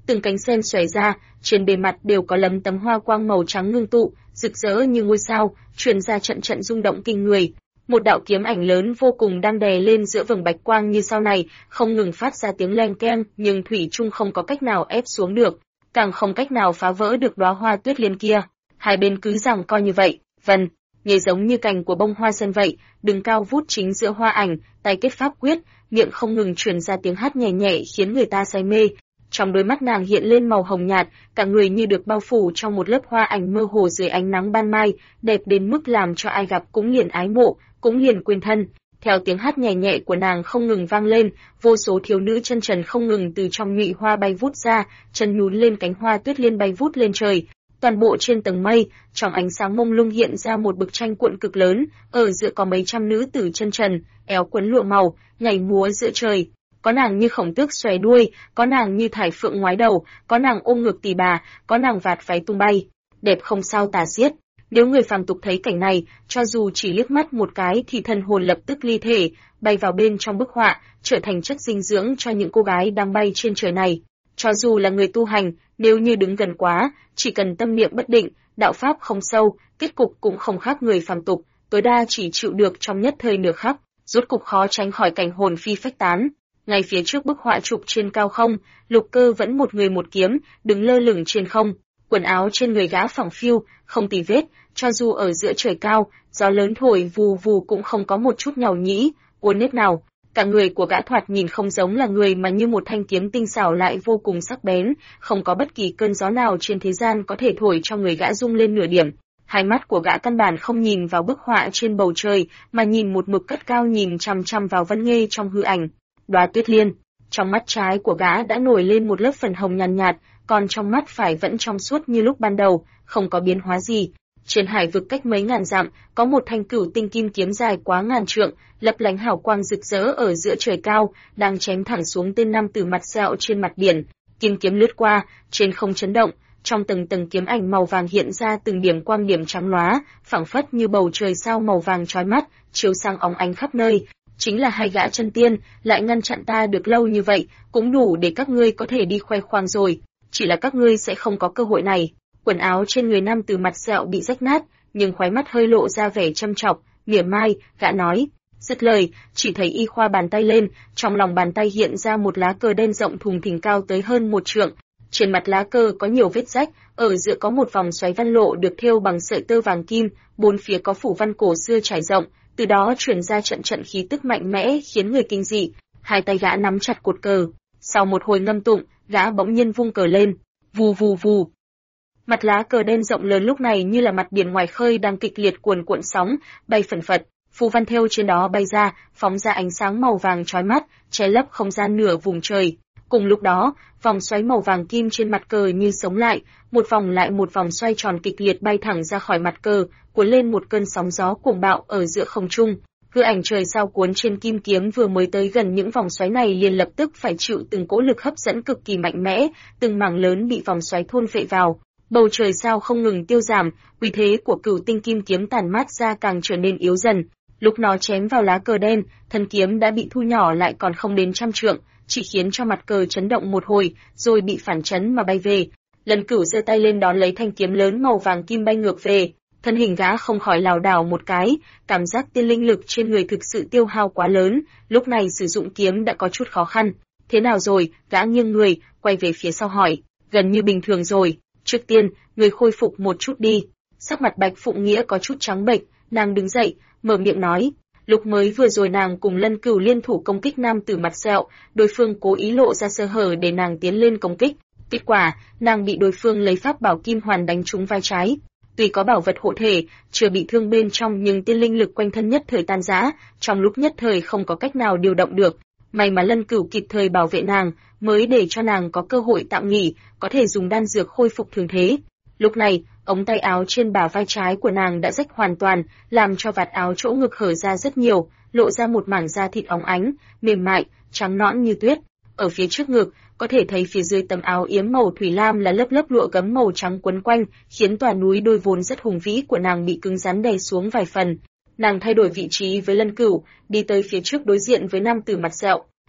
từng cánh sen xòe ra, trên bề mặt đều có lấm tấm hoa quang màu trắng ngưng tụ, rực rỡ như ngôi sao, truyền ra trận trận rung động kinh người. Một đạo kiếm ảnh lớn vô cùng đang đè lên giữa vầng bạch quang như sao này, không ngừng phát ra tiếng leng keng, nhưng thủy chung không có cách nào ép xuống được, càng không cách nào phá vỡ được đóa hoa tuyết liên kia. Hai bên cứ giằng co như vậy, vần, nhảy giống như cành của bông hoa sen vậy, đứng cao vút chính giữa hoa ảnh, tay kết pháp quyết, miệng không ngừng truyền ra tiếng hát nhẹ nhẹ khiến người ta say mê. Trong đôi mắt nàng hiện lên màu hồng nhạt, cả người như được bao phủ trong một lớp hoa ảnh mơ hồ dưới ánh nắng ban mai, đẹp đến mức làm cho ai gặp cũng liền ái mộ, cũng liền quên thân. Theo tiếng hát nhẹ nhẹ của nàng không ngừng vang lên, vô số thiếu nữ chân trần không ngừng từ trong nhụy hoa bay vút ra, chân nhún lên cánh hoa tuyết liên bay vút lên trời. Toàn bộ trên tầng mây, trong ánh sáng mông lung hiện ra một bức tranh cuộn cực lớn, ở giữa có mấy trăm nữ tử chân trần, áo quấn lụa màu, nhảy múa giữa trời. Có nàng như khổng tước xòe đuôi, có nàng như thải phượng ngoái đầu, có nàng ôm ngược tỳ bà, có nàng vạt váy tung bay, đẹp không sao tả xiết. Nếu người phàm tục thấy cảnh này, cho dù chỉ liếc mắt một cái thì thần hồn lập tức ly thể, bay vào bên trong bức họa, trở thành chất dinh dưỡng cho những cô gái đang bay trên trời này. Cho dù là người tu hành, nếu như đứng gần quá, chỉ cần tâm niệm bất định, đạo pháp không sâu, kết cục cũng không khác người phàm tục, tối đa chỉ chịu được trong nhất thời nửa khắc, rốt cục khó tránh khỏi cảnh hồn phi phách tán. Ngay phía trước bức họa chụp trên cao không, Lục Cơ vẫn một người một kiếm, đứng lơ lửng trên không, quần áo trên người gã phẳng phiu, không tì vết, cho dù ở giữa trời cao, gió lớn thổi vù vù cũng không có một chút nhàu nhĩ, uốn nếp nào. Cả người của gã thoạt nhìn không giống là người mà như một thanh kiếm tinh xảo lại vô cùng sắc bén, không có bất kỳ cơn gió nào trên thế gian có thể thổi cho người gã rung lên nửa điểm. Hai mắt của gã căn bản không nhìn vào bức họa trên bầu trời, mà nhìn một mực cất cao nhìn chằm chằm vào Vân Nghê trong hư ảnh. Đóa tuyết liên, trong mắt trái của gã đã nổi lên một lớp phần hồng nhàn nhạt, còn trong mắt phải vẫn trong suốt như lúc ban đầu, không có biến hóa gì. Trên hải vực cách mấy ngàn dặm, có một thanh cửu tinh kim kiếm dài quá ngàn trượng, lấp lánh hào quang rực rỡ ở giữa trời cao, đang chém thẳng xuống tên nam tử mặt sẹo trên mặt biển. Kim kiếm lướt qua, trên không chấn động, trong từng tầng kiếm ảnh màu vàng hiện ra từng điểm quang điểm trắng lóa, phảng phất như bầu trời sao màu vàng chói mắt, chiếu sang óng ánh khắp nơi. Chính là hai gã chân tiên, lại ngăn chặn ta được lâu như vậy, cũng đủ để các ngươi có thể đi khoe khoang rồi. Chỉ là các ngươi sẽ không có cơ hội này. Quần áo trên người nam từ mặt sẹo bị rách nát, nhưng khóe mắt hơi lộ ra vẻ châm chọc, mỉa mai, gã nói. Dứt lời, chỉ thấy y khoa bàn tay lên, trong lòng bàn tay hiện ra một lá cờ đen rộng thùng thình cao tới hơn 1 trượng. Trên mặt lá cờ có nhiều vết rách, ở giữa có một vòng xoáy văn lộ được thêu bằng sợi tơ vàng kim, bốn phía có phủ văn cổ xưa trải rộng, từ đó truyền ra trận trận khí tức mạnh mẽ khiến người kinh dị. Hai tay gã nắm chặt cột cờ, sau một hồi ngâm tụng, gã bỗng nhiên vung cờ lên, vù vù vù. Mặt lá cờ đen rộng lớn lúc này như là mặt biển ngoài khơi đang kịch liệt cuồn cuộn sóng, bay phẩn phật, phù văn thêu trên đó bay ra, phóng ra ánh sáng màu vàng chói mắt, che lấp không gian nửa vùng trời. Cùng lúc đó, vòng xoáy màu vàng kim trên mặt cờ như sống lại, một vòng lại một vòng xoay tròn kịch liệt bay thẳng ra khỏi mặt cờ, cuốn lên một cơn sóng gió cuồng bạo ở giữa không trung. Hư ảnh trời sao cuốn trên kim kiếm vừa mới tới gần những vòng xoáy này liền lập tức phải chịu từng cỗ lực hấp dẫn cực kỳ mạnh mẽ, từng mảng lớn bị vòng xoáy thôn phệ vào. Bầu trời sao không ngừng tiêu giảm, uy thế của cửu tinh kim kiếm tản mát ra càng trở nên yếu dần. Lúc nó chém vào lá cờ đen, thân kiếm đã bị thu nhỏ lại còn không đến 100 trượng, chỉ khiến cho mặt cờ chấn động một hồi, rồi bị phản chấn mà bay về. Lần Cửu giơ tay lên đón lấy thanh kiếm lớn màu vàng kim bay ngược về, thân hình gã không khỏi lảo đảo một cái, cảm giác tiên linh lực trên người thực sự tiêu hao quá lớn, lúc này sử dụng kiếm đã có chút khó khăn. Thế nào rồi? Gã nghiêng người, quay về phía sau hỏi. Gần như bình thường rồi. Trước tiên, người khôi phục một chút đi. Sắc mặt Bạch Phụng Nghĩa có chút trắng bệch, nàng đứng dậy, mở miệng nói. Lúc mới vừa rồi nàng cùng Lân Cửu liên thủ công kích nam tử mặt sẹo, đối phương cố ý lộ ra sơ hở để nàng tiến lên công kích. Kết quả, nàng bị đối phương lấy pháp bảo kim hoàn đánh trúng vai trái. Tuy có bảo vật hộ thể, chưa bị thương bên trong nhưng tiên linh lực quanh thân nhất thời tan rã, trong lúc nhất thời không có cách nào điều động được. May mà Lân Cửu kịp thời bảo vệ nàng, mới để cho nàng có cơ hội tạm nghỉ, có thể dùng đan dược khôi phục thường thế. Lúc này, ống tay áo trên bả vai trái của nàng đã rách hoàn toàn, làm cho vạt áo chỗ ngực hở ra rất nhiều, lộ ra một mảng da thịt óng ánh, mềm mại, trắng nõn như tuyết. Ở phía trước ngực, có thể thấy phía dưới tấm áo yếm màu thủy lam là lớp lớp lụa gấm màu trắng quấn quanh, khiến tòa núi đôi vốn rất hùng vĩ của nàng bị cứng rắn đè xuống vài phần. Nàng thay đổi vị trí với Lân Cửu, đi tới phía trước đối diện với nam tử mặt sẹo.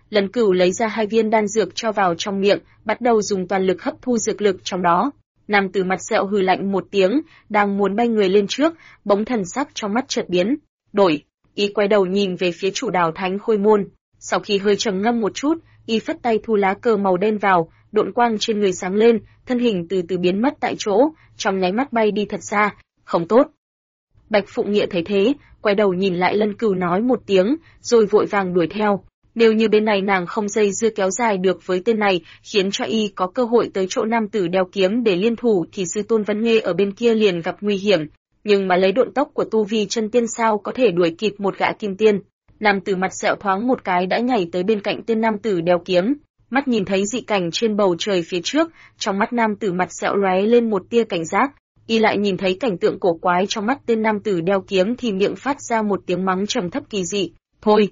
Lân Cửu lấy ra 2 viên đan dược cho vào trong miệng, bắt đầu dùng toàn lực hấp thu dược lực trong đó. Nam tử mặt sẹo hừ lạnh một tiếng, đang muốn bay người lên trước, bỗng thần sắc trong mắt chợt biến, đổi, y quay đầu nhìn về phía chủ đảo Thánh Khôi Môn. Sau khi hơi trầm ngâm một chút, y phất tay thu lá cờ màu đen vào, độn quang trên người sáng lên, thân hình từ từ biến mất tại chỗ, trong nháy mắt bay đi thật xa. Không tốt. Bạch Phụng Nghĩa thấy thế, quay đầu nhìn lại Lân Cửu nói một tiếng, rồi vội vàng đuổi theo. Nếu như bên này nàng không dây dưa kéo dài được với tên này, khiến cho y có cơ hội tới chỗ nam tử đeo kiếm để liên thủ thì sư tôn Vân Nghê ở bên kia liền gặp nguy hiểm. Nhưng mà lấy độn tốc của tu vi chân tiên sao có thể đuổi kịp một gã kim tiên. Nam tử mặt sẹo thoáng một cái đã nhảy tới bên cạnh tên nam tử đeo kiếm. Mắt nhìn thấy dị cảnh trên bầu trời phía trước, trong mắt nam tử mặt sẹo lóe lên một tia cảnh giác. Y lại nhìn thấy cảnh tượng cổ quái trong mắt tên nam tử đeo kiếm thì miệng phát ra một tiếng mắng trầm thấp kỳ dị. Thôi!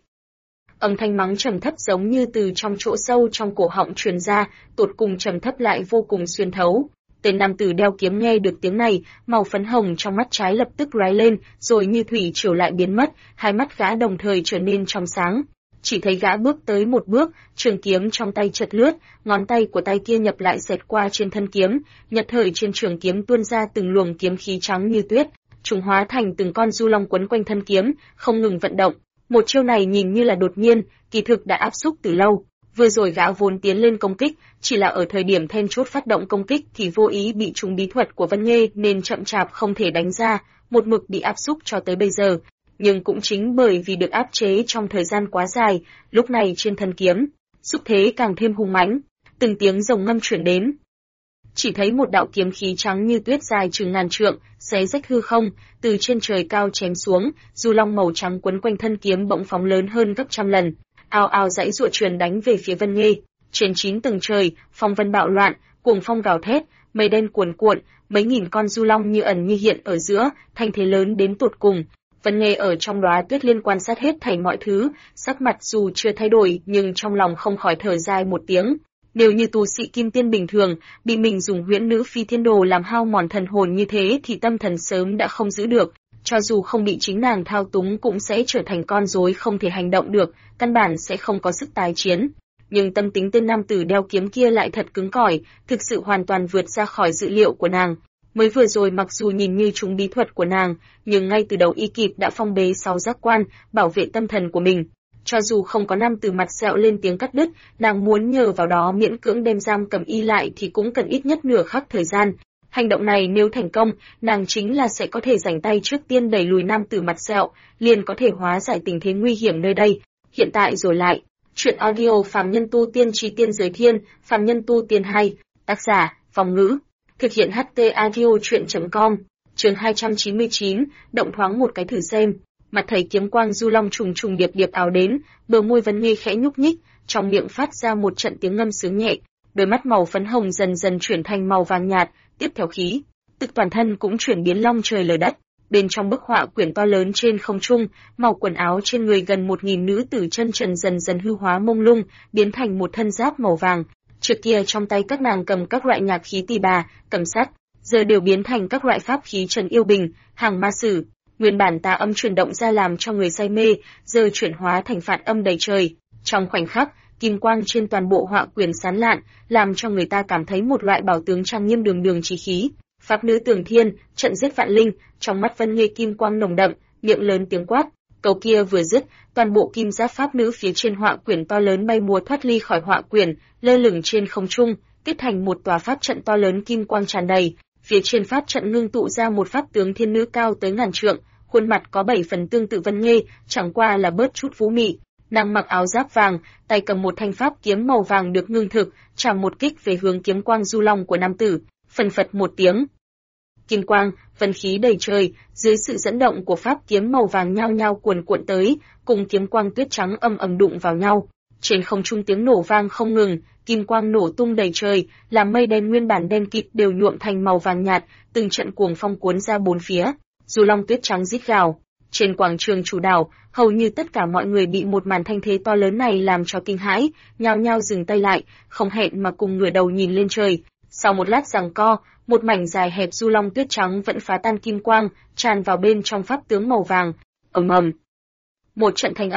Âm thanh mắng trầm thấp giống như từ trong chỗ sâu trong cổ họng truyền ra, tột cùng trầm thấp lại vô cùng xuyên thấu. Tên nam tử đeo kiếm nghe được tiếng này, màu phấn hồng trong mắt trái lập tức lóe lên, rồi như thủy triều lại biến mất, hai mắt gã đồng thời trở nên trong sáng. Chỉ thấy gã bước tới một bước, trường kiếm trong tay chợt lướt, ngón tay của tay kia nhập lại xẹt qua trên thân kiếm, nhật thời trên trường kiếm tuôn ra từng luồng kiếm khí trắng như tuyết, chúng hóa thành từng con du long quấn quanh thân kiếm, không ngừng vận động. Một chiêu này nhìn như là đột nhiên, kỳ thực đã áp xúc từ lâu. Vừa rồi gã vốn tiến lên công kích, chỉ là ở thời điểm then chốt phát động công kích thì vô ý bị trúng bí thuật của Vân Nghê nên chậm chạp không thể đánh ra, một mực bị áp xúc cho tới bây giờ. Nhưng cũng chính bởi vì được áp chế trong thời gian quá dài, lúc này trên thân kiếm, xúc thế càng thêm hung mãnh, từng tiếng rồng ngâm chuyển đến. Chỉ thấy một đạo kiếm khí trắng như tuyết dài chừng ngàn trượng, xé rách hư không, từ trên trời cao chém xuống, du long màu trắng quấn quanh thân kiếm bỗng phóng lớn hơn gấp trăm lần, ào ào dãy giụa truyền đánh về phía Vân Nghê. Trên 9 tầng trời, phong vân bạo loạn, cuồng phong gào thét, mây đen cuồn cuộn, mấy nghìn con du long như ẩn như hiện ở giữa, thanh thế lớn đến tột cùng. Vân Nghê ở trong đóa tuyết liên quan sát hết thảy mọi thứ, sắc mặt dù chưa thay đổi nhưng trong lòng không khỏi thở dài một tiếng. Nếu như tu sĩ kim tiên bình thường, bị mình dùng huyễn nữ phi thiên đồ làm hao mòn thần hồn như thế thì tâm thần sớm đã không giữ được, cho dù không bị chính nàng thao túng cũng sẽ trở thành con rối không thể hành động được, căn bản sẽ không có sức tái chiến. Nhưng tâm tính tên nam tử đeo kiếm kia lại thật cứng cỏi, thực sự hoàn toàn vượt ra khỏi dự liệu của nàng. Mới vừa rồi mặc dù nhìn như trúng bí thuật của nàng, nhưng ngay từ đầu y kịp đã phong bế 6 giác quan, bảo vệ tâm thần của mình. Cho dù không có nam tử mặt sẹo lên tiếng cắt đứt, nàng muốn nhờ vào đó miễn cưỡng đem giam cầm y lại thì cũng cần ít nhất nửa khắc thời gian. Hành động này nếu thành công, nàng chính là sẽ có thể rảnh tay trước tiên đẩy lùi nam tử mặt sẹo, liền có thể hóa giải tình thế nguy hiểm nơi đây. Hiện tại rồi lại, truyện audio Phàm Nhân Tu Tiên Chí Tiên Giới Thiên, Phàm Nhân Tu Tiên 2, tác giả, Phong Ngữ. Thực hiện HT Audio Truyện.com, chương 299, động thoáng một cái thử xem. Mặt thấy kiếm quang du long trùng trùng điệp điệp ào đến, bờ môi Vân Nghê khẽ nhúc nhích, trong miệng phát ra một trận tiếng ngâm sướng nhẹ, đôi mắt màu phấn hồng dần dần chuyển thành màu vàng nhạt, tiếp theo khí, tức toàn thân cũng chuyển biến long trời lở đất. Bên trong bức họa quyển to lớn trên không trung, màu quần áo trên người gần 1000 nữ tử chân trần dần dần hư hóa mông lung, biến thành một thân giáp màu vàng. Trước kia trong tay các nàng cầm các loại nhạc khí tỳ bà, cầm sắt, giờ đều biến thành các loại pháp khí trần yêu bình, hàng ma sử. Nguyên bản tà âm chuyển động ra làm cho người say mê, giờ chuyển hóa thành phản âm đầy trời. Trong khoảnh khắc, kim quang trên toàn bộ họa quyển sáng lạn, làm cho người ta cảm thấy một loại bảo tướng trang nghiêm đường đường chí khí. Pháp nữ tường thiên, trận giết vạn linh, trong mắt Vân Nghê kim quang nồng đậm, miệng lớn tiếng quát. Câu kia vừa dứt, toàn bộ kim giáp pháp nữ phía trên họa quyển to lớn bay múa thoát ly khỏi họa quyển, lơ lửng trên không trung, kết thành một tòa pháp trận to lớn kim quang tràn đầy. Phía trên pháp trận ngưng tụ ra một pháp tướng thiên nữ cao tới ngàn trượng, khuôn mặt có 7 phần tương tự Vân Nghê, chẳng qua là bớt chút phú mị. Nàng mặc áo giáp vàng, tay cầm một thanh pháp kiếm màu vàng được ngưng thực, chạm một kích về hướng kiếm quang du long của nam tử, phần phật một tiếng. Kim quang, vân khí đầy trời, dưới sự dẫn động của pháp kiếm màu vàng nhao nhao cuồn cuộn tới, cùng kiếm quang tuyết trắng ầm ầm đụng vào nhau. Trên không trung tiếng nổ vang không ngừng, kim quang nổ tung đầy trời, làm mây đen nguyên bản đen kịt đều nhuộm thành màu vàng nhạt, từng trận cuồng phong cuốn ra bốn phía. Dù long tuyết trắng rít gào. Trên quảng trường chủ đảo, hầu như tất cả mọi người bị một màn thanh thế to lớn này làm cho kinh hãi, nhao nhao dừng tay lại, không hẹn mà cùng ngửa đầu nhìn lên trời. Sau một lát giằng co, một mảnh dài hẹp du long tuyết trắng vẫn phá tan kim quang, tràn vào bên trong pháp tướng màu vàng. Ầm ầm. Một trận thanh âm,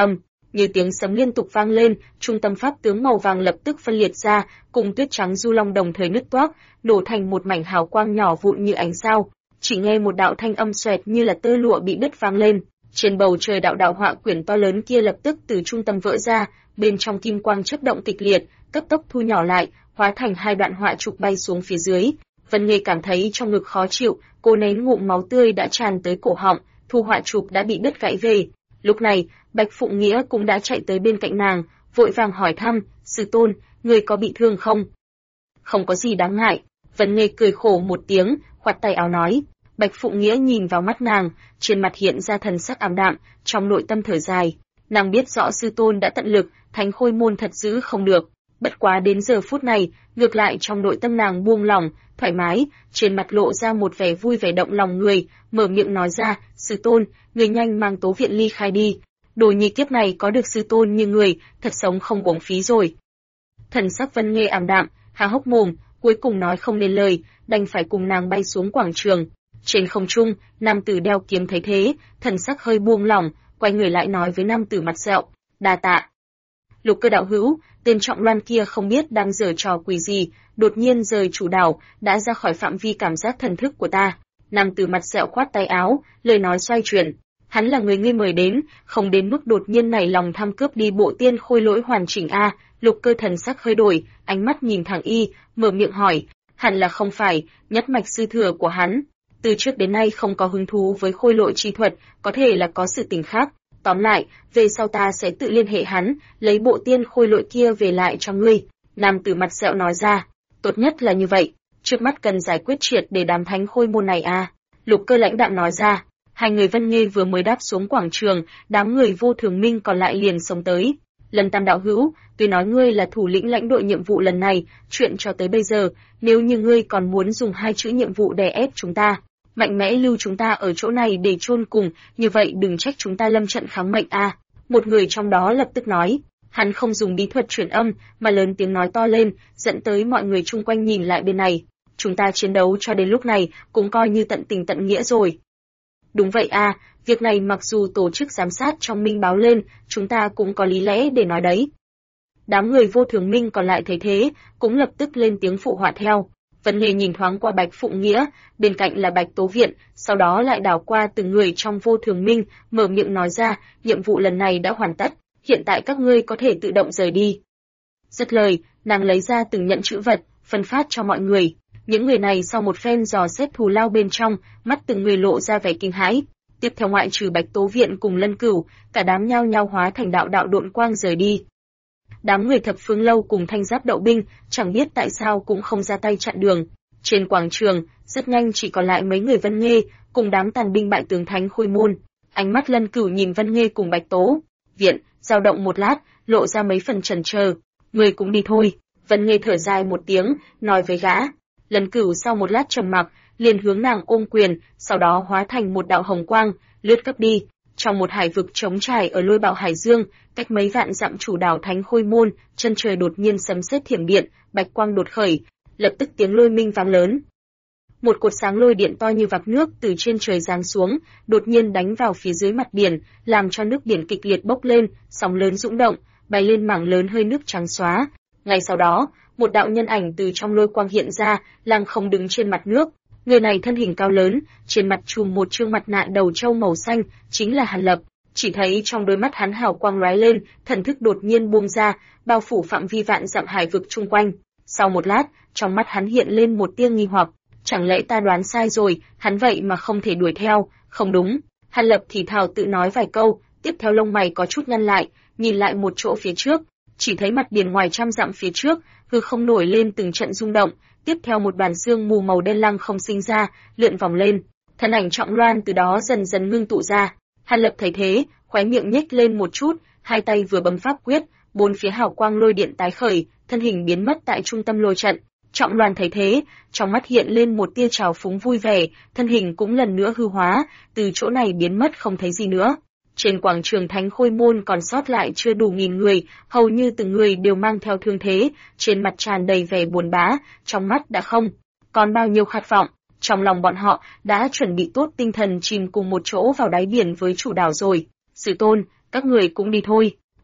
Như tiếng sấm liên tục vang lên, trung tâm pháp tướng màu vàng lập tức phân liệt ra, cùng tuyết trắng du long đồng thời nứt toác, nổ thành một mảnh hào quang nhỏ vụn như ánh sao. Chỉ nghe một đạo thanh âm xoẹt như là tơ lụa bị đứt vang lên. Trên bầu trời đạo đạo họa quyển to lớn kia lập tức từ trung tâm vỡ ra, bên trong kim quang chớp động kịch liệt, cấp tốc thu nhỏ lại, hóa thành hai đoạn họa trục bay xuống phía dưới. Vân Nghê cảm thấy trong ngực khó chịu, cô nén ngụm máu tươi đã tràn tới cổ họng, thu họa trục đã bị đứt gãy về. Lúc này, Bạch Phụng Nghĩa cũng đã chạy tới bên cạnh nàng, vội vàng hỏi thăm, sư tôn, người có bị thương không? Không có gì đáng ngại. Vân Nghê cười khổ một tiếng, khoát tay áo nói. Bạch Phụng Nghĩa nhìn vào mắt nàng, trên mặt hiện ra thần sắc ảm đạm, trong nội tâm thở dài. Nàng biết rõ sư tôn đã tận lực, Thánh Khôi môn thật giữ không được. Bất quá đến giờ phút này, ngược lại trong nội tâm nàng buông lỏng, thoải mái, trên mặt lộ ra một vẻ vui vẻ động lòng người, mở miệng nói ra, sư tôn, người nhanh mang Tố Viện ly khai đi. Đồ nhi kiếp này có được sư tôn như người, thật sống không uổng phí rồi. Thần sắc Vân Nghê ảm đạm, há hốc mồm, cuối cùng nói không nên lời, đành phải cùng nàng bay xuống quảng trường. Trên không trung, nam tử đeo kiếm thấy thế, thần sắc hơi buông lỏng, quay người lại nói với nam tử mặt sẹo, đa tạ. Lục Cơ đạo hữu, tên Trọng Loan kia không biết đang giở trò quỷ gì, đột nhiên rời chủ đảo, đã ra khỏi phạm vi cảm giác thần thức của ta. Nam tử mặt sẹo khoát tay áo, lời nói xoay chuyển. Hắn là người ngươi mời đến, không đến mức đột nhiên nảy lòng tham cướp đi bộ tiên khôi lỗi hoàn chỉnh a. Lục Cơ thần sắc hơi đổi, ánh mắt nhìn thẳng y, mở miệng hỏi, hẳn là không phải, nhất mạch sư thừa của hắn. Từ trước đến nay không có hứng thú với khôi lỗi chi thuật, có thể là có sự tình khác. Tóm lại, về sau ta sẽ tự liên hệ hắn, lấy bộ tiên khôi lỗi kia về lại cho ngươi. Nam tử mặt sẹo nói ra, tốt nhất là như vậy, trước mắt cần giải quyết triệt để đám thánh khôi môn này a. Lục Cơ lãnh đạm nói ra. Hai người Vân Nghê vừa mới đáp xuống quảng trường, đám người Vô Thường Minh còn lại liền xông tới. Lần Tam đạo hữu, tuy nói ngươi là thủ lĩnh lãnh đội nhiệm vụ lần này, chuyện cho tới bây giờ, nếu như ngươi còn muốn dùng hai chữ nhiệm vụ đè ép chúng ta, mạnh mẽ lưu chúng ta ở chỗ này để chôn cùng, như vậy đừng trách chúng ta lâm trận kháng mệnh a. Một người trong đó lập tức nói, hắn không dùng bí thuật truyền âm, mà lớn tiếng nói to lên, dẫn tới mọi người chung quanh nhìn lại bên này. Chúng ta chiến đấu cho đến lúc này, cũng coi như tận tình tận nghĩa rồi. Đúng vậy a, việc này mặc dù tổ chức giám sát trong Minh báo lên, chúng ta cũng có lý lẽ để nói đấy. Đám người Vô Thường Minh còn lại thấy thế, cũng lập tức lên tiếng phụ họa theo. Vân Nghê nhìn thoáng qua Bạch Phụng Nghĩa, bên cạnh là Bạch Tố Viện, sau đó lại đảo qua từng người trong Vô Thường Minh, mở miệng nói ra, nhiệm vụ lần này đã hoàn tất, hiện tại các ngươi có thể tự động rời đi. Dứt lời, nàng lấy ra từng nhận chữ vật, phân phát cho mọi người. Những người này sau một phen dò xét thù lao bên trong, mắt từng người lộ ra vẻ kinh hãi. Tiếp theo ngoại trừ Bạch Tố Viện cùng Lân Cửu, cả đám nhao nhao hóa thành đạo đạo độn quang rời đi. Đám người Thập Phương Lâu cùng Thanh Giáp Đậu Binh, chẳng biết tại sao cũng không ra tay chặn đường. Trên quảng trường, rất nhanh chỉ còn lại mấy người Vân Nghê, cùng đám tàn binh bại tướng Thánh Khôi môn. Ánh mắt Lân Cửu nhìn Vân Nghê cùng Bạch Tố Viện, dao động một lát, lộ ra mấy phần chần chờ. Người cũng đi thôi. Vân Nghê thở dài một tiếng, nói với gã. Lân Cửu sau một lát trầm mặc, liền hướng nàng ôm quyền, sau đó hóa thành một đạo hồng quang, lướt cấp đi. Trong một hải vực trống trải ở Lôi Bạo Hải Dương, cách mấy vạn dặm chủ đảo Thánh Khôi môn, chân trời đột nhiên sấm sét thiểm điện, bạch quang đột khởi, lập tức tiếng lôi minh vang lớn. Một cột sáng lôi điện to như vạc nước từ trên trời giáng xuống, đột nhiên đánh vào phía dưới mặt biển, làm cho nước biển kịch liệt bốc lên, sóng lớn dũng động, bay lên mảng lớn hơi nước trắng xóa. Ngay sau đó, một đạo nhân ảnh từ trong lôi quang hiện ra, lăng không đứng trên mặt nước. Người này thân hình cao lớn, trên mặt trùm một trương mặt nạ đầu trâu màu xanh, chính là Hàn Lập. Chỉ thấy trong đôi mắt hắn hào quang lóe lên, thần thức đột nhiên buông ra, bao phủ phạm vi vạn dặm hải vực chung quanh. Sau một lát, trong mắt hắn hiện lên một tia nghi hoặc, chẳng lẽ ta đoán sai rồi, hắn vậy mà không thể đuổi theo, không đúng. Hàn Lập thì thào tự nói vài câu, tiếp theo lông mày có chút nhăn lại, nhìn lại một chỗ phía trước, chỉ thấy mặt biển ngoài trăm dặm phía trước, hư không nổi lên từng trận rung động, tiếp theo một đoàn sương mù màu đen lăng không sinh ra, lượn vòng lên, thân ảnh Trọng Loan từ đó dần dần ngưng tụ ra. Hàn Lập thấy thế, khóe miệng nhếch lên một chút, hai tay vừa bấm pháp quyết, bốn phía hào quang lôi điện tái khởi, thân hình biến mất tại trung tâm lôi trận. Trọng Loan thấy thế, trong mắt hiện lên một tia trào phúng vui vẻ, thân hình cũng lần nữa hư hóa, từ chỗ này biến mất không thấy gì nữa. Trên quảng trường Thánh Khôi môn còn sót lại chưa đủ 1000 người, hầu như từng người đều mang theo thương thế, trên mặt tràn đầy vẻ buồn bã, trong mắt đã không còn bao nhiêu khát vọng. Trong lòng bọn họ đã chuẩn bị tốt tinh thần chìm cùng một chỗ vào đáy biển với chủ đảo rồi. Sư tôn, các người cũng đi thôi.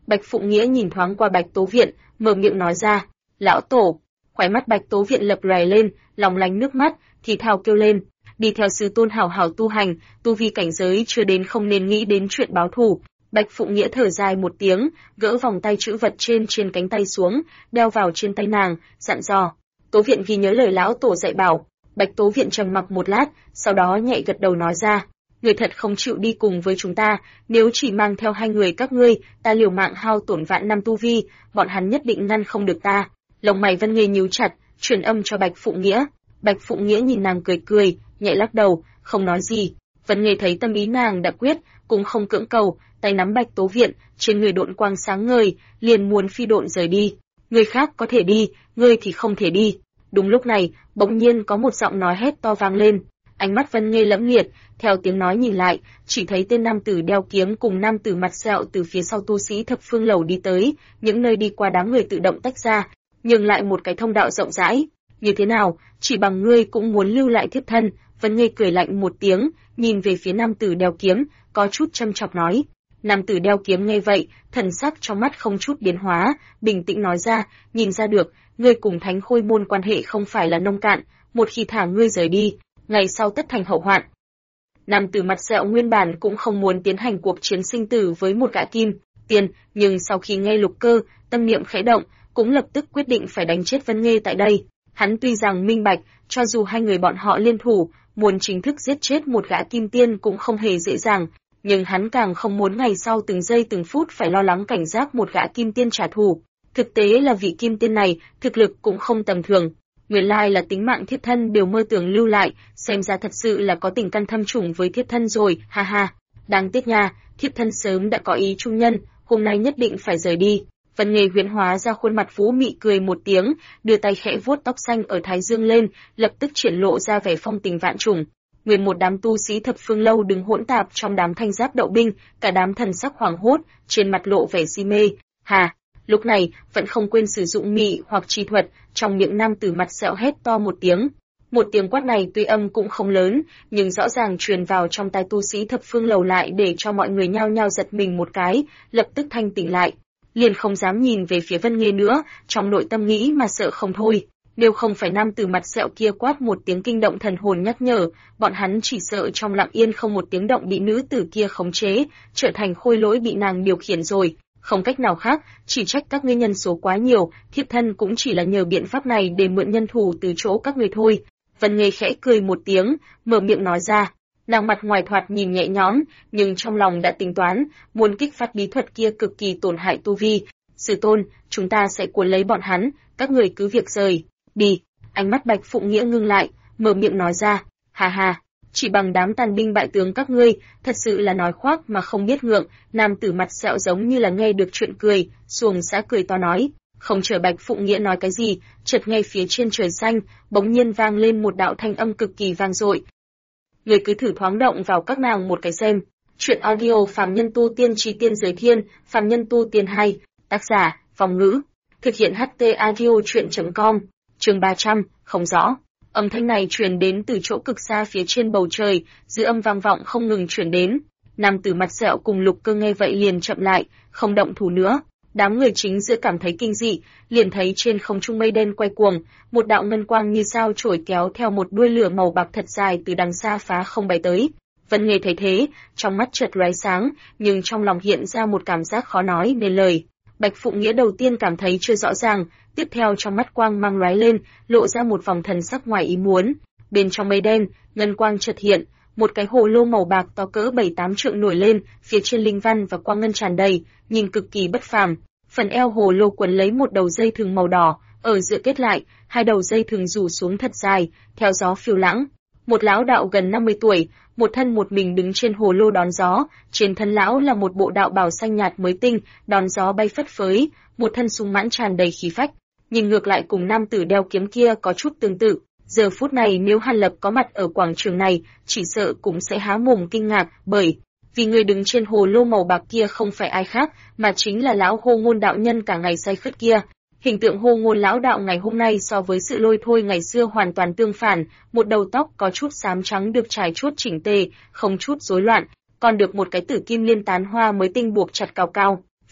Bạch Phụng Nghĩa nhìn thoáng qua Bạch Tố Viện, mở miệng nói ra, lão tổ. Khóe mắt Bạch Tố Viện lập lòe lên, lòng lánh nước mắt, thì thào kêu lên, đi theo sư tôn hảo hảo tu hành, tu vi cảnh giới chưa đến không nên nghĩ đến chuyện báo thù. Bạch Phụng Nghĩa thở dài một tiếng, gỡ vòng tay chữ vật trên cánh tay xuống, đeo vào trên tay nàng, dặn dò. Tố Viện ghi nhớ lời lão tổ dạy bảo. Bạch Tố Viện trầm mặc một lát, sau đó nhẹ gật đầu nói ra, người thật không chịu đi cùng với chúng ta, nếu chỉ mang theo hai người các ngươi, ta liều mạng hao tổn vạn năm tu vi, bọn hắn nhất định ngăn không được ta. Lông mày Vân Nghê nhíu chặt, truyền âm cho Bạch Phụng Nghĩa. Bạch Phụng Nghĩa nhìn nàng cười cười, nhẹ lắc đầu, không nói gì. Vân Nghê thấy tâm ý nàng đã quyết, cũng không cưỡng cầu, tay nắm Bạch Tố Viện, trên người độn quang sáng ngời, liền muốn phi độn rời đi. Người khác có thể đi, ngươi thì không thể đi. Đúng lúc này, bỗng nhiên có một giọng nói hét to vang lên. Ánh mắt Vân Nghê lẫm liệt, theo tiếng nói nhìn lại, chỉ thấy tên nam tử đeo kiếm cùng nam tử mặt sẹo từ phía sau tu sĩ thập phương lầu đi tới, những nơi đi qua đám người tự động tách ra, nhường lại một cái thông đạo rộng rãi. Như thế nào, chỉ bằng ngươi cũng muốn lưu lại thiếp thân? Vân Nghê cười lạnh một tiếng, nhìn về phía nam tử đeo kiếm, có chút châm chọc nói. Nam tử đeo kiếm nghe vậy, thần sắc trong mắt không chút biến hóa, bình tĩnh nói ra, nhìn ra được, ngươi cùng Thánh Khôi môn quan hệ không phải là nông cạn, một khi thả ngươi rời đi, ngày sau tất thành hậu hoạn. Nam tử mặt sẹo nguyên bản cũng không muốn tiến hành cuộc chiến sinh tử với một gã kim tiền, nhưng sau khi nghe Lục Cơ, tâm niệm khẽ động, cũng lập tức quyết định phải đánh chết Vân Nghê tại đây. Hắn tuy rằng minh bạch, cho dù hai người bọn họ liên thủ, muốn chính thức giết chết một gã kim tiên cũng không hề dễ dàng, nhưng hắn càng không muốn ngày sau từng giây từng phút phải lo lắng cảnh giác một gã kim tiên trả thù. Thực tế là vị kim tiên này, thực lực cũng không tầm thường. Nguyên lai là tính mạng thiếp thân đều mơ tưởng lưu lại, xem ra thật sự là có tình căn thâm trùng với thiếp thân rồi, ha ha. Đáng tiếc nha, thiếp thân sớm đã có ý trung nhân, hôm nay nhất định phải rời đi. Vân Nghê huyễn hóa ra khuôn mặt vũ mị cười một tiếng, đưa tay khẽ vuốt tóc xanh ở thái dương lên, lập tức triển lộ ra vẻ phong tình vạn trùng. Nguyên một đám tu sĩ thập phương lâu đứng hỗn tạp trong đám thanh giáp đậu binh, cả đám thần sắc hoảng hốt, trên mặt lộ vẻ si mê. Hà, lúc này vẫn không quên sử dụng mị hoặc chi thuật, trong miệng nam tử mặt sẹo hét to một tiếng. Một tiếng quát này tuy âm cũng không lớn, nhưng rõ ràng truyền vào trong tai tu sĩ thập phương lầu lại để cho mọi người nhao nhao giật mình một cái, lập tức thanh tỉnh lại, liền không dám nhìn về phía Vân Nghê nữa, trong nội tâm nghĩ mà sợ không thôi. Nếu không phải nam tử mặt sẹo kia quát một tiếng kinh động thần hồn nhắc nhở, bọn hắn chỉ sợ trong lặng yên không một tiếng động bị nữ tử kia khống chế, trở thành khôi lỗi bị nàng điều khiển rồi. Không cách nào khác, chỉ trách các ngươi nhân số quá nhiều, thiếp thân cũng chỉ là nhờ biện pháp này để mượn nhân thủ từ chỗ các ngươi thôi. Vân Nghê khẽ cười một tiếng, mở miệng nói ra. Nàng mặt ngoài thoạt nhìn nhẹ nhõm, nhưng trong lòng đã tính toán, muốn kích phát bí thuật kia cực kỳ tổn hại tu vi. Sư tôn, chúng ta sẽ cuốn lấy bọn hắn, các người cứ việc rời đi. Ánh mắt Bạch Phụng Nghĩa ngưng lại, mở miệng nói ra. Hà hà, chỉ bằng đám tàn binh bại tướng các ngươi, thật sự là nói khoác mà không biết ngượng. Nam tử mặt sẹo giống như là nghe được chuyện cười, xuồng xã cười to nói. Không chờ Bạch Phụng Nghĩa nói cái gì, chợt ngay phía trên trời xanh, bỗng nhiên vang lên một đạo thanh âm cực kỳ vang dội. Người cứ thử thoáng động vào các nàng một cái xem. Chuyện audio Phàm Nhân Tu Tiên Chí Tiên Giới Thiên, Phàm Nhân Tu Tiên 2, tác giả, Phong Ngữ. Thực hiện HT audio chuyện.com, chương 300, không rõ. Âm thanh này truyền đến từ chỗ cực xa phía trên bầu trời, dư âm vang vọng không ngừng truyền đến. Nam tử mặt sẹo cùng Lục Cơ nghe vậy liền chậm lại, không động thủ nữa. Đám người chính giữa cảm thấy kinh dị, liền thấy trên không trung mây đen quay cuồng, một đạo ngân quang như sao chổi kéo theo một đuôi lửa màu bạc thật dài từ đằng xa phá không bay tới. Vân Nghê thấy thế, trong mắt chợt lóe sáng, nhưng trong lòng hiện ra một cảm giác khó nói nên lời. Bạch Phụng Nghĩa đầu tiên cảm thấy chưa rõ ràng, tiếp theo trong mắt quang mang lóe lên, lộ ra một vòng thần sắc ngoài ý muốn. Bên trong mây đen, ngân quang chợt hiện, một cái hồ lô màu bạc to cỡ 7-8 trượng nổi lên, phía trên linh văn và quang ngân tràn đầy, nhìn cực kỳ bất phàm. Phần eo hồ lô quấn lấy một đầu dây thừng màu đỏ, ở giữa kết lại, hai đầu dây thừng rủ xuống thật dài, theo gió phiêu lãng. Một lão đạo gần 50 tuổi, một thân một mình đứng trên hồ lô đón gió, trên thân lão là một bộ đạo bào xanh nhạt mới tinh, đón gió bay phất phới, một thân sung mãn tràn đầy khí phách. Nhìn ngược lại cùng nam tử đeo kiếm kia có chút tương tự. Giờ phút này nếu Hàn Lập có mặt ở quảng trường này, chỉ sợ cũng sẽ há mồm kinh ngạc, bởi vì người đứng trên hồ lô màu bạc kia không phải ai khác, mà chính là lão Hô Ngôn đạo nhân cả ngày say khướt kia. Hình tượng Hô Ngôn lão đạo ngày hôm nay so với sự lôi thôi ngày xưa hoàn toàn tương phản, một đầu tóc có chút xám trắng được trải chuốt chỉnh tề, không chút rối loạn, còn được một cái tử kim liên tán hoa mới tinh buộc chặt cao cao.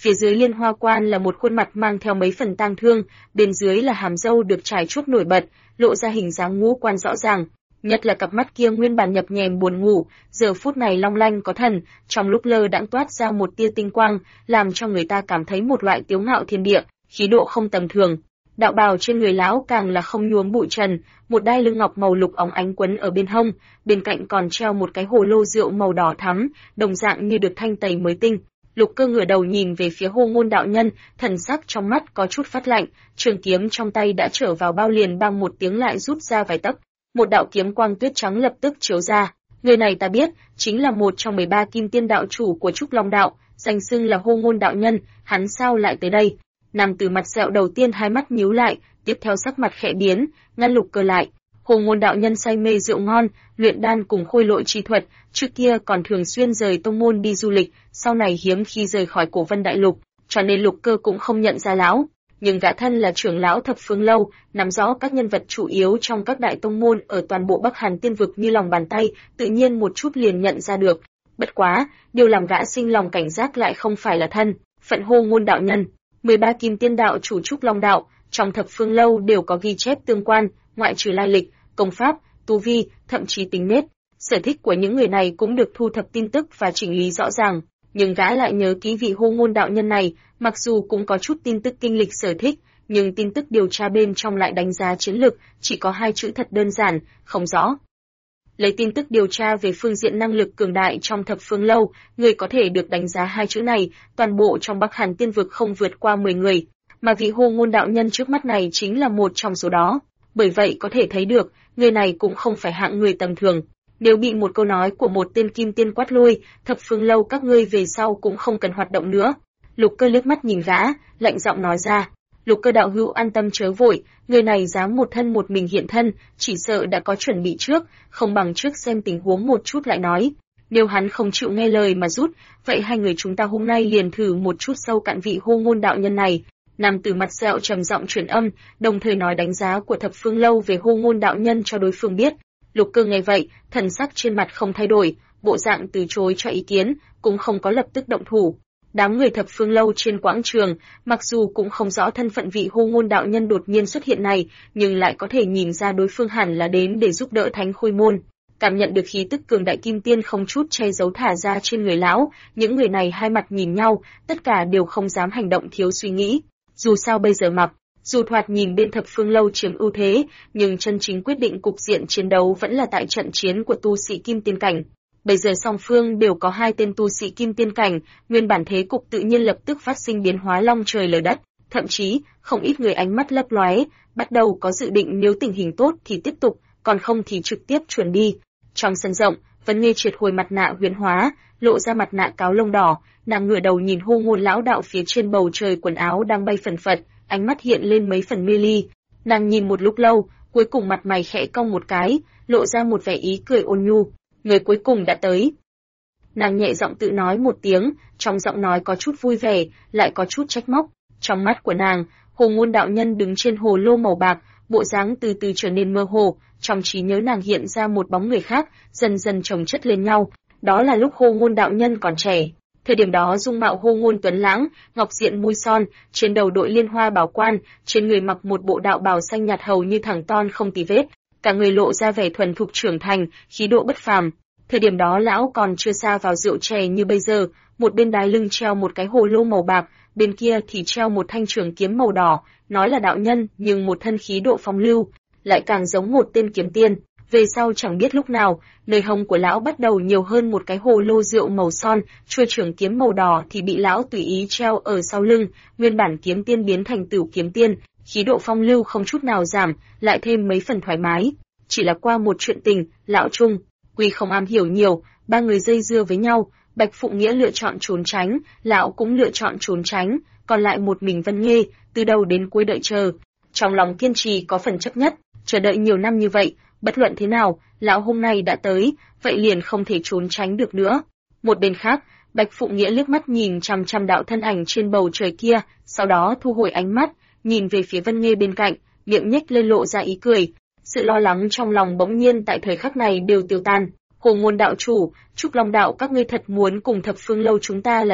Phía dưới Liên Hoa Quan là một khuôn mặt mang theo mấy phần tang thương, bên dưới là hàm râu được trải chuốt nổi bật, lộ ra hình dáng ngũ quan rõ ràng. Nhất là cặp mắt kia nguyên bản nhập nhèm buồn ngủ, giờ phút này long lanh có thần, trong lúc lơ đãng toát ra một tia tinh quang, làm cho người ta cảm thấy một loại kiêu ngạo thiên địa, khí độ không tầm thường. Đạo bào trên người lão càng là không nhuốm bụi trần, một đai lưng ngọc màu lục óng ánh quấn ở bên hông, bên cạnh còn treo một cái hồ lô rượu màu đỏ thắm, đồng dạng như được thanh tẩy mới tinh. Lục Cơ ngửa đầu nhìn về phía Hồ Ngôn đạo nhân, thần sắc trong mắt có chút phát lạnh, trường kiếm trong tay đã trở vào bao liền bang một tiếng lại rút ra vài tấc. Một đạo kiếm quang tuyết trắng lập tức chiếu ra. Người này ta biết, chính là một trong 13 kim tiên đạo chủ của Trúc Long đạo, danh xưng là Hồ Ngôn đạo nhân, hắn sao lại tới đây? Nam tử mặt sẹo đầu tiên hai mắt nhíu lại, tiếp theo sắc mặt khẽ biến, ngăn Lục Cơ lại. Hồ Ngôn đạo nhân say mê rượu ngon, luyện đan cùng khôi lỗi chi thuật, trước kia còn thường xuyên rời tông môn đi du lịch, sau này hiếm khi rời khỏi Cổ Vân Đại Lục, cho nên Lục Cơ cũng không nhận ra lão. Nhưng gã thân là trưởng lão Thập Phương Lâu, nắm rõ các nhân vật chủ yếu trong các đại tông môn ở toàn bộ Bắc Hàn Tiên vực như lòng bàn tay, tự nhiên một chút liền nhận ra được. Bất quá, điều làm gã sinh lòng cảnh giác lại không phải là thân phận Hồ Ngôn đạo nhân. 13 kim tiên đạo chủ Trúc Long đạo, trong Thập Phương Lâu đều có ghi chép tương quan, ngoại trừ lai lịch, công pháp, tu vi, thậm chí tính nết. Sở thích của những người này cũng được thu thập tin tức và chỉnh lý rõ ràng, nhưng gã lại nhớ kỹ vị Hồ Ngôn đạo nhân này, mặc dù cũng có chút tin tức kinh lịch sở thích, nhưng tin tức điều tra bên trong lại đánh giá chiến lược, chỉ có 2 chữ thật đơn giản, không rõ. Lấy tin tức điều tra về phương diện năng lực cường đại trong Thập Phương Lâu, người có thể được đánh giá 2 chữ này, toàn bộ trong Bắc Hàn Tiên vực không vượt qua 10 người, mà vị Hồ Ngôn đạo nhân trước mắt này chính là một trong số đó. Bởi vậy có thể thấy được, người này cũng không phải hạng người tầm thường. Nếu bị một câu nói của một tên kim tiên quát lui, Thập Phương Lâu các ngươi về sau cũng không cần hoạt động nữa. Lục Cơ liếc mắt nhìn gã, lạnh giọng nói ra. Lục Cơ đạo hữu an tâm chớ vội, người này dám một thân một mình hiện thân, chỉ sợ đã có chuẩn bị trước, không bằng trước xem tình huống một chút lại nói. Nếu hắn không chịu nghe lời mà rút, vậy hai người chúng ta hôm nay liền thử một chút sâu cạn vị Hồ Ngôn đạo nhân này. Nam tử mặt sẹo trầm giọng truyền âm, đồng thời nói đánh giá của Thập Phương Lâu về Hồ Ngôn đạo nhân cho đối phương biết. Lục Cơ nghe vậy, thần sắc trên mặt không thay đổi, bộ dạng từ chối cho ý kiến, cũng không có lập tức động thủ. Đám người Thập Phương Lâu trên quảng trường, mặc dù cũng không rõ thân phận vị Hồ Ngôn đạo nhân đột nhiên xuất hiện này, nhưng lại có thể nhìn ra đối phương hẳn là đến để giúp đỡ Thánh Khôi môn. Cảm nhận được khí tức cường đại kim tiên không chút che giấu thả ra trên người lão, những người này hai mặt nhìn nhau, tất cả đều không dám hành động thiếu suy nghĩ. Dù sao bây giờ dù thoạt nhìn bên Thập Phương Lâu chiếm ưu thế, nhưng chân chính quyết định cục diện chiến đấu vẫn là tại trận chiến của tu sĩ kim tiên cảnh. Bây giờ song phương đều có 2 tên tu sĩ kim tiên cảnh, nguyên bản thế cục tự nhiên lập tức phát sinh biến hóa long trời lở đất, thậm chí, không ít người ánh mắt lấp lóe, bắt đầu có dự định nếu tình hình tốt thì tiếp tục, còn không thì trực tiếp chuẩn đi. Trong sân rộng, Vân Nghê triệt hồi mặt nạ huyễn hóa, lộ ra mặt nạ cáo lông đỏ, nàng ngửa đầu nhìn Hồ Ngôn lão đạo phía trên bầu trời quần áo đang bay phần phật, ánh mắt hiện lên mấy phần mê ly. Nàng nhìn một lúc lâu, cuối cùng mặt mày khẽ cong một cái, lộ ra một vẻ ý cười ôn nhu. Người cuối cùng đã tới. Nàng nhẹ giọng tự nói một tiếng, trong giọng nói có chút vui vẻ, lại có chút trách móc. Trong mắt của nàng, Hồ Ngôn đạo nhân đứng trên hồ lô màu bạc, bộ dáng từ từ trở nên mơ hồ, trong trí nhớ nàng hiện ra một bóng người khác, dần dần chồng chất lên nhau. Đó là lúc Hồ Ngôn đạo nhân còn trẻ. Thời điểm đó dung mạo Hồ Ngôn tuấn lãng, ngọc diện môi son, trên đầu đội liên hoa bảo quan, trên người mặc một bộ đạo bào xanh nhạt hầu như thẳng ton không tì vết, cả người lộ ra vẻ thuần thục trưởng thành, khí độ bất phàm. Thời điểm đó lão còn chưa sa vào rượu chè như bây giờ, một bên đai lưng treo một cái hồ lô màu bạc, bên kia thì treo một thanh trường kiếm màu đỏ, nói là đạo nhân, nhưng một thân khí độ phong lưu, lại càng giống một tên kiếm tiên. Về sau chẳng biết lúc nào, nơi hông của lão bắt đầu nhiều hơn một cái hồ lô rượu màu son, chuôi trường kiếm màu đỏ thì bị lão tùy ý treo ở sau lưng, nguyên bản kiếm tiên biến thành Tửu kiếm tiên, khí độ phong lưu không chút nào giảm, lại thêm mấy phần thoải mái. Chỉ là qua một chuyện tình, lão Trung, Quy không am hiểu nhiều, 3 người dây dưa với nhau, Bạch Phụng Nghĩa lựa chọn trốn tránh, lão cũng lựa chọn trốn tránh, còn lại một mình Vân Nghê, từ đầu đến cuối đợi chờ. Trong lòng kiên trì có phần chấp nhất, chờ đợi nhiều năm như vậy, bất luận thế nào, lão hôm nay đã tới, vậy liền không thể trốn tránh được nữa. Một bên khác, Bạch Phụng Nghĩa liếc mắt nhìn chằm chằm đạo thân ảnh trên bầu trời kia, sau đó thu hồi ánh mắt, nhìn về phía Vân Nghê bên cạnh, miệng nhếch lên lộ ra ý cười. Sự lo lắng trong lòng bỗng nhiên tại thời khắc này đều tiêu tan. Hồ Ngôn đạo chủ, Trúc Long đạo các ngươi thật muốn cùng Thập Phương Lâu chúng ta là địch,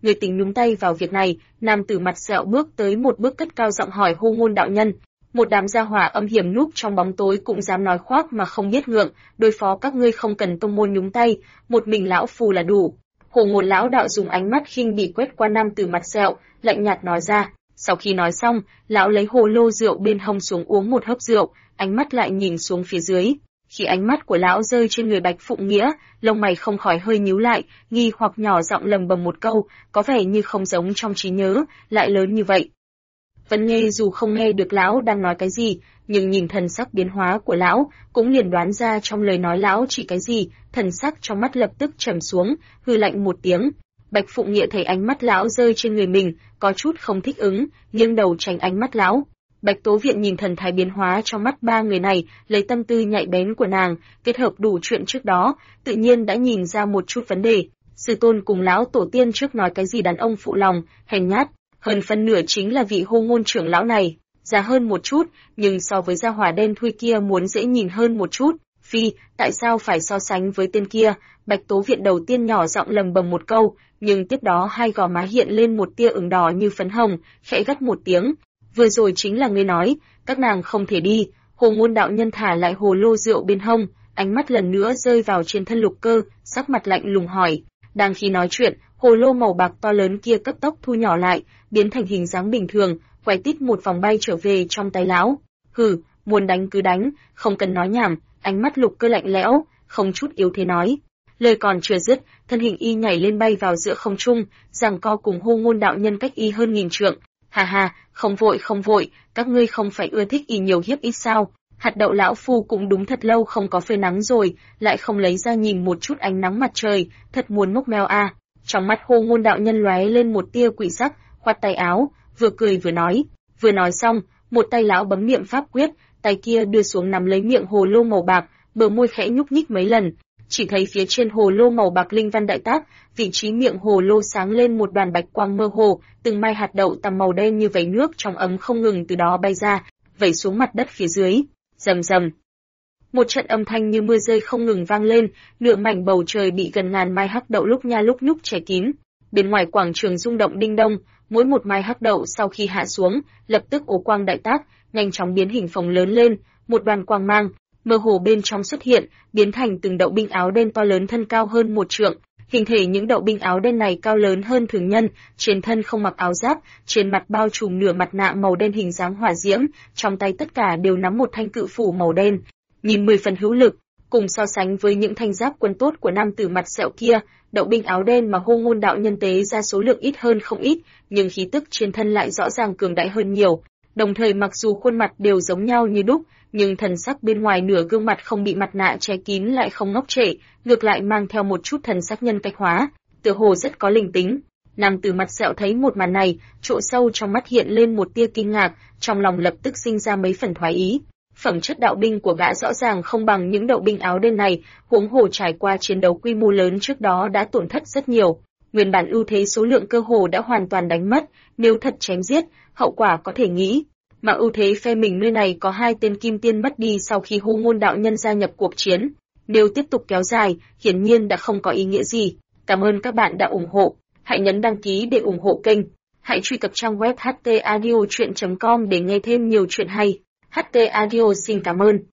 người tính nhúng tay vào việc này? Nam tử mặt sẹo bước tới một bước cất cao giọng hỏi Hô Ngôn đạo nhân. Một đám gia hỏa âm hiểm núp trong bóng tối cũng dám nói khoác mà không biết ngượng, đối phó các ngươi không cần tông môn nhúng tay, một mình lão phù là đủ. Hồ Ngôn lão đạo dùng ánh mắt khinh bỉ quét qua nam tử mặt sẹo, lạnh nhạt nói ra. Sau khi nói xong, lão lấy hồ lô rượu bên hông xuống uống một hớp rượu, ánh mắt lại nhìn xuống phía dưới. Khi ánh mắt của lão rơi trên người Bạch Phụng Nghĩa, lông mày không khỏi hơi nhíu lại, nghi hoặc nhỏ giọng lầm bầm một câu, có vẻ như không giống trong trí nhớ, lại lớn như vậy. Vân Nghê dù không nghe được lão đang nói cái gì, nhưng nhìn thần sắc biến hóa của lão, cũng liền đoán ra trong lời nói lão chỉ cái gì, thần sắc trong mắt lập tức trầm xuống, hừ lạnh một tiếng. Bạch Phụng Nghĩa thấy ánh mắt lão rơi trên người mình, có chút không thích ứng, nghiêng đầu tránh ánh mắt lão. Bạch Tố Viện nhìn thần thái biến hóa trong mắt ba người này, lấy tâm tư nhạy bén của nàng, kết hợp đủ chuyện trước đó, tự nhiên đã nhìn ra một chút vấn đề. Sư tôn cùng lão tổ tiên trước nói cái gì đàn ông phụ lòng, hèn nhát, hơn phân nửa chính là vị Hô Ngôn trưởng lão này, già hơn một chút, nhưng so với gia hỏa đen thui kia muốn dễ nhìn hơn một chút. Phi, tại sao phải so sánh với tên kia? Bạch Tố Viện đầu tiên nhỏ giọng lầm bầm một câu, nhưng tiếp đó hai gò má hiện lên một tia ửng đỏ như phấn hồng, khẽ gắt một tiếng. Vừa rồi chính là ngươi nói, các nàng không thể đi. Hồ Ngôn đạo nhân thả lại hồ lô rượu bên hông, ánh mắt lần nữa rơi vào trên thân Lục Cơ, sắc mặt lạnh lùng hỏi. Đang khi nói chuyện, hồ lô màu bạc to lớn kia cấp tốc thu nhỏ lại, biến thành hình dáng bình thường, quay tít một vòng bay trở về trong tay lão. Hừ, muốn đánh cứ đánh, không cần nói nhảm. Ánh mắt Lục Cơ lạnh lẽo, không chút yếu thế nói. Lời còn chưa dứt, thân hình y nhảy lên bay vào giữa không trung, giằng co cùng Hô Ngôn đạo nhân cách y hơn nghìn trượng. Hà hà, không vội, các ngươi không phải ưa thích y nhiều hiếp ít sao? Hạt đậu lão phu cũng đúng thật lâu không có phơi nắng rồi, lại không lấy ra nhìn một chút ánh nắng mặt trời, thật muốn mốc meo a. Trong mắt Hô Ngôn đạo nhân lóe lên một tia quỷ sắc, khoát tay áo, vừa cười vừa nói. Vừa nói xong, một tay lão bấm niệm pháp quyết, tay kia đưa xuống nắm lấy miệng hồ lô màu bạc, bờ môi khẽ nhúc nhích mấy lần. Chỉ thấy phía trên hồ lô màu bạc linh văn đại tác, vị trí miệng hồ lô sáng lên một đoàn bạch quang mơ hồ, từng mai hạt đậu tằm màu đen như vẩy nước trong ấm không ngừng từ đó bay ra, vẩy xuống mặt đất phía dưới. Rầm rầm. Một trận âm thanh như mưa rơi không ngừng vang lên, nửa mảnh bầu trời bị gần ngàn mai hắc đậu lúc nha lúc nhúc che kín. Bên ngoài quảng trường rung động đinh đông, mỗi một mai hắc đậu sau khi hạ xuống, lập tức ố quang đại tác, nhanh chóng biến hình phồng lớn lên, một đoàn quang mang mơ hồ bên trong xuất hiện, biến thành từng đậu binh áo đen to lớn thân cao hơn một trượng. Hình thể những đậu binh áo đen này cao lớn hơn thường nhân, trên thân không mặc áo giáp, trên mặt bao trùm nửa mặt nạ màu đen hình dáng hỏa diễm, trong tay tất cả đều nắm một thanh cự phủ màu đen, nhìn 10 phần hữu lực. Cùng so sánh với những thanh giáp quân tốt của nam tử mặt sẹo kia, đậu binh áo đen mà Hô Ngôn đạo nhân tế ra số lượng ít hơn không ít, nhưng khí tức trên thân lại rõ ràng cường đại hơn nhiều. Đồng thời mặc dù khuôn mặt đều giống nhau như đúc, nhưng thần sắc bên ngoài nửa gương mặt không bị mặt nạ che kín lại không ngốc trệ, ngược lại mang theo một chút thần sắc nhân cách hóa, tựa hồ rất có linh tính. Nam tử mặt sẹo thấy một màn này, chỗ sâu trong mắt hiện lên một tia kinh ngạc, trong lòng lập tức sinh ra mấy phần thoái ý. Phẩm chất đạo binh của gã rõ ràng không bằng những đậu binh áo đen này, huống hồ trải qua chiến đấu quy mô lớn trước đó đã tổn thất rất nhiều. Nguyên bản ưu thế số lượng cơ hồ đã hoàn toàn đánh mất, nếu thật chém giết, hậu quả có thể nghĩ. Mà ưu thế phe mình nơi này có hai tên kim tiên mất đi sau khi Hô Ngôn đạo nhân gia nhập cuộc chiến. Nếu tiếp tục kéo dài, hiển nhiên đã không có ý nghĩa gì. Cảm ơn các bạn đã ủng hộ. Hãy nhấn đăng ký để ủng hộ kênh. Hãy truy cập trang web htaudio.com để nghe thêm nhiều chuyện hay. HT Audio xin cảm ơn.